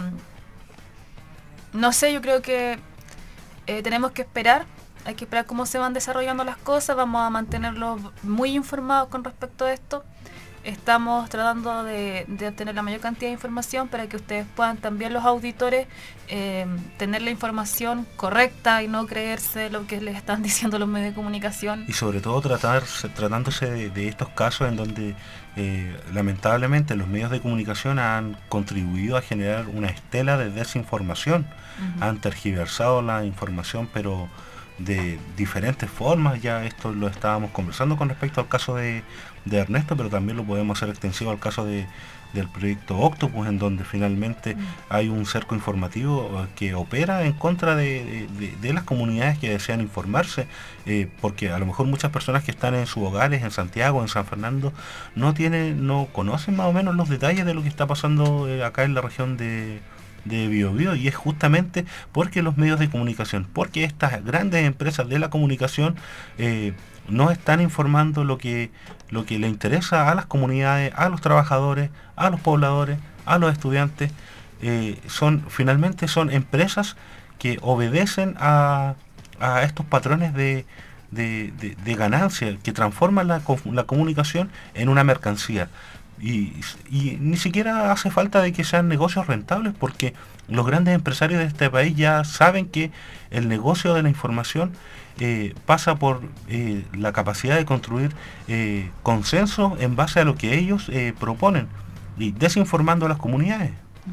no sé, yo creo que eh, tenemos que esperar, hay que esperar cómo se van desarrollando las cosas, vamos a mantenerlos muy informados con respecto a esto. Estamos tratando de, de obtener la mayor cantidad de información para que ustedes puedan también, los auditores, eh, tener la información correcta y no creerse lo que les están diciendo los medios de comunicación. Y sobre todo tratar, tratándose de, de estos casos en donde eh, lamentablemente los medios de comunicación han contribuido a generar una estela de desinformación, uh-huh. han tergiversado la información, pero de diferentes formas. Ya esto lo estábamos conversando con respecto al caso de, de Ernesto, pero también lo podemos hacer extensivo al caso de, del proyecto Octopus, en donde finalmente mm. hay un cerco informativo que opera en contra de, de, de las comunidades que desean informarse, eh, porque a lo mejor muchas personas que están en sus hogares, en Santiago, en San Fernando, no tienen, no conocen más o menos los detalles de lo que está pasando eh, acá en la región de de Biobío, y es justamente porque los medios de comunicación, porque estas grandes empresas de la comunicación eh, no están informando lo que lo que le interesa a las comunidades, a los trabajadores, a los pobladores, a los estudiantes. Eh, son finalmente son empresas que obedecen a, a estos patrones de, de, de, de ganancia, que transforman la, la comunicación en una mercancía. Y, y ni siquiera hace falta de que sean negocios rentables, porque los grandes empresarios de este país ya saben que el negocio de la información eh, pasa por eh, la capacidad de construir eh, consensos en base a lo que ellos eh, proponen, y desinformando a las comunidades.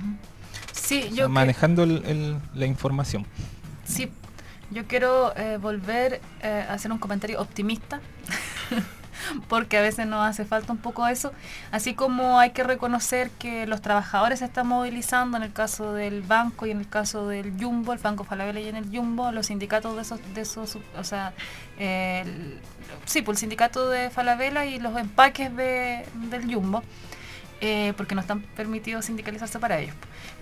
Sí, o yo sea, manejando el, el, la información. Sí, yo quiero eh, volver eh, a hacer un comentario optimista. Porque a veces nos hace falta un poco eso, así como hay que reconocer que los trabajadores se están movilizando en el caso del banco y en el caso del Jumbo, el Banco Falabella y en el Jumbo, los sindicatos de esos, de esos o sea, eh, el, sí, pues el sindicato de Falabella y los empaques de, del Jumbo, eh, porque no están permitidos sindicalizarse para ellos.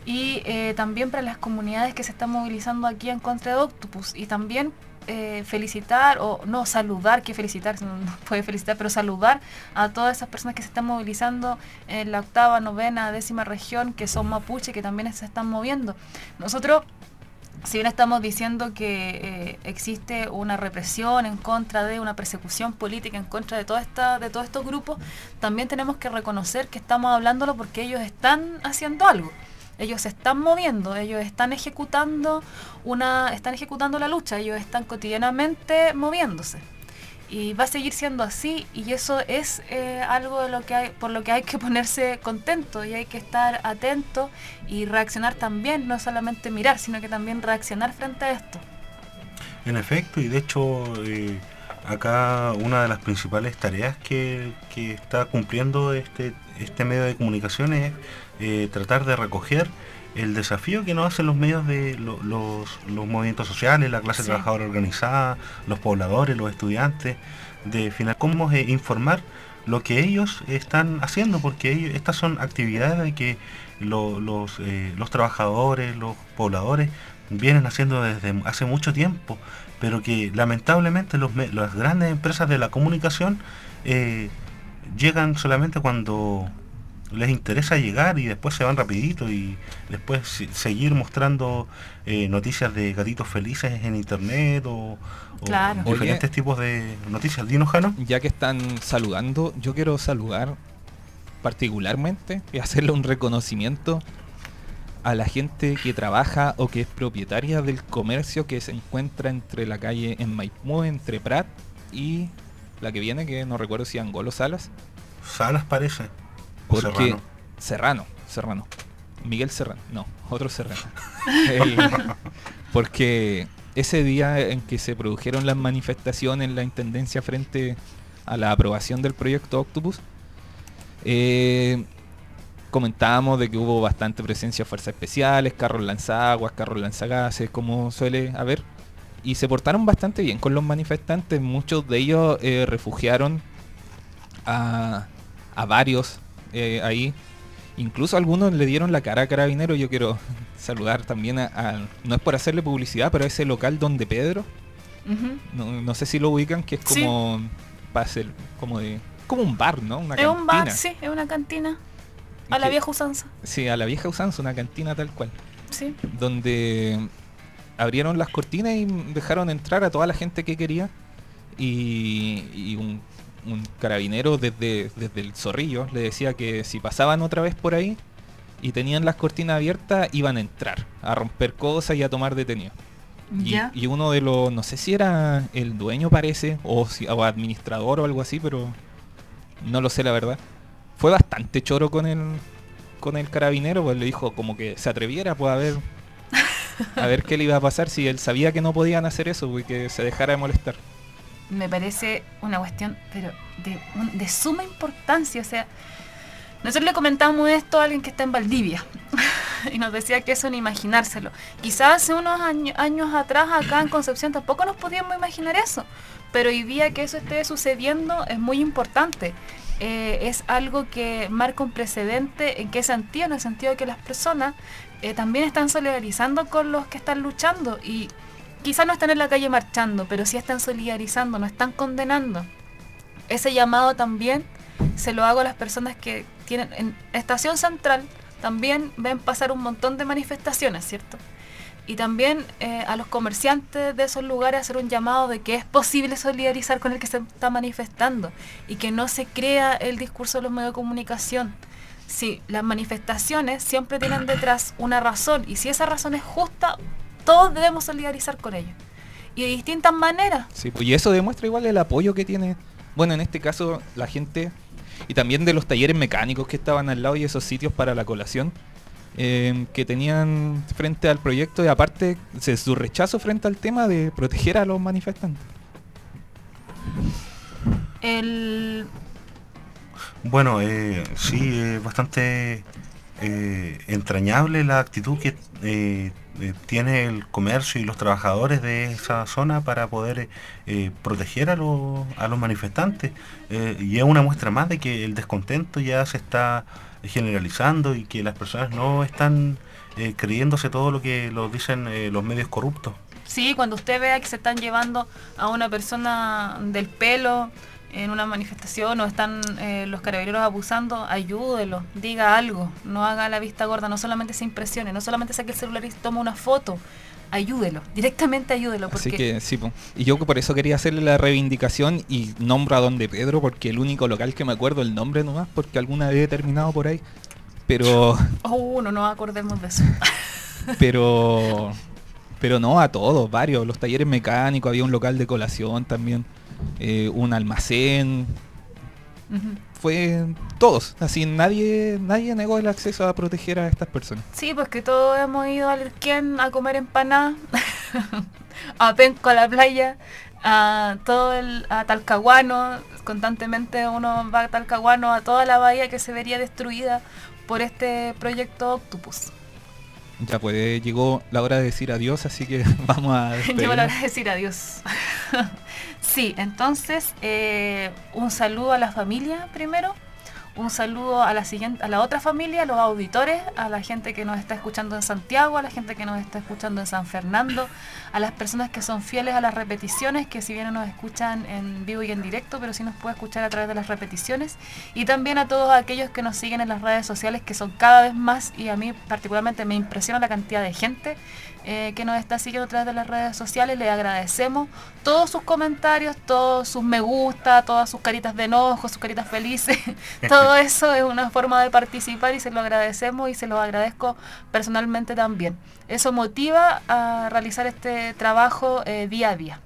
Y eh, también para las comunidades que se están movilizando aquí en contra de Octopus, y también Eh, felicitar, o no saludar, que felicitar, no puede felicitar, pero saludar a todas esas personas que se están movilizando en la octava, novena, décima región, que son mapuche, que también se están moviendo. Nosotros, si bien estamos diciendo que eh, existe una represión en contra de, una persecución política en contra de toda esta, de todos estos grupos, también tenemos que reconocer que estamos hablándolo porque ellos están haciendo algo. Ellos se están moviendo, ellos están ejecutando una, están ejecutando la lucha, ellos están cotidianamente moviéndose. Y va a seguir siendo así, y eso es eh, algo de lo que hay, por lo que hay que ponerse contento, y hay que estar atento y reaccionar también, no solamente mirar, sino que también reaccionar frente a esto. En efecto, y de hecho eh, acá una de las principales tareas que, que está cumpliendo este, este medio de comunicación es Eh, tratar de recoger el desafío que nos hacen los medios de lo, los, los movimientos sociales, la clase sí. trabajadora organizada, los pobladores, los estudiantes, de final cómo eh, informar lo que ellos están haciendo, porque ellos, estas son actividades de que lo, los, eh, los trabajadores, los pobladores vienen haciendo desde hace mucho tiempo, pero que lamentablemente los, las grandes empresas de la comunicación eh, llegan solamente cuando les interesa llegar, y después se van rapidito, y después seguir mostrando eh, noticias de gatitos felices en internet, o, claro. o diferentes Oye, tipos de noticias. Dinos, Jano. Ya que están saludando, yo quiero saludar particularmente y hacerle un reconocimiento a la gente que trabaja o que es propietaria del comercio que se encuentra entre la calle en Maipú, entre Prat y la que viene, que no recuerdo si Angolo Salas. Salas parece. Porque Serrano. Serrano, Serrano. Miguel Serrano, no, otro Serrano. El, porque ese día en que se produjeron las manifestaciones en la Intendencia frente a la aprobación del proyecto Octopus, eh, comentábamos de que hubo bastante presencia de fuerzas especiales, carros lanzaguas, carros lanzagases, como suele haber, y se portaron bastante bien con los manifestantes. Muchos de ellos eh, refugiaron a, a varios Eh, ahí, Incluso algunos le dieron la cara a Carabineros. Yo quiero saludar también a, a- no es por hacerle publicidad, pero a ese local Donde Pedro, Ujú. no, no sé si lo ubican, que es Sí. como para hacer como de como un bar, ¿no? Una Es un bar, cantina. sí, es una cantina. Y A la que- vieja usanza, Sí, a la vieja usanza, una cantina tal cual, sí. donde abrieron las cortinas y dejaron entrar a toda la gente que quería, y, y un, un carabinero desde, desde el Zorrillo le decía que si pasaban otra vez por ahí y tenían las cortinas abiertas, iban a entrar, a romper cosas y a tomar detenidos. Y, Ya. y uno de los, no sé si era el dueño parece, o, si, o administrador o algo así, pero no lo sé la verdad. Fue bastante choro con el con el carabinero, pues le dijo como que se atreviera, pues a ver a ver qué le iba a pasar si él sabía que no podían hacer eso, pues, que se dejara de molestar. Me parece una cuestión, pero de, un- de suma importancia. O sea, nosotros le comentamos esto a alguien que está en Valdivia y nos decía que eso ni imaginárselo. Quizás hace unos año- años atrás acá en Concepción tampoco nos podíamos imaginar eso, pero hoy día que eso esté sucediendo es muy importante. Eh, es algo que marca un precedente. ¿En qué sentido? En el sentido de que las personas eh, también están solidarizando con los que están luchando, y quizás no están en la calle marchando, pero sí están solidarizando, no están condenando. Ese llamado también se lo hago a las personas que tienen en Estación Central, también ven pasar un montón de manifestaciones, ¿cierto? Y también eh, a los comerciantes de esos lugares hacer un llamado de que es posible solidarizar con el que se está manifestando y que no se crea el discurso de los medios de comunicación. Sí, las manifestaciones siempre tienen detrás una razón, y si esa razón es justa, todos debemos solidarizar con ellos. Y de distintas maneras. Sí, pues, y eso demuestra igual el apoyo que tiene, bueno, en este caso la gente, y también de los talleres mecánicos que estaban al lado y esos sitios para la colación eh, que tenían frente al proyecto, y aparte se- su rechazo frente al tema de proteger a los manifestantes. El... Bueno, eh, sí, es bastante eh, entrañable la actitud que eh, eh, tiene el comercio y los trabajadores de esa zona para poder eh, proteger a, los a los manifestantes. Eh, y es una muestra más de que el descontento ya se está generalizando y que las personas no están eh, creyéndose todo lo que los dicen eh, los medios corruptos. Sí, cuando usted vea que se están llevando a una persona del pelo en una manifestación, o están eh, los carabineros abusando, ayúdelo, diga algo, no haga la vista gorda, no solamente se impresione, no solamente saque el celular y tome una foto, ayúdelo, directamente ayúdelo. Porque Así que sí, po. Y yo por eso quería hacerle la reivindicación y nombro a Donde Pedro, porque el único local que me acuerdo el nombre nomás, porque alguna vez he terminado por ahí. Pero, Oh, no nos acordemos de eso. pero, pero no a todos, varios. Los talleres mecánicos, había un local de colación también, eh, un almacén. Ujú. Fue todos, así nadie nadie negó el acceso a proteger a estas personas. Sí, pues que todos hemos ido al Erquén a comer empanada, a Penco a la playa, a todo el a Talcahuano. Constantemente uno va a Talcahuano, a toda la bahía que se vería destruida por este proyecto Octopus. Ya pues, eh, llegó la hora de decir adiós, así que vamos a Yo despedirnos. le voy a decir adiós. Sí, entonces eh, un saludo a la familia primero, un saludo a la siguiente, a la otra familia, a los auditores, a la gente que nos está escuchando en Santiago, a la gente que nos está escuchando en San Fernando, a las personas que son fieles a las repeticiones, que si bien no nos escuchan en vivo y en directo, pero sí nos puede escuchar a través de las repeticiones, y también a todos aquellos que nos siguen en las redes sociales, que son cada vez más, y a mí particularmente me impresiona la cantidad de gente eh, que nos está siguiendo a través de las redes sociales. Le agradecemos todos sus comentarios, todos sus me gusta, todas sus caritas de enojo, sus caritas felices. Todo eso es una forma de participar y se lo agradecemos, y se lo agradezco personalmente también. Eso motiva a realizar este trabajo eh, día a día.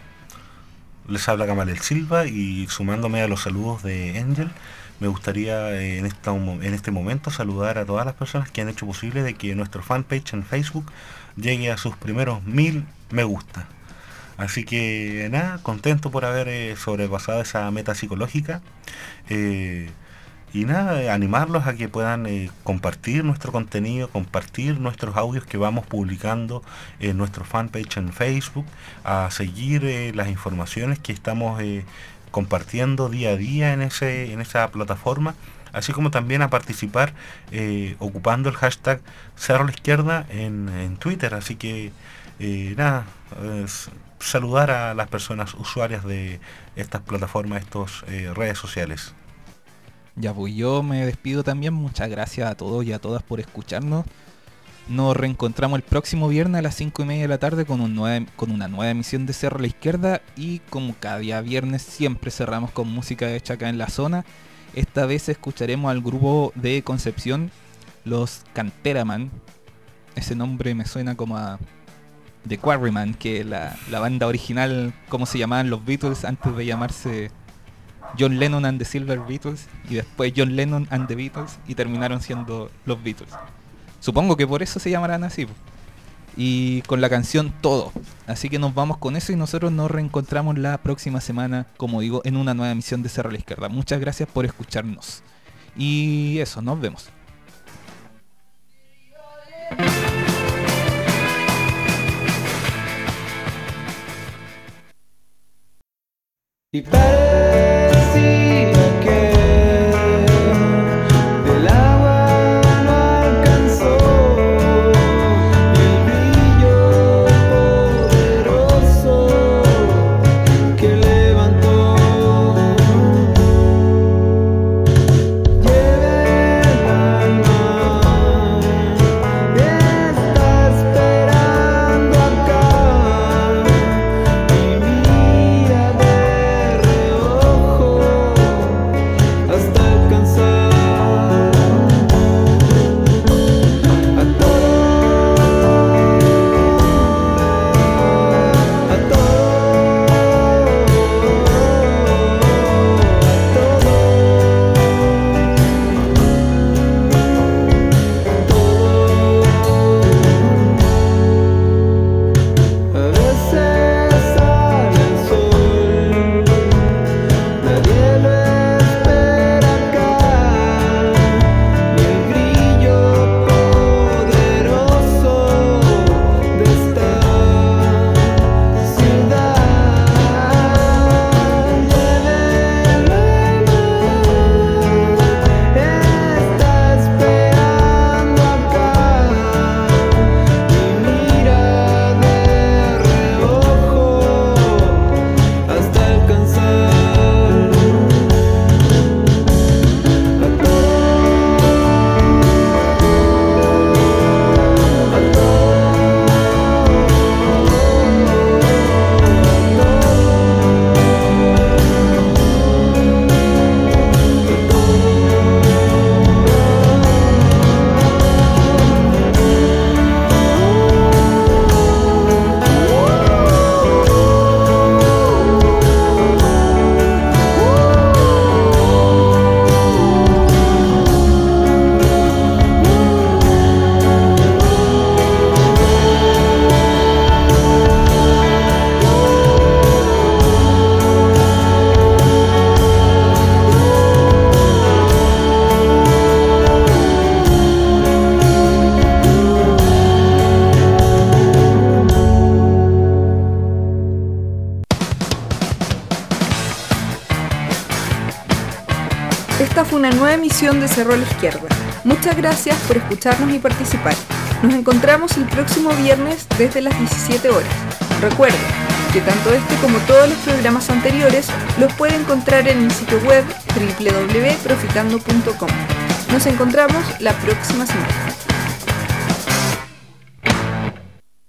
Les habla Gamaliel Silva, y sumándome a los saludos de Angel, me gustaría eh, en, esta, en este momento saludar a todas las personas que han hecho posible de que nuestro fanpage en Facebook llegue a sus primeros mil me gusta. Así que nada, contento por haber eh, sobrepasado esa meta psicológica. Eh, y nada, eh, animarlos a que puedan eh, compartir nuestro contenido, compartir nuestros audios que vamos publicando en nuestro fanpage en Facebook, a seguir eh, las informaciones que estamos eh, compartiendo día a día en, ese, en esa plataforma, así como también a participar eh, ocupando el hashtag Cerro a la Izquierda en, en Twitter. Así que eh, nada, eh, saludar a las personas usuarias de estas plataformas, estas eh, redes sociales. Ya pues yo me despido también, muchas gracias a todos y a todas por escucharnos. Nos reencontramos el próximo viernes a las cinco y media de la tarde con, un nueve, con una nueva emisión de Cerro a la Izquierda, y como cada día viernes siempre cerramos con música hecha acá en la zona. Esta vez escucharemos al grupo de Concepción, los Canteraman. Ese nombre me suena como a The Quarrymen, que la, la banda original, como se llamaban los Beatles antes de llamarse John Lennon and the Silver Beatles, y después John Lennon and the Beatles, y terminaron siendo los Beatles. Supongo que por eso se llamarán así. Y con la canción Todo. Así que nos vamos con eso y nosotros nos reencontramos la próxima semana, como digo, en una nueva emisión de Cerro a la Izquierda. Muchas gracias por escucharnos. Y eso, nos vemos. Y parecía que el agua no alcanzó y el brillo poderoso que levantó. Lleven al mar, está esperando acá y mira de hasta alcanzar a todo, a todo, a veces sale el sol, nadie lo espera acá, y el brillo poderoso de esta ciudad. Está esperando acá y mira de reojo hasta alcanzar a todo, a Esta fue una nueva emisión de Cerro a la Izquierda. Muchas gracias por escucharnos y participar. Nos encontramos el próximo viernes desde las diecisiete horas. Recuerden que tanto este como todos los programas anteriores los puede encontrar en mi sitio web doble u doble u doble u punto profitando punto com. Nos encontramos la próxima semana.